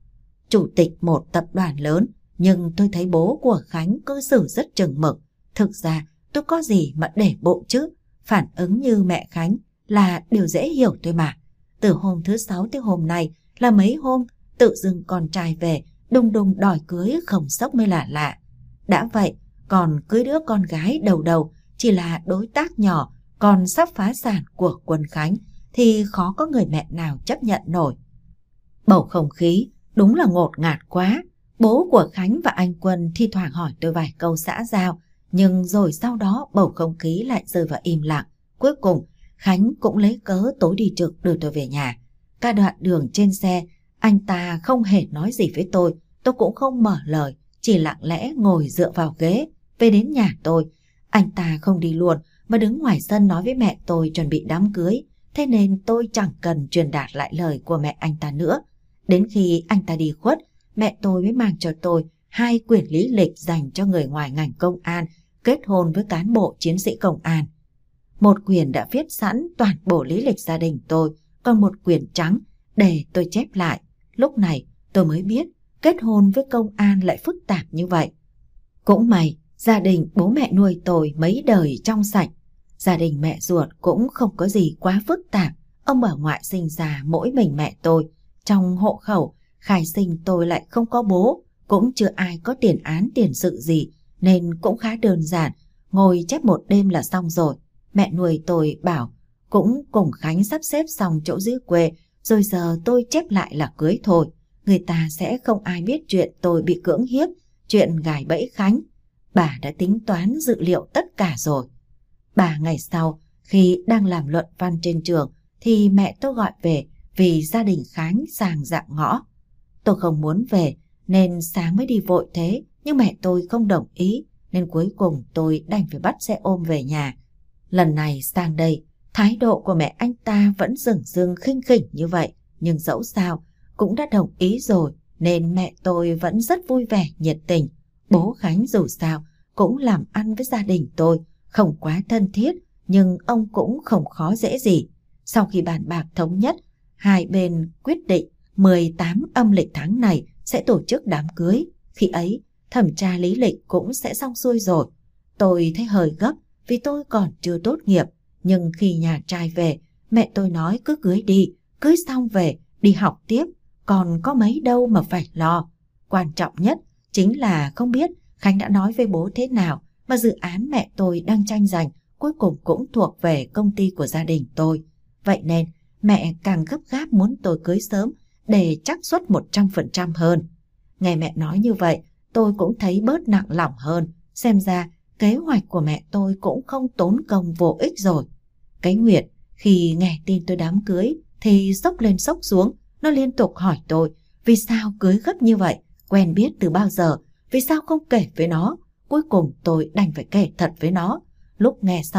Chủ tịch một tập đoàn lớn, nhưng tôi thấy bố của Khánh cư xử rất chừng mực. Thực ra tôi có gì mà để bụng chứ, phản ứng như mẹ Khánh là điều dễ hiểu thôi mà. Từ hôm thứ sáu tới hôm nay là mấy hôm tự dưng con trai về đùng đùng đòi cưới, không sốc mới là lạ. Đã vậy còn cưới đứa con gái đầu đầu chỉ là đối tác nhỏ, còn sắp phá sản của Quân Khánh thì khó có người mẹ nào chấp nhận nổi. Bầu không khí đúng là ngột ngạt quá. Bố của Khánh và anh Quân thi thoảng hỏi tôi vài câu xã giao, nhưng rồi sau đó bầu không khí lại rơi vào im lặng. Cuối cùng Khánh cũng lấy cớ tối đi trực đưa tôi về nhà. Cả đoạn đường trên xe anh ta không hề nói gì với tôi, tôi cũng không mở lời, chỉ lặng lẽ ngồi dựa vào ghế. Về đến nhà tôi, anh ta không đi luôn mà đứng ngoài sân nói với mẹ tôi chuẩn bị đám cưới, thế nên tôi chẳng cần truyền đạt lại lời của mẹ anh ta nữa. Đến khi anh ta đi khuất, mẹ tôi mới mang cho tôi hai quyển lý lịch dành cho người ngoài ngành công an kết hôn với cán bộ chiến sĩ công an. Một quyển đã viết sẵn toàn bộ lý lịch gia đình tôi, còn một quyển trắng để tôi chép lại. Lúc này tôi mới biết kết hôn với công an lại phức tạp như vậy. Cũng may gia đình bố mẹ nuôi tôi mấy đời trong sạch. Gia đình mẹ ruột cũng không có gì quá phức tạp. Ông bà ngoại sinh ra mỗi mình mẹ tôi. Trong hộ khẩu khai sinh tôi lại không có bố, cũng chưa ai có tiền án tiền sự gì, nên cũng khá đơn giản, ngồi chép một đêm là xong rồi. Mẹ nuôi tôi bảo cũng cùng Khánh sắp xếp xong chỗ giữ quê, rồi giờ tôi chép lại là cưới thôi. Người ta sẽ không ai biết chuyện tôi bị cưỡng hiếp, chuyện gài bẫy Khánh. Bà đã tính toán dự liệu tất cả rồi. Ba ngày sau, khi đang làm luận văn trên trường, thì mẹ tôi gọi về vì gia đình Khánh sang dạng ngõ. Tôi không muốn về nên sáng mới đi vội thế, nhưng mẹ tôi không đồng ý, nên cuối cùng tôi đành phải bắt xe ôm về nhà. Lần này sang đây, thái độ của mẹ anh ta vẫn dửng dưng khinh khỉnh như vậy, nhưng dẫu sao cũng đã đồng ý rồi nên mẹ tôi vẫn rất vui vẻ nhiệt tình. Bố Khánh dù sao cũng làm ăn với gia đình tôi, không quá thân thiết, nhưng ông cũng không khó dễ gì. Sau khi bàn bạc thống nhất, hai bên quyết định mười tám âm lịch tháng này sẽ tổ chức đám cưới. Khi ấy thẩm tra lý lịch cũng sẽ xong xuôi rồi. Tôi thấy hơi gấp vì tôi còn chưa tốt nghiệp, nhưng khi nhà trai về, mẹ tôi nói cứ cưới đi, cưới xong về đi học tiếp, còn có mấy đâu mà phải lo. Quan trọng nhất chính là không biết Khánh đã nói với bố thế nào mà dự án mẹ tôi đang tranh giành cuối cùng cũng thuộc về công ty của gia đình tôi. Vậy nên mẹ càng gấp gáp muốn tôi cưới sớm để chắc suất một trăm phần trăm hơn. Nghe mẹ nói như vậy, tôi cũng thấy bớt nặng lòng hơn. Xem ra kế hoạch của mẹ tôi cũng không tốn công vô ích rồi. Cái Nguyệt khi nghe tin tôi đám cưới thì sốc lên sốc xuống. Nó liên tục hỏi tôi vì sao cưới gấp như vậy, quen biết từ bao giờ, vì sao không kể với nó. Cuối cùng tôi đành phải kể thật với nó. Lúc nghe xong,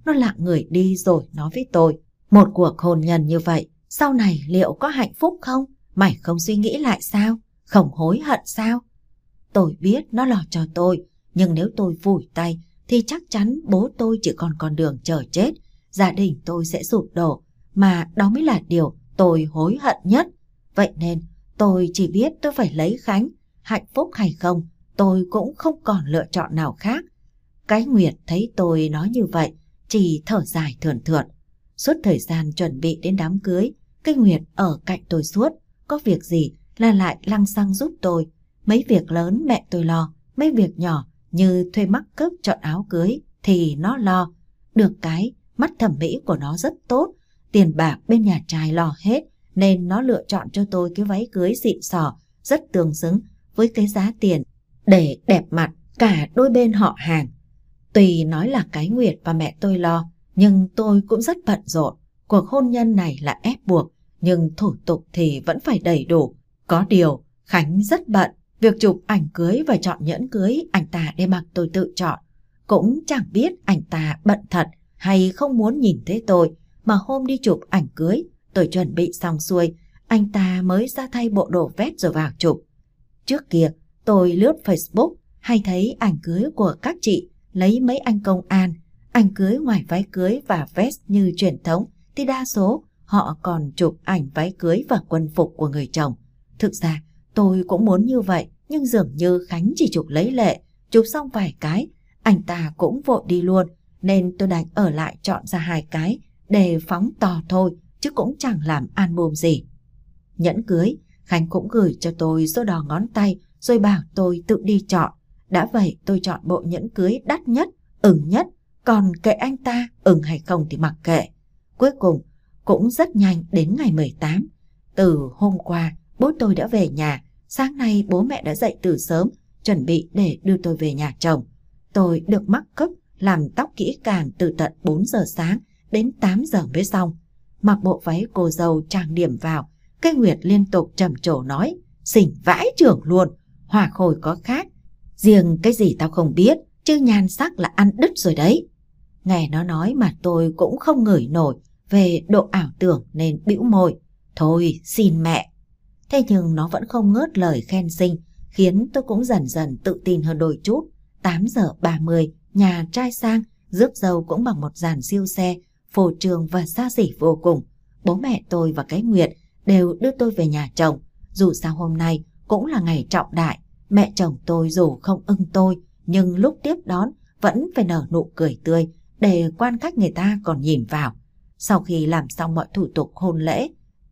nó lặng người đi rồi nói với tôi: một cuộc hôn nhân như vậy, sau này liệu có hạnh phúc không? Mày không suy nghĩ lại sao? Không hối hận sao? Tôi biết nó lo cho tôi, nhưng nếu tôi vùi tay thì chắc chắn bố tôi chỉ còn con đường chờ chết, gia đình tôi sẽ sụp đổ, mà đó mới là điều tôi hối hận nhất. Vậy nên tôi chỉ biết tôi phải lấy Khánh, hạnh phúc hay không, tôi cũng không còn lựa chọn nào khác. Cái Nguyệt thấy tôi nói như vậy, chỉ thở dài thườn thượt. Suốt thời gian chuẩn bị đến đám cưới, cái Nguyệt ở cạnh tôi suốt, có việc gì là lại lăng xăng giúp tôi. Mấy việc lớn mẹ tôi lo, mấy việc nhỏ như thuê mắc cướp chọn áo cưới thì nó lo. Được cái mắt thẩm mỹ của nó rất tốt, tiền bạc bên nhà trai lo hết, nên nó lựa chọn cho tôi cái váy cưới xịn sò, rất tương xứng với cái giá tiền để đẹp mặt cả đôi bên họ hàng. Tuy nói là cái Nguyệt và mẹ tôi lo, nhưng tôi cũng rất bận rộn. Cuộc hôn nhân này là ép buộc, nhưng thủ tục thì vẫn phải đầy đủ. Có điều Khánh rất bận, việc chụp ảnh cưới và chọn nhẫn cưới anh ta để mặc tôi tự chọn. Cũng chẳng biết anh ta bận thật hay không muốn nhìn thấy tôi, mà hôm đi chụp ảnh cưới, tôi chuẩn bị xong xuôi, anh ta mới ra thay bộ đồ vest rồi vào chụp. Trước kia tôi lướt Facebook hay thấy ảnh cưới của các chị lấy mấy anh công an. Ảnh cưới ngoài váy cưới và vest như truyền thống thì đa số họ còn chụp ảnh váy cưới và quân phục của người chồng. Thực ra tôi cũng muốn như vậy, nhưng dường như Khánh chỉ chụp lấy lệ, chụp xong vài cái anh ta cũng vội đi luôn, nên tôi đành ở lại chọn ra hai cái để phóng to thôi, chứ cũng chẳng làm album gì. Nhẫn cưới Khánh cũng gửi cho tôi số đo ngón tay rồi bảo tôi tự đi chọn. Đã vậy tôi chọn bộ nhẫn cưới đắt nhất, ưng nhất, còn kệ anh ta ưng hay không thì mặc kệ. Cuối cùng cũng rất nhanh đến ngày mười tám. Từ hôm qua bố tôi đã về nhà, sáng nay bố mẹ đã dậy từ sớm chuẩn bị để đưa tôi về nhà chồng. Tôi được mắc cấp làm tóc kỹ càng từ tận bốn giờ sáng đến tám giờ mới xong. Mặc bộ váy cô dâu trang điểm vào, cái Nguyệt liên tục trầm trồ nói: xinh vãi chưởng luôn, Hòa Khôi có khác, riêng cái gì tao không biết, chứ nhan sắc là ăn đứt rồi đấy. Nghe nó nói mà tôi cũng không ngửi nổi về độ ảo tưởng nên bĩu môi: thôi xin mẹ. Thế nhưng nó vẫn không ngớt lời khen xinh, khiến tôi cũng dần dần tự tin hơn đôi chút. Tám giờ ba mươi, nhà trai sang, rước dâu cũng bằng một dàn siêu xe, phô trương và xa xỉ vô cùng. Bố mẹ tôi và cái Nguyệt đều đưa tôi về nhà chồng. Dù sao hôm nay cũng là ngày trọng đại, mẹ chồng tôi dù không ưng tôi, nhưng lúc tiếp đón vẫn phải nở nụ cười tươi để quan khách người ta còn nhìn vào. Sau khi làm xong mọi thủ tục hôn lễ,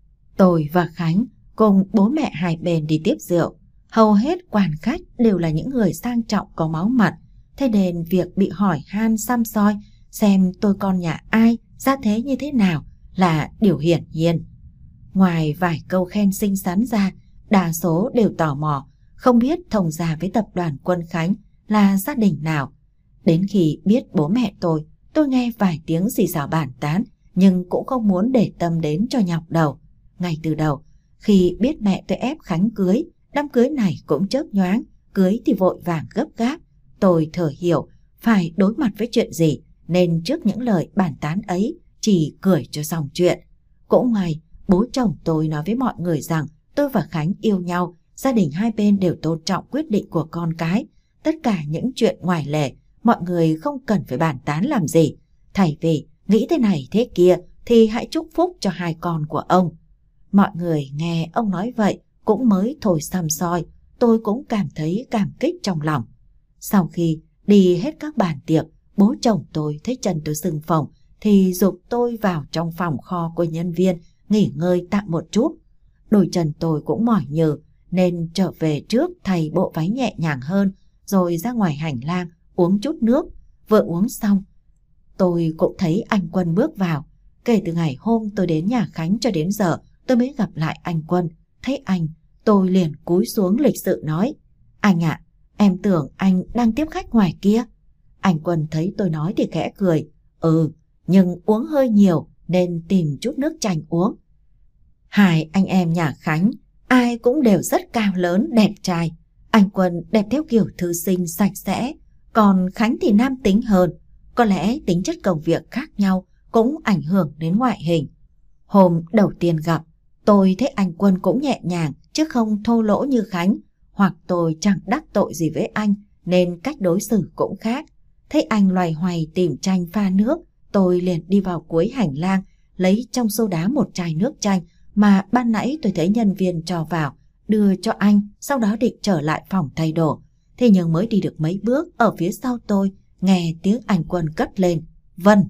tôi và Khánh cùng bố mẹ hai bên đi tiếp rượu. Hầu hết quan khách đều là những người sang trọng có máu mặt, thế nên việc bị hỏi han xăm soi xem tôi con nhà ai, gia thế như thế nào là điều hiển nhiên. Ngoài vài câu khen xinh xắn ra, đa số đều tò mò, không biết thông gia với tập đoàn Quân Khánh là gia đình nào. Đến khi biết bố mẹ tôi, tôi nghe vài tiếng xì xào bàn tán, nhưng cũng không muốn để tâm đến cho nhọc đầu. Ngay từ đầu, khi biết mẹ tôi ép Khánh cưới, đám cưới này cũng chớp nhoáng, cưới thì vội vàng gấp gáp, tôi thừa hiểu phải đối mặt với chuyện gì, nên trước những lời bàn tán ấy chỉ cười cho xong chuyện. Cũng may bố chồng tôi nói với mọi người rằng tôi và Khánh yêu nhau, gia đình hai bên đều tôn trọng quyết định của con cái. Tất cả những chuyện ngoài lề mọi người không cần phải bàn tán làm gì. Thay vì nghĩ thế này thế kia thì hãy chúc phúc cho hai con của ông. Mọi người nghe ông nói vậy cũng mới thôi xăm soi, tôi cũng cảm thấy cảm kích trong lòng. Sau khi đi hết các bàn tiệc, bố chồng tôi thấy chân tôi sưng phồng thì giục tôi vào trong phòng kho của nhân viên nghỉ ngơi tạm một chút. Đôi chân tôi cũng mỏi nhừ nên trở về trước thay bộ váy nhẹ nhàng hơn, rồi ra ngoài hành lang uống chút nước. Vừa uống xong, tôi cũng thấy anh Quân bước vào. Kể từ ngày hôm tôi đến nhà Khánh cho đến giờ tôi mới gặp lại anh Quân. Thấy anh, tôi liền cúi xuống lịch sự nói: anh ạ, à, em tưởng anh đang tiếp khách ngoài kia. Anh Quân thấy tôi nói thì khẽ cười: ừ, nhưng uống hơi nhiều nên tìm chút nước chanh uống. Hai anh em nhà Khánh ai cũng đều rất cao lớn đẹp trai. Anh Quân đẹp theo kiểu thư sinh sạch sẽ, còn Khánh thì nam tính hơn. có lẽ tính chất công việc khác nhau cũng ảnh hưởng đến ngoại hình. Hôm đầu tiên gặp, tôi thấy anh Quân cũng nhẹ nhàng chứ không thô lỗ như Khánh, hoặc tôi chẳng đắc tội gì với anh nên cách đối xử cũng khác. Thấy anh loay hoay tìm chanh pha nước, tôi liền đi vào cuối hành lang lấy trong xô đá một chai nước chanh mà ban nãy tôi thấy nhân viên cho vào, đưa cho anh, sau đó định trở lại phòng thay đồ. Thế nhưng mới đi được mấy bước, ở phía sau tôi nghe tiếng anh Quân cất lên: "Vân."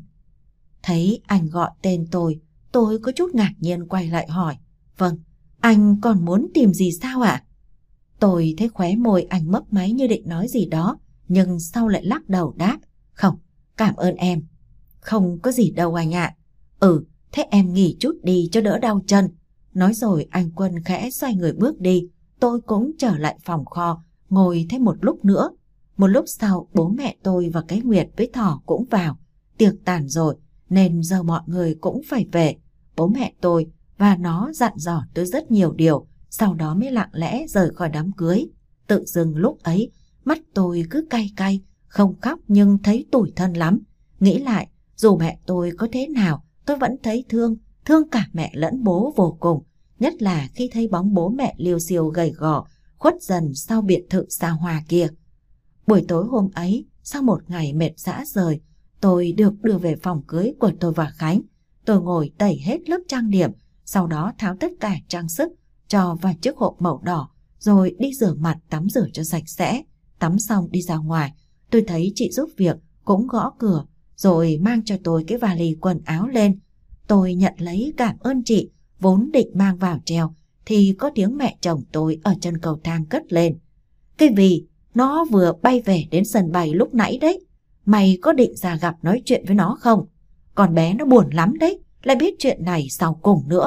Thấy anh gọi tên tôi, tôi có chút ngạc nhiên quay lại hỏi: "Vâng, anh còn muốn tìm gì sao ạ?" À? Tôi thấy khóe môi anh mấp máy như định nói gì đó, nhưng sau lại lắc đầu đáp: "Không, cảm ơn em." "Không có gì đâu anh ạ." À. "Ừ, thế em nghỉ chút đi cho đỡ đau chân." Nói rồi anh Quân khẽ xoay người bước đi. Tôi cũng trở lại phòng kho, ngồi thêm một lúc nữa. Một lúc sau bố mẹ tôi và cái Nguyệt với Thỏ cũng vào. Tiệc tàn rồi nên giờ mọi người cũng phải về. Bố mẹ tôi và nó dặn dò tôi rất nhiều điều, sau đó mới lặng lẽ rời khỏi đám cưới. Tự dưng lúc ấy mắt tôi cứ cay cay, không khóc nhưng thấy tủi thân lắm. Nghĩ lại, dù mẹ tôi có thế nào tôi vẫn thấy thương, thương cả mẹ lẫn bố vô cùng. Nhất là khi thấy bóng bố mẹ liêu xiêu gầy gò khuất dần sau biệt thự xa hoa kia. Buổi tối hôm ấy, sau một ngày mệt rã rời, tôi được đưa về phòng cưới của tôi và Khánh. Tôi ngồi tẩy hết lớp trang điểm, sau đó tháo tất cả trang sức, cho vào chiếc hộp màu đỏ, rồi đi rửa mặt tắm rửa cho sạch sẽ. Tắm xong đi ra ngoài, tôi thấy chị giúp việc cũng gõ cửa, rồi mang cho tôi cái vali quần áo lên. Tôi nhận lấy cảm ơn chị, vốn định mang vào treo, thì có tiếng mẹ chồng tôi ở chân cầu thang cất lên: "Cái vì nó vừa bay về đến sân bay lúc nãy đấy. Mày có định ra gặp nói chuyện với nó không? Con bé nó buồn lắm đấy, lại biết chuyện này sau cùng nữa."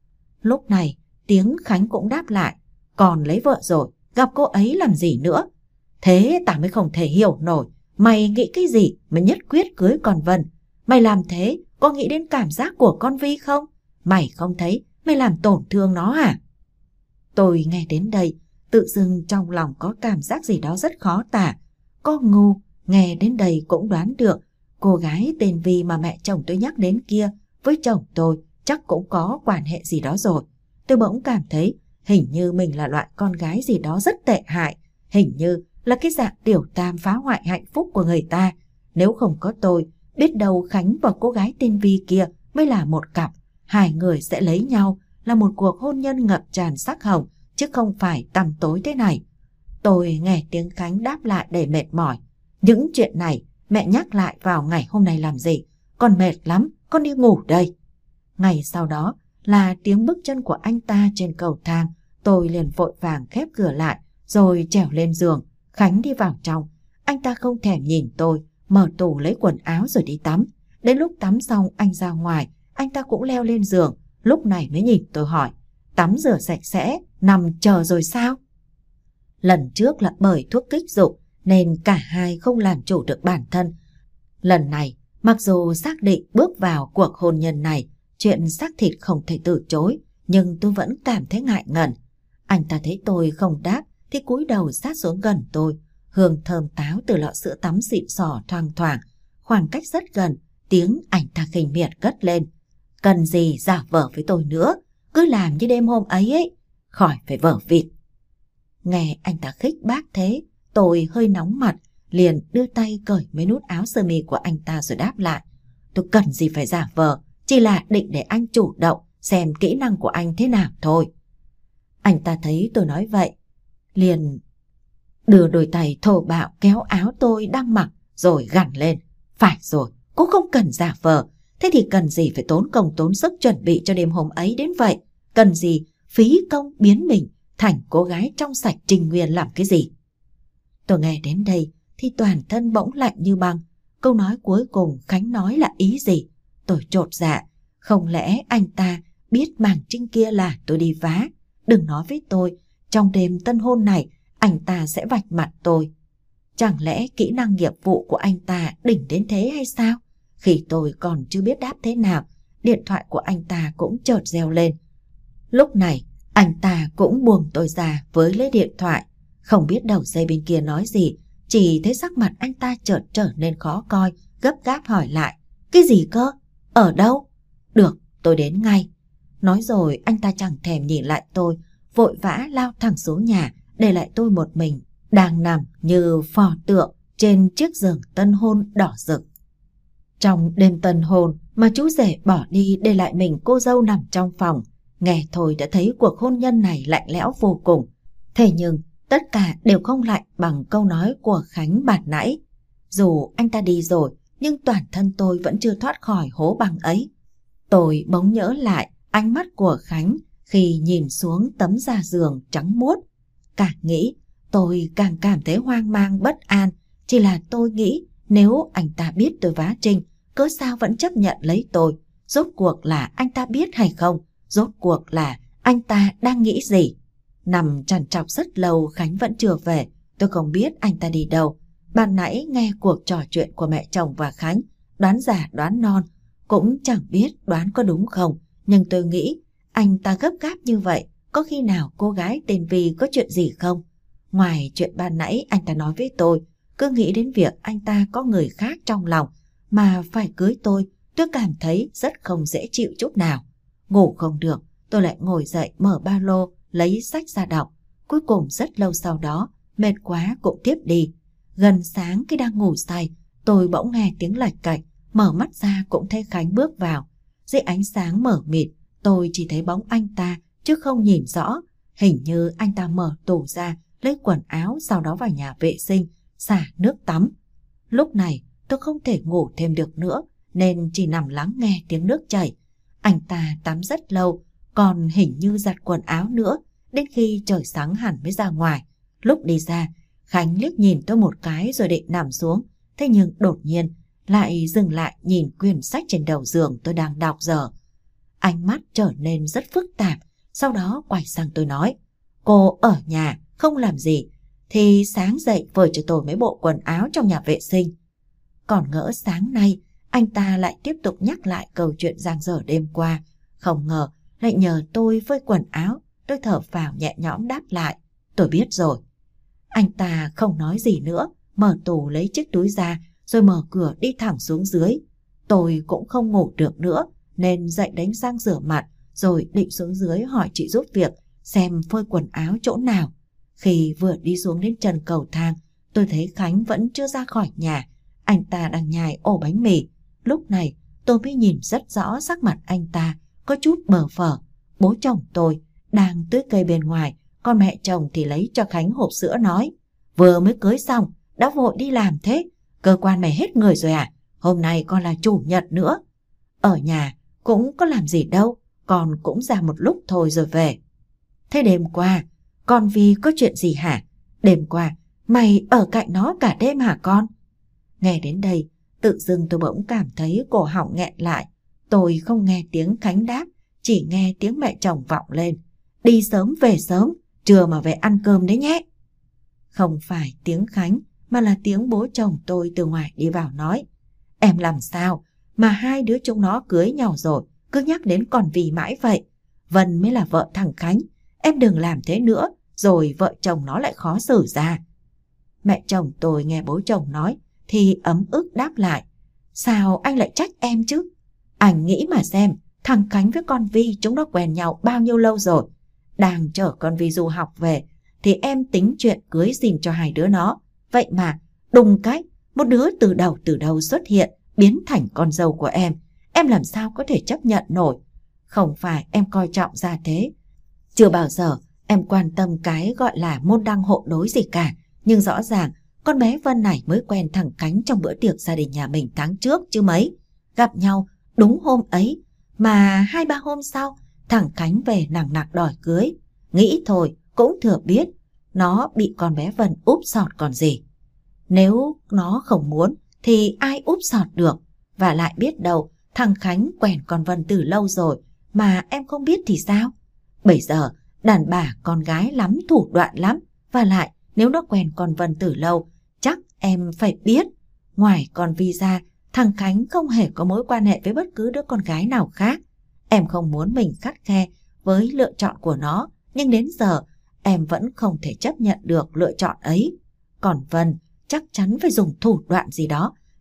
Lúc này tiếng Khánh cũng đáp lại: "Còn lấy vợ rồi, gặp cô ấy làm gì nữa? Thế tao mới không thể hiểu nổi, mày nghĩ cái gì mà nhất quyết cưới con Vân? Mày làm thế có nghĩ đến cảm giác của con Vi không? Mày không thấy mày làm tổn thương nó à?" Tôi nghe đến đây, tự dưng trong lòng có cảm giác gì đó rất khó tả. Có ngu, nghe đến đây cũng đoán được cô gái tên Vi mà mẹ chồng tôi nhắc đến kia với chồng tôi chắc cũng có quan hệ gì đó rồi. Tôi bỗng cảm thấy hình như mình là loại con gái gì đó rất tệ hại, hình như là cái dạng tiểu tam phá hoại hạnh phúc của người ta. Nếu không có tôi, biết đâu Khánh và cô gái tên Vi kia mới là một cặp, hai người sẽ lấy nhau, là một cuộc hôn nhân ngập tràn sắc hồng, chứ không phải tăm tối thế này. Tôi nghe tiếng Khánh đáp lại đầy mệt mỏi: "Những chuyện này mẹ nhắc lại vào ngày hôm nay làm gì? Con mệt lắm, con đi ngủ đây." Ngày sau đó là tiếng bước chân của anh ta trên cầu thang. Tôi liền vội vàng khép cửa lại rồi trèo lên giường. Khánh đi vào trong, anh ta không thèm nhìn tôi, mở tủ lấy quần áo rồi đi tắm. Đến lúc tắm xong anh ra ngoài, anh ta cũng leo lên giường, lúc này mới nhìn tôi hỏi: "Tắm rửa sạch sẽ, nằm chờ rồi sao?" Lần trước là bởi thuốc kích dục nên cả hai không làm chủ được bản thân. Lần này, mặc dù xác định bước vào cuộc hôn nhân này, chuyện xác thịt không thể từ chối, nhưng tôi vẫn cảm thấy ngại ngần. Anh ta thấy tôi không đáp thì cúi đầu sát xuống gần tôi. Hương thơm táo từ lọ sữa tắm xịn sò thoang thoảng. Khoảng cách rất gần, tiếng anh ta khinh miệt cất lên: "Cần gì giả vờ với tôi nữa, cứ làm như đêm hôm ấy ấy, khỏi phải vờ vịt." Nghe anh ta khích bác thế, tôi hơi nóng mặt, liền đưa tay cởi mấy nút áo sơ mi của anh ta rồi đáp lại: "Tôi cần gì phải giả vờ, chỉ là định để anh chủ động xem kỹ năng của anh thế nào thôi." Anh ta thấy tôi nói vậy, liền đưa đôi tay thô bạo kéo áo tôi đang mặc rồi gằn lên: "Phải rồi, cũng không cần giả vờ, thế thì cần gì phải tốn công tốn sức chuẩn bị cho đêm hôm ấy đến vậy? Cần gì phí công biến mình thành cô gái trong sạch trinh nguyên làm cái gì?" Tôi nghe đến đây thì toàn thân bỗng lạnh như băng. Câu nói cuối cùng Khánh nói là ý gì? Tôi chột dạ. Không lẽ anh ta biết màn trinh kia là tôi đi vá? Đừng nói với tôi, trong đêm tân hôn này anh ta sẽ vạch mặt tôi. Chẳng lẽ kỹ năng nghiệp vụ của anh ta đỉnh đến thế hay sao? Khi tôi còn chưa biết đáp thế nào, điện thoại của anh ta cũng chợt reo lên. Lúc này anh ta cũng buông tôi ra với lấy điện thoại. Không biết đầu dây bên kia nói gì, chỉ thấy sắc mặt anh ta chợt trở nên khó coi, gấp gáp hỏi lại. Cái gì cơ? Ở đâu? Được, tôi đến ngay. Nói rồi anh ta chẳng thèm nhìn lại tôi, vội vã lao thẳng xuống nhà, để lại tôi một mình, đang nằm như pho tượng trên chiếc giường tân hôn đỏ rực. Trong đêm tân hôn mà chú rể bỏ đi để lại mình cô dâu nằm trong phòng, nghe thôi đã thấy cuộc hôn nhân này lạnh lẽo vô cùng. Thế nhưng tất cả đều không lạnh bằng câu nói của Khánh ban nãy. Dù anh ta đi rồi, nhưng toàn thân tôi vẫn chưa thoát khỏi hố băng ấy. Tôi bỗng nhớ lại ánh mắt của Khánh khi nhìn xuống tấm da giường trắng muốt. Càng nghĩ, tôi càng cảm thấy hoang mang bất an. Chỉ là tôi nghĩ nếu anh ta biết tôi vá trinh, cớ sao vẫn chấp nhận lấy tôi? Rốt cuộc là anh ta biết hay không? Rốt cuộc là anh ta đang nghĩ gì? Nằm trằn trọc rất lâu Khánh vẫn chưa về. Tôi không biết anh ta đi đâu. Ban nãy nghe cuộc trò chuyện của mẹ chồng và Khánh, đoán già đoán non, cũng chẳng biết đoán có đúng không. Nhưng tôi nghĩ anh ta gấp gáp như vậy, có khi nào cô gái tên Vi có chuyện gì không? Ngoài chuyện ban nãy anh ta nói với tôi, cứ nghĩ đến việc anh ta có người khác trong lòng mà phải cưới tôi, tôi cảm thấy rất không dễ chịu chút nào. Ngủ không được, tôi lại ngồi dậy mở ba lô, lấy sách ra đọc. Cuối cùng rất lâu sau đó, mệt quá cũng tiếp đi. Gần sáng khi đang ngủ say, tôi bỗng nghe tiếng lạch cạch, mở mắt ra cũng thấy Khánh bước vào. Dưới ánh sáng mờ mịt, tôi chỉ thấy bóng anh ta chứ không nhìn rõ. Hình như anh ta mở tủ ra, lấy quần áo, sau đó vào nhà vệ sinh, xả nước tắm. Lúc này tôi không thể ngủ thêm được nữa, nên chỉ nằm lắng nghe tiếng nước chảy. Anh ta tắm rất lâu, còn hình như giặt quần áo nữa, đến khi trời sáng hẳn mới ra ngoài. Lúc đi ra, Khánh liếc nhìn tôi một cái rồi định nằm xuống. Thế nhưng đột nhiên lại dừng lại nhìn quyển sách trên đầu giường tôi đang đọc dở. Ánh mắt trở nên rất phức tạp, sau đó quay sang tôi nói: Cô ở nhà không làm gì thì sáng dậy vời cho tôi mấy bộ quần áo trong nhà vệ sinh. Còn ngỡ sáng nay anh ta lại tiếp tục nhắc lại câu chuyện dang dở đêm qua. Không ngờ lại nhờ tôi phơi quần áo. Tôi thở phào nhẹ nhõm đáp lại: Tôi biết rồi. Anh ta không nói gì nữa, mở tủ lấy chiếc túi ra rồi mở cửa đi thẳng xuống dưới. Tôi cũng không ngủ được nữa nên dậy đánh răng rửa mặt rồi định xuống dưới hỏi chị giúp việc xem phơi quần áo chỗ nào. Khi vừa đi xuống đến chân cầu thang, tôi thấy Khánh vẫn chưa ra khỏi nhà. Anh ta đang nhai ổ bánh mì. Lúc này tôi mới nhìn rất rõ sắc mặt anh ta có chút bờ phờ. Bố chồng tôi đang tưới cây bên ngoài, còn mẹ chồng thì lấy cho Khánh hộp sữa, nói: Vừa mới cưới xong đã vội đi làm thế, cơ quan mày hết người rồi à? Hôm nay còn là chủ nhật nữa. Ở nhà cũng có làm gì đâu, con cũng ra một lúc thôi rồi về. Thế đêm qua con Vi có chuyện gì hả? Đêm qua mày ở cạnh nó cả đêm hả con? Nghe đến đây, tự dưng tôi bỗng cảm thấy cổ họng nghẹn lại. Tôi không nghe tiếng Khánh đáp, chỉ nghe tiếng mẹ chồng vọng lên: Đi sớm về sớm, trưa mà về ăn cơm đấy nhé. Không phải tiếng Khánh mà là tiếng bố chồng tôi từ ngoài đi vào nói: Em làm sao mà hai đứa chúng nó cưới nhau rồi cứ nhắc đến con Vi mãi vậy? Vân mới là vợ thằng Khánh, em đừng làm thế nữa rồi vợ chồng nó lại khó xử ra. Mẹ chồng tôi nghe bố chồng nói thì ấm ức đáp lại: Sao anh lại trách em chứ? Anh nghĩ mà xem, thằng Khánh với con Vi chúng nó quen nhau bao nhiêu lâu rồi. Đang chở con Vi du học về thì em tính chuyện cưới xin cho hai đứa nó. Vậy mà đùng cái một đứa từ đầu từ đầu xuất hiện, biến thành con dâu của em. Em làm sao có thể chấp nhận nổi? Không phải em coi trọng ra thế, chưa bao giờ em quan tâm cái gọi là môn đăng hộ đối gì cả. Nhưng rõ ràng con bé Vân này mới quen thằng Khánh trong bữa tiệc gia đình nhà mình tháng trước chứ mấy. Gặp nhau đúng hôm ấy mà hai ba hôm sau thằng Khánh về nằng nặc đòi cưới. Nghĩ thôi cũng thừa biết nó bị con bé Vân úp sọt còn gì. Nếu nó không muốn thì ai úp sọt được. Và lại biết đâu thằng Khánh quen con Vân từ lâu rồi mà em không biết thì sao? Bây giờ đàn bà con gái lắm thủ đoạn lắm. Và lại nếu nó quen con Vân từ lâu, chắc em phải biết. Ngoài con Vi ra, thằng Khánh không hề có mối quan hệ với bất cứ đứa con gái nào khác. Em không muốn mình khắt khe với lựa chọn của nó, nhưng đến giờ em vẫn không thể chấp nhận được lựa chọn ấy. Còn Vân chắc chắn phải dùng thủ đoạn gì đó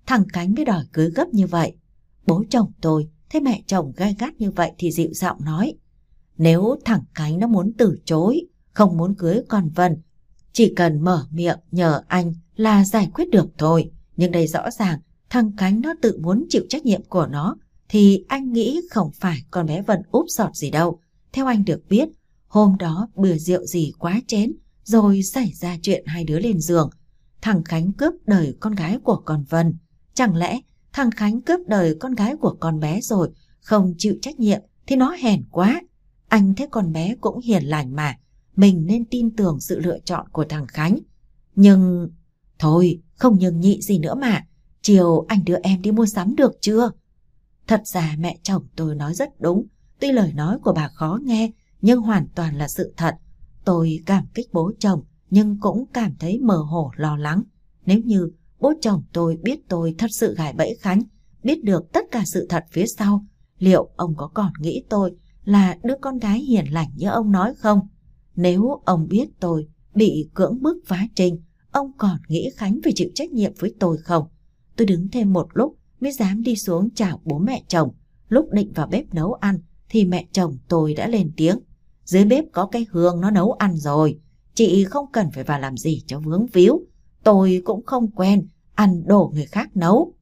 thằng Khánh mới đòi cưới gấp như vậy. Bố chồng tôi thấy mẹ chồng gay gắt như vậy thì dịu giọng nói, nếu thằng Khánh nó muốn từ chối, không muốn cưới con Vân, chỉ cần mở miệng nhờ anh là giải quyết được thôi. Nhưng đây rõ ràng thằng Khánh nó tự muốn chịu trách nhiệm của nó, thì anh nghĩ không phải con bé Vân úp sọt gì đâu. Theo anh được biết, hôm đó bừa rượu gì quá chén, rồi xảy ra chuyện hai đứa lên giường. Thằng Khánh cướp đời con gái của con Vân. Chẳng lẽ thằng Khánh cướp đời con gái của con bé rồi không chịu trách nhiệm thì nó hèn quá. Anh thấy con bé cũng hiền lành mà, mình nên tin tưởng sự lựa chọn của thằng Khánh. Nhưng... Thôi, không nhường nhị gì nữa mà. Chiều anh đưa em đi mua sắm được chưa? Thật ra mẹ chồng tôi nói rất đúng. Tuy lời nói của bà khó nghe, nhưng hoàn toàn là sự thật. Tôi cảm kích bố chồng, nhưng cũng cảm thấy mơ hồ lo lắng. Nếu như bố chồng tôi biết tôi thật sự gài bẫy Khánh, biết được tất cả sự thật phía sau, liệu ông có còn nghĩ tôi là đứa con gái hiền lành như ông nói không? Nếu ông biết tôi bị cưỡng bức phá trinh, ông còn nghĩ Khánh phải chịu trách nhiệm với tôi không? Tôi đứng thêm một lúc mới dám đi xuống chào bố mẹ chồng. Lúc định vào bếp nấu ăn thì mẹ chồng tôi đã lên tiếng, dưới bếp có cái Hương nó nấu ăn rồi, chị không cần phải vào làm gì cho vướng víu. Tôi cũng không quen ăn đồ người khác nấu.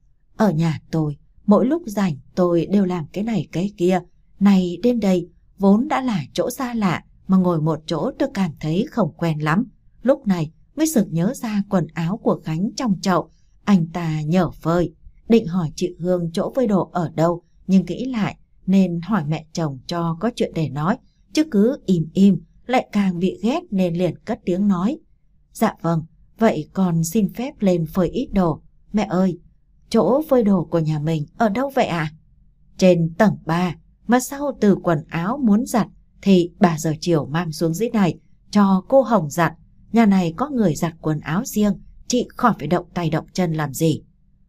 Ở nhà tôi, mỗi lúc rảnh tôi đều làm cái này cái kia. Này đến đây, vốn đã là chỗ xa lạ, mà ngồi một chỗ tôi cảm thấy không quen lắm. Lúc này mới sực nhớ ra quần áo của Khánh trong chậu, anh ta nhở phơi. Định hỏi chị Hương chỗ phơi đồ ở đâu, nhưng nghĩ lại nên hỏi mẹ chồng cho có chuyện để nói, chứ cứ im im lại càng bị ghét nên liền cất tiếng nói. Dạ vâng, vậy con xin phép lên phơi ít đồ. Mẹ ơi, chỗ phơi đồ của nhà mình ở đâu vậy ạ? À? Trên tầng ba, mà sau từ quần áo muốn giặt thì ba giờ chiều mang xuống dưới này cho cô Hồng giặt. Nhà này có người giặt quần áo riêng, chị khỏi phải động tay động chân làm gì.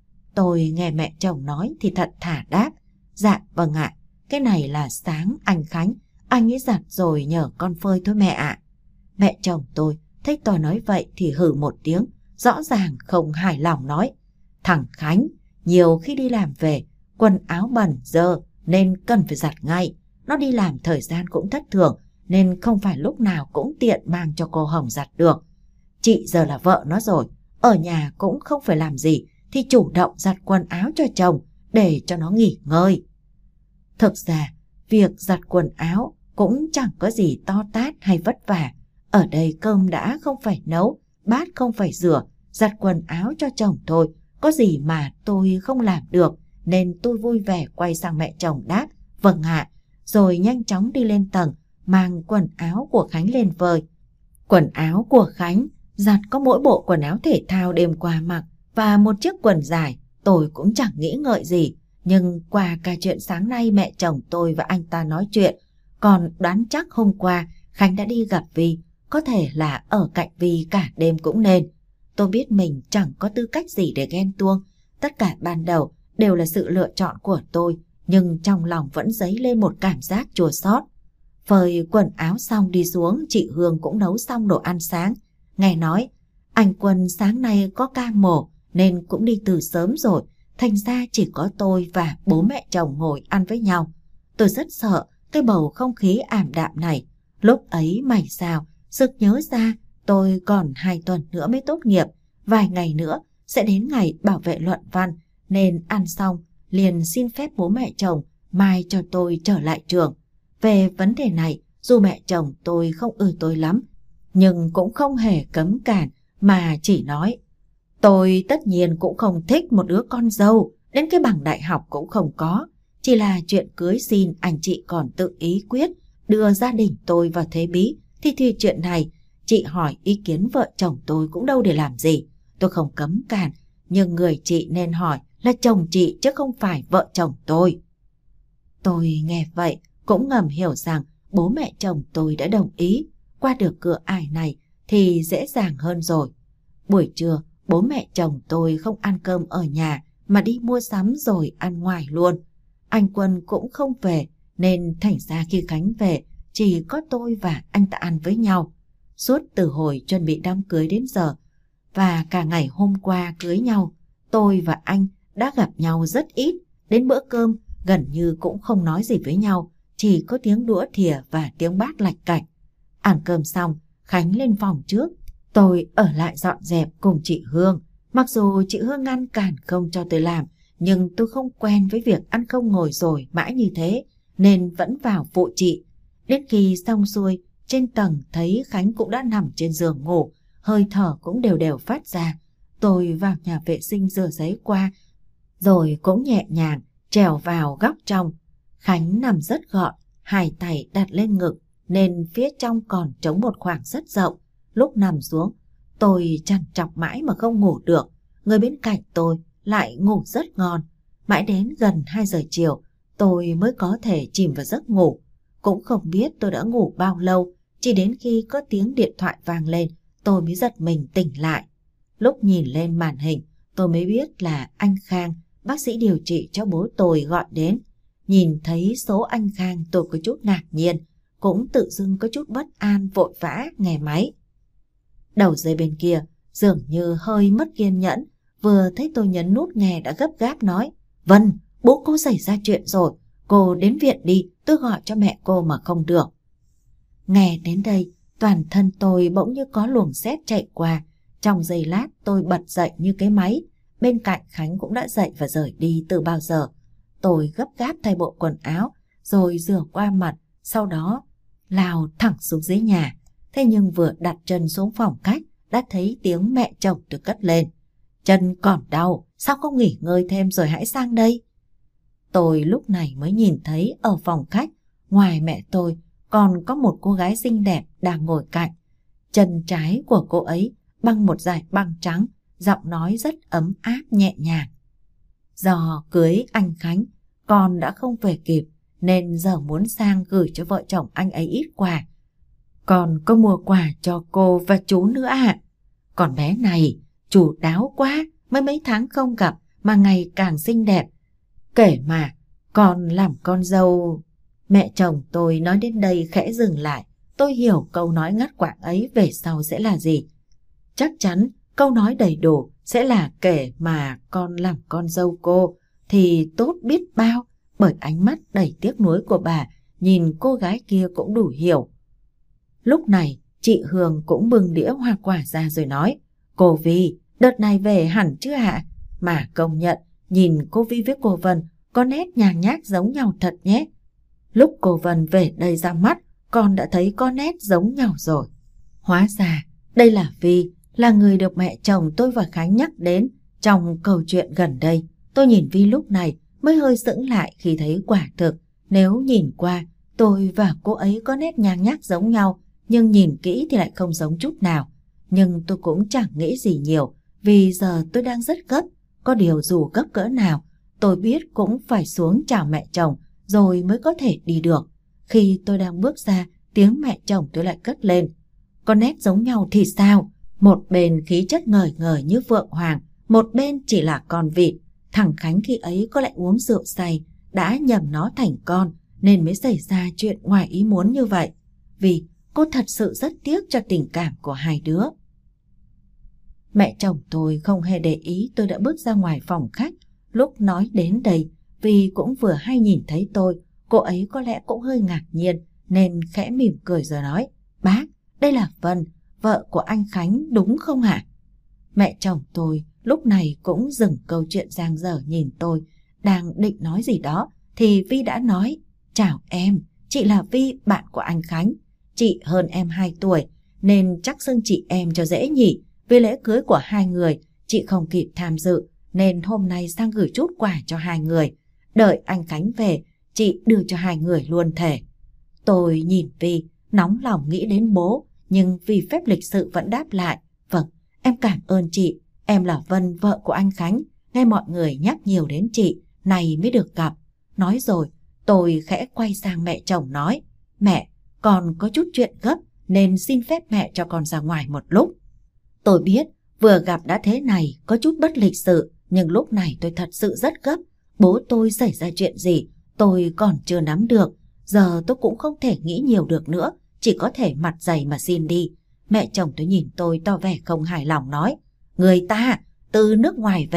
Tôi nghe mẹ chồng nói thì thật thà đáp, dạ vâng ạ, cái này là sáng anh Khánh, anh ấy giặt rồi nhờ con phơi thôi mẹ ạ. Mẹ chồng tôi thấy tôi nói vậy thì hừ một tiếng, rõ ràng không hài lòng nói, thằng Khánh nhiều khi đi làm về quần áo bẩn dơ nên cần phải giặt ngay. Nó đi làm thời gian cũng thất thường nên không phải lúc nào cũng tiện mang cho cô Hồng giặt được. Chị giờ là vợ nó rồi, ở nhà cũng không phải làm gì thì chủ động giặt quần áo cho chồng để cho nó nghỉ ngơi. Thực ra việc giặt quần áo cũng chẳng có gì to tát hay vất vả. Ở đây cơm đã không phải nấu, bát không phải rửa, giặt quần áo cho chồng thôi, có gì mà tôi không làm được. Nên tôi vui vẻ quay sang mẹ chồng đáp, vâng ạ, rồi nhanh chóng đi lên tầng, mang quần áo của Khánh lên phơi. Quần áo của Khánh giặt có mỗi bộ quần áo thể thao đêm qua mặc và một chiếc quần dài. Tôi cũng chẳng nghĩ ngợi gì, nhưng qua cả chuyện sáng nay mẹ chồng tôi và anh ta nói chuyện, còn đoán chắc hôm qua Khánh đã đi gặp Vi, có thể là ở cạnh Vi cả đêm cũng nên. Tôi biết mình chẳng có tư cách gì để ghen tuông, tất cả ban đầu đều là sự lựa chọn của tôi, nhưng trong lòng vẫn dấy lên một cảm giác chua xót. Phơi quần áo xong đi xuống, chị Hương cũng nấu xong đồ ăn sáng. Nghe nói anh Quân sáng nay có ca mổ nên cũng đi từ sớm rồi, thành ra chỉ có tôi và bố mẹ chồng ngồi ăn với nhau. Tôi rất sợ cái bầu không khí ảm đạm này. Lúc ấy may sao sực nhớ ra tôi còn hai tuần nữa mới tốt nghiệp, vài ngày nữa sẽ đến ngày bảo vệ luận văn, nên ăn xong liền xin phép bố mẹ chồng mai cho tôi trở lại trường. Về vấn đề này, dù mẹ chồng tôi không ưa tôi lắm, nhưng cũng không hề cấm cản, mà chỉ nói tôi tất nhiên cũng không thích một đứa con dâu đến cái bằng đại học cũng không có, chỉ là chuyện cưới xin anh chị còn tự ý quyết, đưa gia đình tôi vào thế bí thì thì chuyện này chị hỏi ý kiến vợ chồng tôi cũng đâu để làm gì. Tôi không cấm cản, nhưng người chị nên hỏi là chồng chị chứ không phải vợ chồng tôi. Tôi nghe vậy cũng ngầm hiểu rằng bố mẹ chồng tôi đã đồng ý. Qua được cửa ải này thì dễ dàng hơn rồi. Buổi trưa bố mẹ chồng tôi không ăn cơm ở nhà mà đi mua sắm rồi ăn ngoài luôn. Anh Quân cũng không về nên thành ra khi Khánh về chỉ có tôi và anh ta ăn với nhau. Suốt từ hồi chuẩn bị đám cưới đến giờ và cả ngày hôm qua cưới nhau, tôi và anh đã gặp nhau rất ít, đến bữa cơm gần như cũng không nói gì với nhau, chỉ có tiếng đũa thìa và tiếng bát lạch cạch. Ăn cơm xong, Khánh lên phòng trước, tôi ở lại dọn dẹp cùng chị Hương. Mặc dù chị Hương ngăn cản không cho tôi làm, nhưng tôi không quen với việc ăn không ngồi rồi mãi như thế, nên vẫn vào phụ chị. Đến khi xong xuôi, trên tầng thấy Khánh cũng đã nằm trên giường ngủ, hơi thở cũng đều đều phát ra. Tôi vào nhà vệ sinh rửa giấy qua, rồi cũng nhẹ nhàng trèo vào góc trong. Khánh nằm rất gọn, hai tay đặt lên ngực, nên phía trong còn trống một khoảng rất rộng. Lúc nằm xuống, tôi trằn trọc mãi mà không ngủ được. Người bên cạnh tôi lại ngủ rất ngon. Mãi đến gần hai giờ chiều, tôi mới có thể chìm vào giấc ngủ. Cũng không biết tôi đã ngủ bao lâu, chỉ đến khi có tiếng điện thoại vang lên, tôi mới giật mình tỉnh lại. Lúc nhìn lên màn hình, tôi mới biết là anh Khang, bác sĩ điều trị cho bố tôi gọi đến. Nhìn thấy số anh Khang, tôi có chút ngạc nhiên, cũng tự dưng có chút bất an, vội vã nghe máy. Đầu dây bên kia dường như hơi mất kiên nhẫn, vừa thấy tôi nhấn nút nghe đã gấp gáp nói: "Vân, bố cô xảy ra chuyện rồi, cô đến viện đi, tôi gọi cho mẹ cô mà không được." Nghe đến đây, toàn thân tôi bỗng như có luồng sét chạy qua. Trong giây lát tôi bật dậy như cái máy. Bên cạnh Khánh cũng đã dậy và rời đi từ bao giờ. Tôi gấp gáp thay bộ quần áo, rồi rửa qua mặt, sau đó lao thẳng xuống dưới nhà. Thế nhưng vừa đặt chân xuống phòng khách, đã thấy tiếng mẹ chồng tôi cất lên: "Chân còn đau, sao không nghỉ ngơi thêm rồi hãy sang đây?" Tôi lúc này mới nhìn thấy ở phòng khách, ngoài mẹ tôi còn có một cô gái xinh đẹp đang ngồi cạnh. Chân trái của cô ấy băng một dải băng trắng, giọng nói rất ấm áp nhẹ nhàng. Do cưới anh Khánh, con đã không về kịp, nên giờ muốn sang gửi cho vợ chồng anh ấy ít quà. Còn có mua quà cho cô và chú nữa ạ. Còn bé này, chu đáo quá, mới mấy tháng không gặp mà ngày càng xinh đẹp. Kể mà, con làm con dâu... Mẹ chồng tôi nói đến đây khẽ dừng lại. Tôi hiểu câu nói ngắt quãng ấy về sau sẽ là gì. Chắc chắn câu nói đầy đủ sẽ là kể mà con làm con dâu cô thì tốt biết bao, bởi ánh mắt đầy tiếc nuối của bà nhìn cô gái kia cũng đủ hiểu. Lúc này chị Hương cũng bưng đĩa hoa quả ra rồi nói: "Cô Vi, đợt này về hẳn chứ ạ? Mà công nhận nhìn cô Vi với cô Vân có nét nhàng nhác giống nhau thật nhé. Lúc cô Vân về đây ra mắt, con đã thấy có nét giống nhau rồi." Hóa ra đây là Vi, là người được mẹ chồng tôi và Khánh nhắc đến trong câu chuyện gần đây. Tôi nhìn Vi lúc này mới hơi sững lại khi thấy quả thực, nếu nhìn qua tôi và cô ấy có nét nhang nhác giống nhau, nhưng nhìn kỹ thì lại không giống chút nào. Nhưng tôi cũng chẳng nghĩ gì nhiều, vì giờ tôi đang rất gấp. Có điều dù gấp cỡ nào, tôi biết cũng phải xuống chào mẹ chồng rồi mới có thể đi được. Khi tôi đang bước ra, tiếng mẹ chồng tôi lại cất lên: "Có nét giống nhau thì sao? Một bên khí chất ngời ngời như phượng hoàng, một bên chỉ là con vịt. Thằng Khánh khi ấy có lẽ uống rượu say, đã nhầm nó thành con, nên mới xảy ra chuyện ngoài ý muốn như vậy. Vì cô thật sự rất tiếc cho tình cảm của hai đứa." Mẹ chồng tôi không hề để ý tôi đã bước ra ngoài phòng khách. Lúc nói đến đây, vì cũng vừa hay nhìn thấy tôi, cô ấy có lẽ cũng hơi ngạc nhiên, nên khẽ mỉm cười rồi nói: "Bác, đây là Vân, vợ của anh Khánh đúng không ạ?" Mẹ chồng tôi lúc này cũng dừng câu chuyện dang dở nhìn tôi, đang định nói gì đó thì Vi đã nói: "Chào em, chị là Vi, bạn của anh Khánh. Chị hơn em hai tuổi nên chắc xưng chị em cho dễ nhỉ. Vì lễ cưới của hai người chị không kịp tham dự, nên hôm nay sang gửi chút quà cho hai người. Đợi anh Khánh về, chị đưa cho hai người luôn thể." Tôi nhìn Vi, nóng lòng nghĩ đến bố, nhưng vì phép lịch sự vẫn đáp lại: "Vâng, em cảm ơn chị. Em là Vân, vợ của anh Khánh. Nghe mọi người nhắc nhiều đến chị, này mới được gặp." Nói rồi, tôi khẽ quay sang mẹ chồng nói: "Mẹ, con có chút chuyện gấp nên xin phép mẹ cho con ra ngoài một lúc." Tôi biết vừa gặp đã thế này có chút bất lịch sự, nhưng lúc này tôi thật sự rất gấp. Bố tôi xảy ra chuyện gì tôi còn chưa nắm được. Giờ tôi cũng không thể nghĩ nhiều được nữa, chỉ có thể mặt dày mà xin đi. Mẹ chồng tôi nhìn tôi tỏ vẻ không hài lòng nói: "Người ta từ nước ngoài về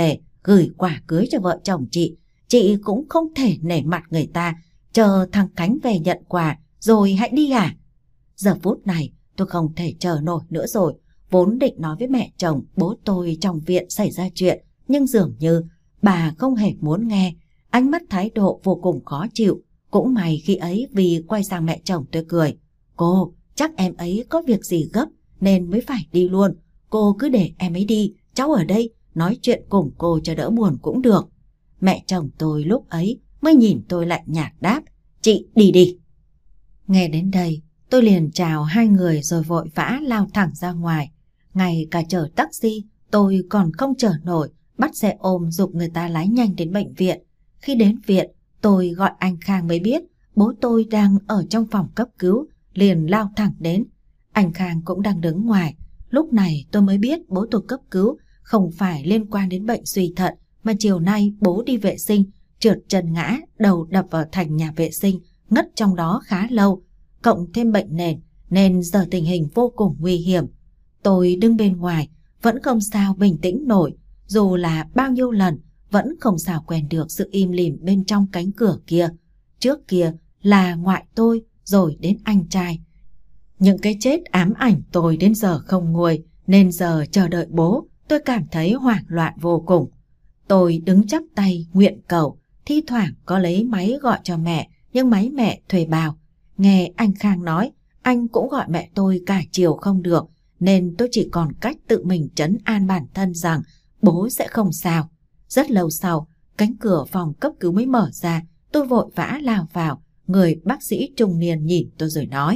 gửi quà cưới cho vợ chồng chị, chị cũng không thể nể mặt người ta, chờ thằng Khánh về nhận quà rồi hãy đi à? Giờ phút này tôi không thể chờ nổi nữa rồi, vốn định nói với mẹ chồng bố tôi trong viện xảy ra chuyện, nhưng dường như bà không hề muốn nghe, ánh mắt thái độ vô cùng khó chịu. Cũng may khi ấy vì quay sang mẹ chồng tôi cười, cô, chắc em ấy có việc gì gấp nên mới phải đi luôn, cô cứ để em ấy đi, cháu ở đây nói chuyện cùng cô cho đỡ buồn cũng được. Mẹ chồng tôi lúc ấy mới nhìn tôi lạnh nhạt đáp, chị đi đi. Nghe đến đây tôi liền chào hai người rồi vội vã lao thẳng ra ngoài. Ngay cả chở taxi tôi còn không chở nổi, bắt xe ôm giục người ta lái nhanh đến bệnh viện. Khi đến viện tôi gọi anh Khang mới biết bố tôi đang ở trong phòng cấp cứu, liền lao thẳng đến. Anh Khang cũng đang đứng ngoài. Lúc này tôi mới biết bố tôi cấp cứu không phải liên quan đến bệnh suy thận, mà chiều nay bố đi vệ sinh, trượt chân ngã, đầu đập vào thành nhà vệ sinh, ngất trong đó khá lâu, cộng thêm bệnh nền nên giờ tình hình vô cùng nguy hiểm. Tôi đứng bên ngoài vẫn không sao bình tĩnh nổi, dù là bao nhiêu lần vẫn không sao quen được sự im lìm bên trong cánh cửa kia. Trước kia là ngoại tôi, rồi đến anh trai. Những cái chết ám ảnh tôi đến giờ không nguôi, nên giờ chờ đợi bố tôi cảm thấy hoảng loạn vô cùng. Tôi đứng chắp tay nguyện cầu, thi thoảng có lấy máy gọi cho mẹ, nhưng máy mẹ thuê bao. Nghe anh Khang nói anh cũng gọi mẹ tôi cả chiều không được, nên tôi chỉ còn cách tự mình trấn an bản thân rằng bố sẽ không sao. Rất lâu sau, cánh cửa phòng cấp cứu mới mở ra, tôi vội vã lao vào. Người bác sĩ trung niên nhìn tôi rồi nói,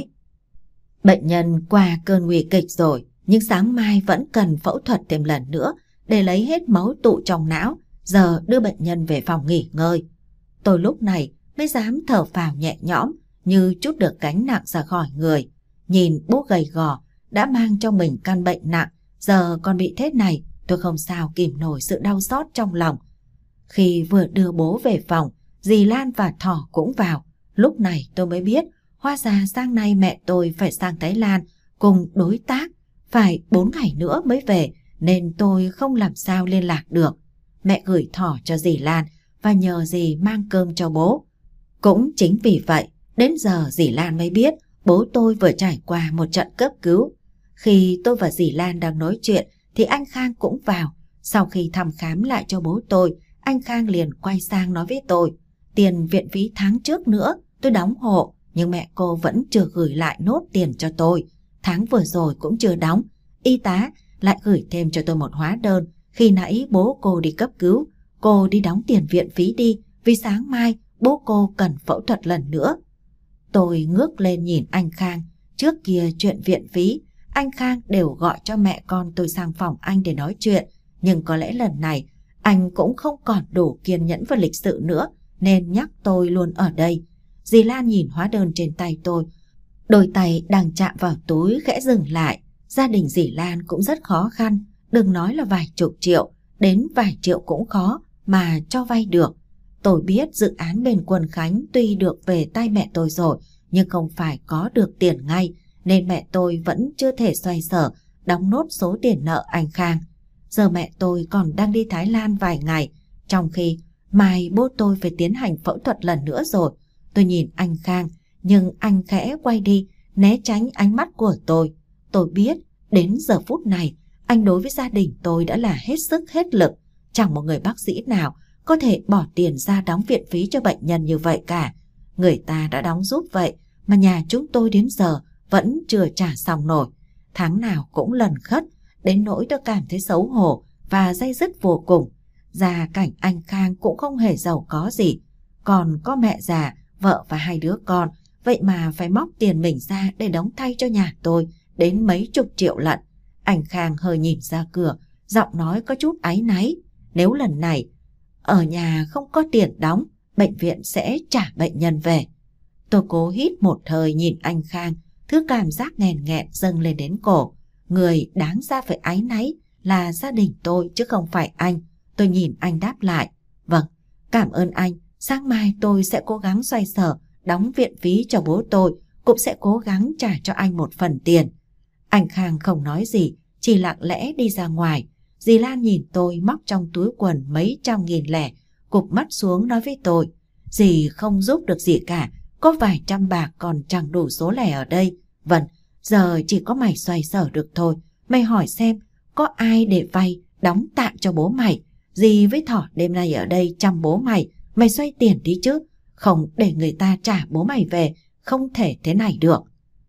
bệnh nhân qua cơn nguy kịch rồi, nhưng sáng mai vẫn cần phẫu thuật thêm lần nữa để lấy hết máu tụ trong não, giờ đưa bệnh nhân về phòng nghỉ ngơi. Tôi lúc này mới dám thở phào nhẹ nhõm, như trút được gánh nặng ra khỏi người. Nhìn bố gầy gò, đã mang trong mình căn bệnh nặng, giờ còn bị thế này, tôi không sao kìm nổi sự đau xót trong lòng. Khi vừa đưa bố về phòng, dì Lan và Thỏ cũng vào. Lúc này tôi mới biết, hóa ra sáng nay mẹ tôi phải sang Thái Lan cùng đối tác, phải bốn ngày nữa mới về, nên tôi không làm sao liên lạc được. Mẹ gửi Thỏ cho dì Lan và nhờ dì mang cơm cho bố. Cũng chính vì vậy, đến giờ dì Lan mới biết bố tôi vừa trải qua một trận cấp cứu. Khi tôi và dì Lan đang nói chuyện thì anh Khang cũng vào. Sau khi thăm khám lại cho bố tôi, anh Khang liền quay sang nói với tôi, tiền viện phí tháng trước nữa tôi đóng hộ, nhưng mẹ cô vẫn chưa gửi lại nốt tiền cho tôi. Tháng vừa rồi cũng chưa đóng. Y tá lại gửi thêm cho tôi một hóa đơn. Khi nãy bố cô đi cấp cứu, cô đi đóng tiền viện phí đi, vì sáng mai bố cô cần phẫu thuật lần nữa. Tôi ngước lên nhìn anh Khang. Trước kia chuyện viện phí, anh Khang đều gọi cho mẹ con tôi sang phòng anh để nói chuyện, nhưng có lẽ lần này anh cũng không còn đủ kiên nhẫn và lịch sự nữa, nên nhắc tôi luôn ở đây. Dì Lan nhìn hóa đơn trên tay tôi, đôi tay đang chạm vào túi khẽ dừng lại. Gia đình dì Lan cũng rất khó khăn, đừng nói là vài chục triệu, đến vài triệu cũng khó mà cho vay được. Tôi biết dự án bên Quân Khánh tuy được về tay mẹ tôi rồi, nhưng không phải có được tiền ngay, nên mẹ tôi vẫn chưa thể xoay sở đóng nốt số tiền nợ anh Khang. Giờ mẹ tôi còn đang đi Thái Lan vài ngày, trong khi mai bố tôi phải tiến hành phẫu thuật lần nữa rồi. Tôi nhìn anh Khang, nhưng anh khẽ quay đi, né tránh ánh mắt của tôi. Tôi biết đến giờ phút này anh đối với gia đình tôi đã là hết sức hết lực. Chẳng một người bác sĩ nào có thể bỏ tiền ra đóng viện phí cho bệnh nhân như vậy cả. Người ta đã đóng giúp vậy mà nhà chúng tôi đến giờ vẫn chưa trả xong nổi. Tháng nào cũng lần khất, đến nỗi tôi cảm thấy xấu hổ và day dứt vô cùng. Gia cảnh anh Khang cũng không hề giàu có gì, còn có mẹ già, vợ và hai đứa con, vậy mà phải móc tiền mình ra để đóng thay cho nhà tôi đến mấy chục triệu lận. Anh Khang hơi nhìn ra cửa, giọng nói có chút áy náy. Nếu lần này ở nhà không có tiền đóng, bệnh viện sẽ trả bệnh nhân về. Tôi cố hít một hơi nhìn anh Khang, thứ cảm giác nghẹn nghẹn dâng lên đến cổ. Người đáng ra phải áy náy là gia đình tôi chứ không phải anh. Tôi nhìn anh đáp lại, vâng, cảm ơn anh, sáng mai tôi sẽ cố gắng xoay sở đóng viện phí cho bố tôi, cũng sẽ cố gắng trả cho anh một phần tiền. Anh Khang không nói gì, chỉ lặng lẽ đi ra ngoài. Dì Lan nhìn tôi móc trong túi quần mấy trăm nghìn lẻ, cụp mắt xuống nói với tôi: dì không giúp được gì cả, có vài trăm bạc còn chẳng đủ số lẻ ở đây. Vâng, giờ chỉ có mày xoay sở được thôi. Mày hỏi xem có ai để vay đóng tạm cho bố mày. Dì với Thỏ đêm nay ở đây chăm bố mày. Mày xoay tiền đi chứ, không để người ta trả bố mày về, không thể thế này được.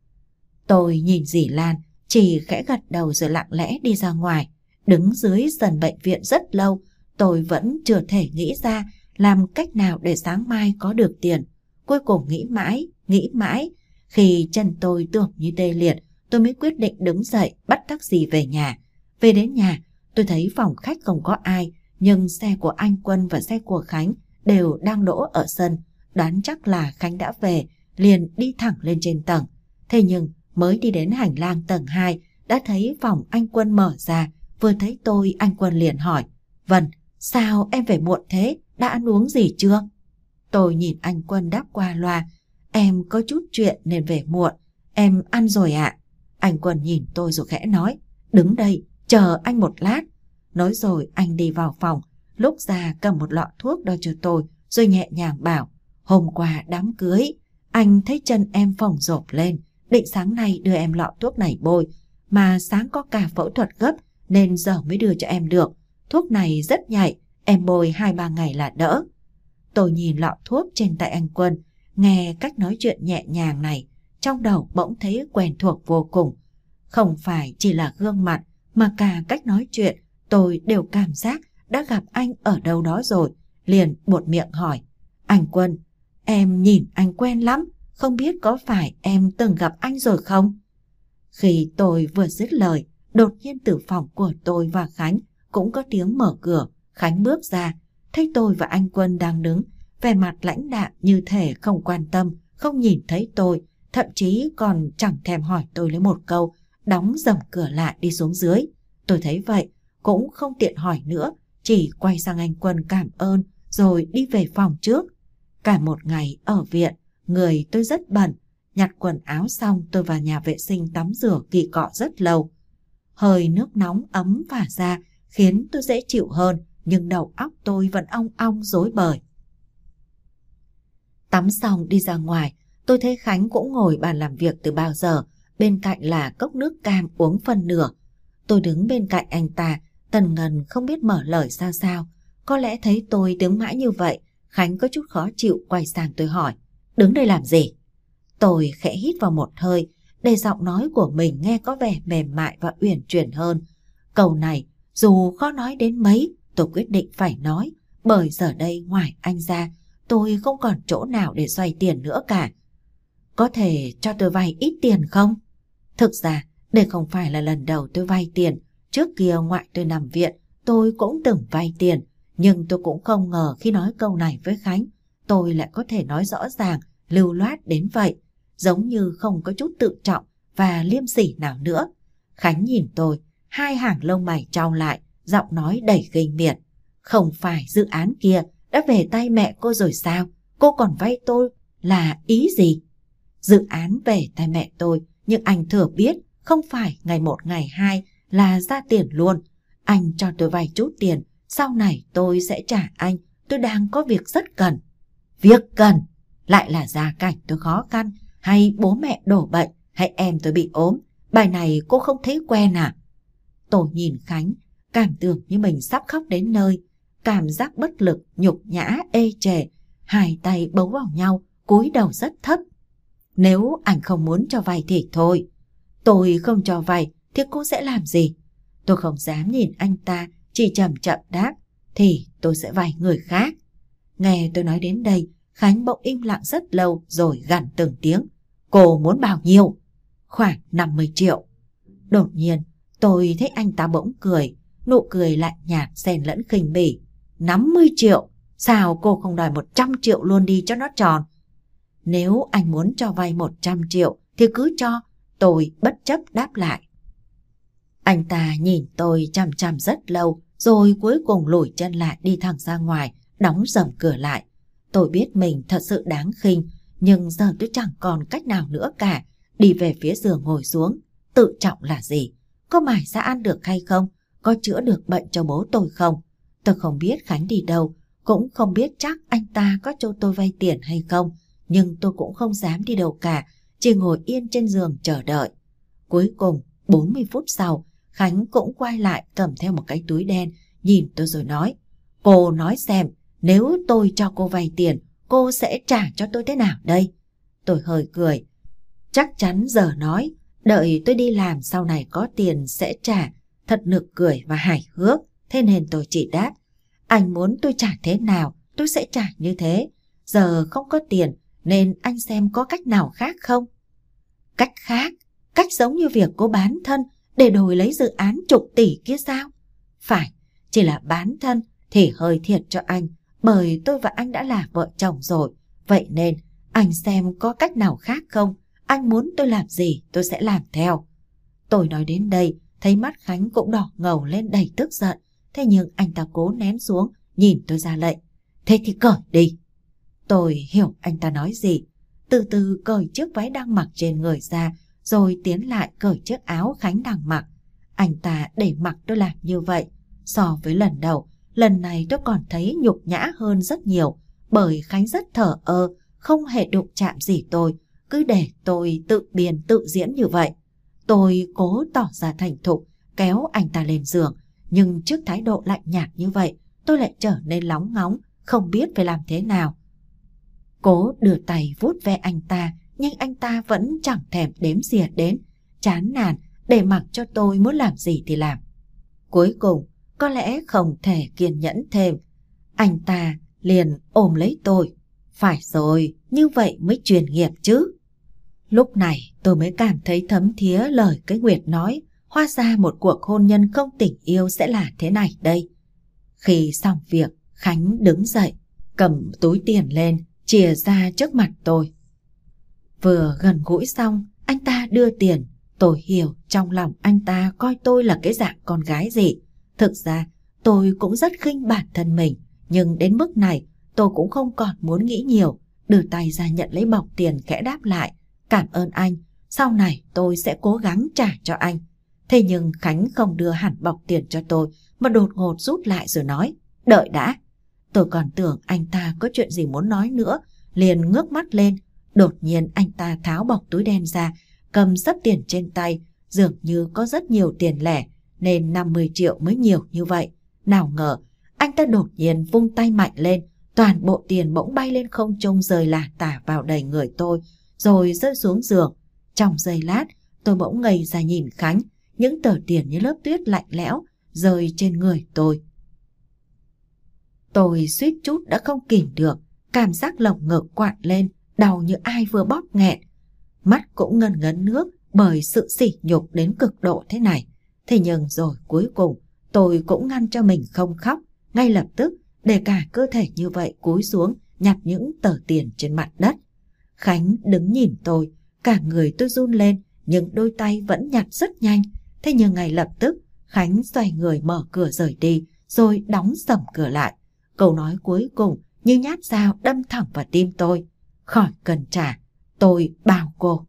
Tôi nhìn dì Lan, chỉ khẽ gật đầu rồi lặng lẽ đi ra ngoài. Đứng dưới sân bệnh viện rất lâu, tôi vẫn chưa thể nghĩ ra làm cách nào để sáng mai có được tiền. Cuối cùng nghĩ mãi, nghĩ mãi, khi chân tôi tưởng như tê liệt, tôi mới quyết định đứng dậy bắt taxi về nhà. Về đến nhà, tôi thấy phòng khách không có ai, nhưng xe của anh Quân và xe của Khánh đều đang đỗ ở sân. Đoán chắc là Khánh đã về, liền đi thẳng lên trên tầng. Thế nhưng mới đi đến hành lang tầng hai, đã thấy phòng anh Quân mở ra. Vừa thấy tôi, anh Quân liền hỏi: Vân, sao em về muộn thế, đã ăn uống gì chưa? Tôi nhìn anh Quân đáp qua loa: Em có chút chuyện nên về muộn, em ăn rồi ạ. Anh Quân nhìn tôi rồi khẽ nói: Đứng đây, chờ anh một lát. Nói rồi anh đi vào phòng, lúc ra cầm một lọ thuốc đưa cho tôi, rồi nhẹ nhàng bảo: Hôm qua đám cưới, anh thấy chân em phồng rộp lên, định sáng nay đưa em lọ thuốc này bôi, mà sáng có cả phẫu thuật gấp nên giờ mới đưa cho em được. Thuốc này rất nhạy, em bôi hai ba ngày là đỡ. Tôi nhìn lọ thuốc trên tay anh Quân, nghe cách nói chuyện nhẹ nhàng này, trong đầu bỗng thấy quen thuộc vô cùng. Không phải chỉ là gương mặt, mà cả cách nói chuyện, tôi đều cảm giác đã gặp anh ở đâu đó rồi. Liền buột miệng hỏi: Anh Quân, em nhìn anh quen lắm, không biết có phải em từng gặp anh rồi không? Khi tôi vừa dứt lời, đột nhiên từ phòng của tôi và Khánh cũng có tiếng mở cửa. Khánh bước ra, thấy tôi và anh Quân đang đứng, vẻ mặt lãnh đạm như thể không quan tâm, không nhìn thấy tôi, thậm chí còn chẳng thèm hỏi tôi lấy một câu, đóng dầm cửa lại đi xuống dưới. Tôi thấy vậy, cũng không tiện hỏi nữa, chỉ quay sang anh Quân cảm ơn rồi đi về phòng trước. Cả một ngày ở viện, người tôi rất bận, nhặt quần áo xong tôi vào nhà vệ sinh tắm rửa kỳ cọ rất lâu. Hơi nước nóng ấm phả ra khiến tôi dễ chịu hơn, nhưng đầu óc tôi vẫn ong ong rối bời. Tắm xong đi ra ngoài, tôi thấy Khánh cũng ngồi bàn làm việc từ bao giờ, bên cạnh là cốc nước cam uống phân nửa. Tôi đứng bên cạnh anh ta, tần ngần không biết mở lời sao sao. Có lẽ thấy tôi đứng mãi như vậy, Khánh có chút khó chịu quay sang tôi hỏi: Đứng đây làm gì? Tôi khẽ hít vào một hơi, để giọng nói của mình nghe có vẻ mềm mại và uyển chuyển hơn. Câu này dù khó nói đến mấy, tôi quyết định phải nói, bởi giờ đây ngoài anh ra, tôi không còn chỗ nào để xoay tiền nữa cả. Có thể cho tôi vay ít tiền không? Thực ra, đây không phải là lần đầu tôi vay tiền. Trước kia ngoại tôi nằm viện, tôi cũng từng vay tiền. Nhưng tôi cũng không ngờ khi nói câu này với Khánh, tôi lại có thể nói rõ ràng, lưu loát đến vậy. Giống như không có chút tự trọng và liêm sỉ nào nữa. Khánh nhìn tôi, hai hàng lông mày chau lại, giọng nói đầy khinh miệt: Không phải dự án kia đã về tay mẹ cô rồi sao? Cô còn vay tôi là ý gì? Dự án về tay mẹ tôi, nhưng anh thừa biết không phải ngày một ngày hai là ra tiền luôn. Anh cho tôi vay chút tiền, sau này tôi sẽ trả anh, tôi đang có việc rất cần. Việc cần? Lại là gia cảnh tôi khó khăn, hay bố mẹ đổ bệnh, hay em tôi bị ốm? Bài này cô không thấy quen à? Tôi nhìn Khánh, cảm tưởng như mình sắp khóc đến nơi. Cảm giác bất lực, nhục nhã, ê chề, hai tay bấu vào nhau, cúi đầu rất thấp. Nếu anh không muốn cho vay thì thôi. Tôi không cho vay thì cô sẽ làm gì? Tôi không dám nhìn anh ta, chỉ chậm chậm đáp: Thì tôi sẽ vay người khác. Nghe tôi nói đến đây, Khánh bỗng im lặng rất lâu rồi gằn từng tiếng: Cô muốn bao nhiêu? Khoảng năm mươi triệu. Đột nhiên tôi thấy anh ta bỗng cười, nụ cười lạnh nhạt xen lẫn khinh bỉ. năm mươi triệu? Sao cô không đòi một trăm triệu luôn đi cho nó tròn? Nếu anh muốn cho vay một trăm triệu thì cứ cho, tôi bất chấp đáp lại. Anh ta nhìn tôi chằm chằm rất lâu, rồi cuối cùng lùi chân lại đi thẳng ra ngoài, đóng dầm cửa lại. Tôi biết mình thật sự đáng khinh, nhưng giờ tôi chẳng còn cách nào nữa cả. Đi về phía giường ngồi xuống. Tự trọng là gì? Có mải ra ăn được hay không? có chữa được bệnh cho bố tôi không. Tôi không biết Khánh đi đâu, cũng không biết chắc anh ta có cho tôi vay tiền hay không, nhưng tôi cũng không dám đi đâu cả, chỉ ngồi yên trên giường chờ đợi. Cuối cùng, bốn mươi phút sau, Khánh cũng quay lại cầm theo một cái túi đen, nhìn tôi rồi nói: cô nói xem, nếu tôi cho cô vay tiền, cô sẽ trả cho tôi thế nào đây? Tôi hơi cười. Chắc chắn giờ nói, đợi tôi đi làm sau này có tiền sẽ trả, thật nực cười và hài hước, thế nên tôi chỉ đáp: anh muốn tôi trả thế nào, tôi sẽ trả như thế. Giờ không có tiền, nên anh xem có cách nào khác không? Cách khác? Cách giống như việc cô bán thân để đổi lấy dự án chục tỷ kia sao? Phải, chỉ là bán thân thì hơi thiệt cho anh, bởi tôi và anh đã là vợ chồng rồi. Vậy nên, anh xem có cách nào khác không? Anh muốn tôi làm gì, tôi sẽ làm theo. Tôi nói đến đây, thấy mắt Khánh cũng đỏ ngầu lên đầy tức giận. Thế nhưng anh ta cố nén xuống, nhìn tôi ra lệnh: thế thì cởi đi. Tôi hiểu anh ta nói gì, từ từ cởi chiếc váy đang mặc trên người ra, rồi tiến lại cởi chiếc áo Khánh đang mặc. Anh ta để mặc tôi làm như vậy. So với lần đầu, lần này tôi còn thấy nhục nhã hơn rất nhiều, bởi Khánh rất thờ ơ, không hề đụng chạm gì tôi, cứ để tôi tự biên tự diễn như vậy. Tôi cố tỏ ra thành thục, kéo anh ta lên giường, nhưng trước thái độ lạnh nhạt như vậy, tôi lại trở nên lóng ngóng, không biết phải làm thế nào. Cố đưa tay vuốt ve anh ta, nhưng anh ta vẫn chẳng thèm đếm xỉa đến, chán nản để mặc cho tôi muốn làm gì thì làm. Cuối cùng, có lẽ không thể kiên nhẫn thêm, anh ta liền ôm lấy tôi. Phải rồi, như vậy mới chuyên nghiệp chứ. Lúc này tôi mới cảm thấy thấm thía lời cái Nguyệt nói, hóa ra một cuộc hôn nhân không tình yêu sẽ là thế này đây. Khi xong việc, Khánh đứng dậy, cầm túi tiền lên, chìa ra trước mặt tôi. Vừa gần gũi xong, anh ta đưa tiền. Tôi hiểu trong lòng anh ta coi tôi là cái dạng con gái gì. Thực ra tôi cũng rất khinh bản thân mình, nhưng đến mức này tôi cũng không còn muốn nghĩ nhiều. Đưa tay ra nhận lấy bọc tiền, khẽ đáp lại: cảm ơn anh, sau này tôi sẽ cố gắng trả cho anh. Thế nhưng Khánh không đưa hẳn bọc tiền cho tôi, mà đột ngột rút lại rồi nói: đợi đã. Tôi còn tưởng anh ta có chuyện gì muốn nói nữa, liền ngước mắt lên. Đột nhiên anh ta tháo bọc túi đen ra, cầm xấp tiền trên tay, dường như có rất nhiều tiền lẻ, nên năm mươi triệu mới nhiều như vậy. Nào ngờ, anh ta đột nhiên vung tay mạnh lên, toàn bộ tiền bỗng bay lên không trung, rơi lả tả vào đầy người tôi, rồi rơi xuống giường. Trong giây lát, tôi bỗng ngây ra nhìn Khánh, những tờ tiền như lớp tuyết lạnh lẽo rơi trên người tôi. Tôi suýt chút đã không kìm được, cảm giác lồng ngực quặn lên, đau như ai vừa bóp nghẹn. Mắt cũng ngấn ngấn nước bởi sự sỉ nhục đến cực độ thế này. Thế nhưng rồi cuối cùng tôi cũng ngăn cho mình không khóc, ngay lập tức để cả cơ thể như vậy cúi xuống nhặt những tờ tiền trên mặt đất. Khánh đứng nhìn tôi, cả người tôi run lên, nhưng đôi tay vẫn nhặt rất nhanh. Thế nhưng ngay lập tức Khánh xoay người mở cửa rời đi, rồi đóng sầm cửa lại. Câu nói cuối cùng như nhát dao đâm thẳng vào tim tôi: khỏi cần trả, tôi bao cô.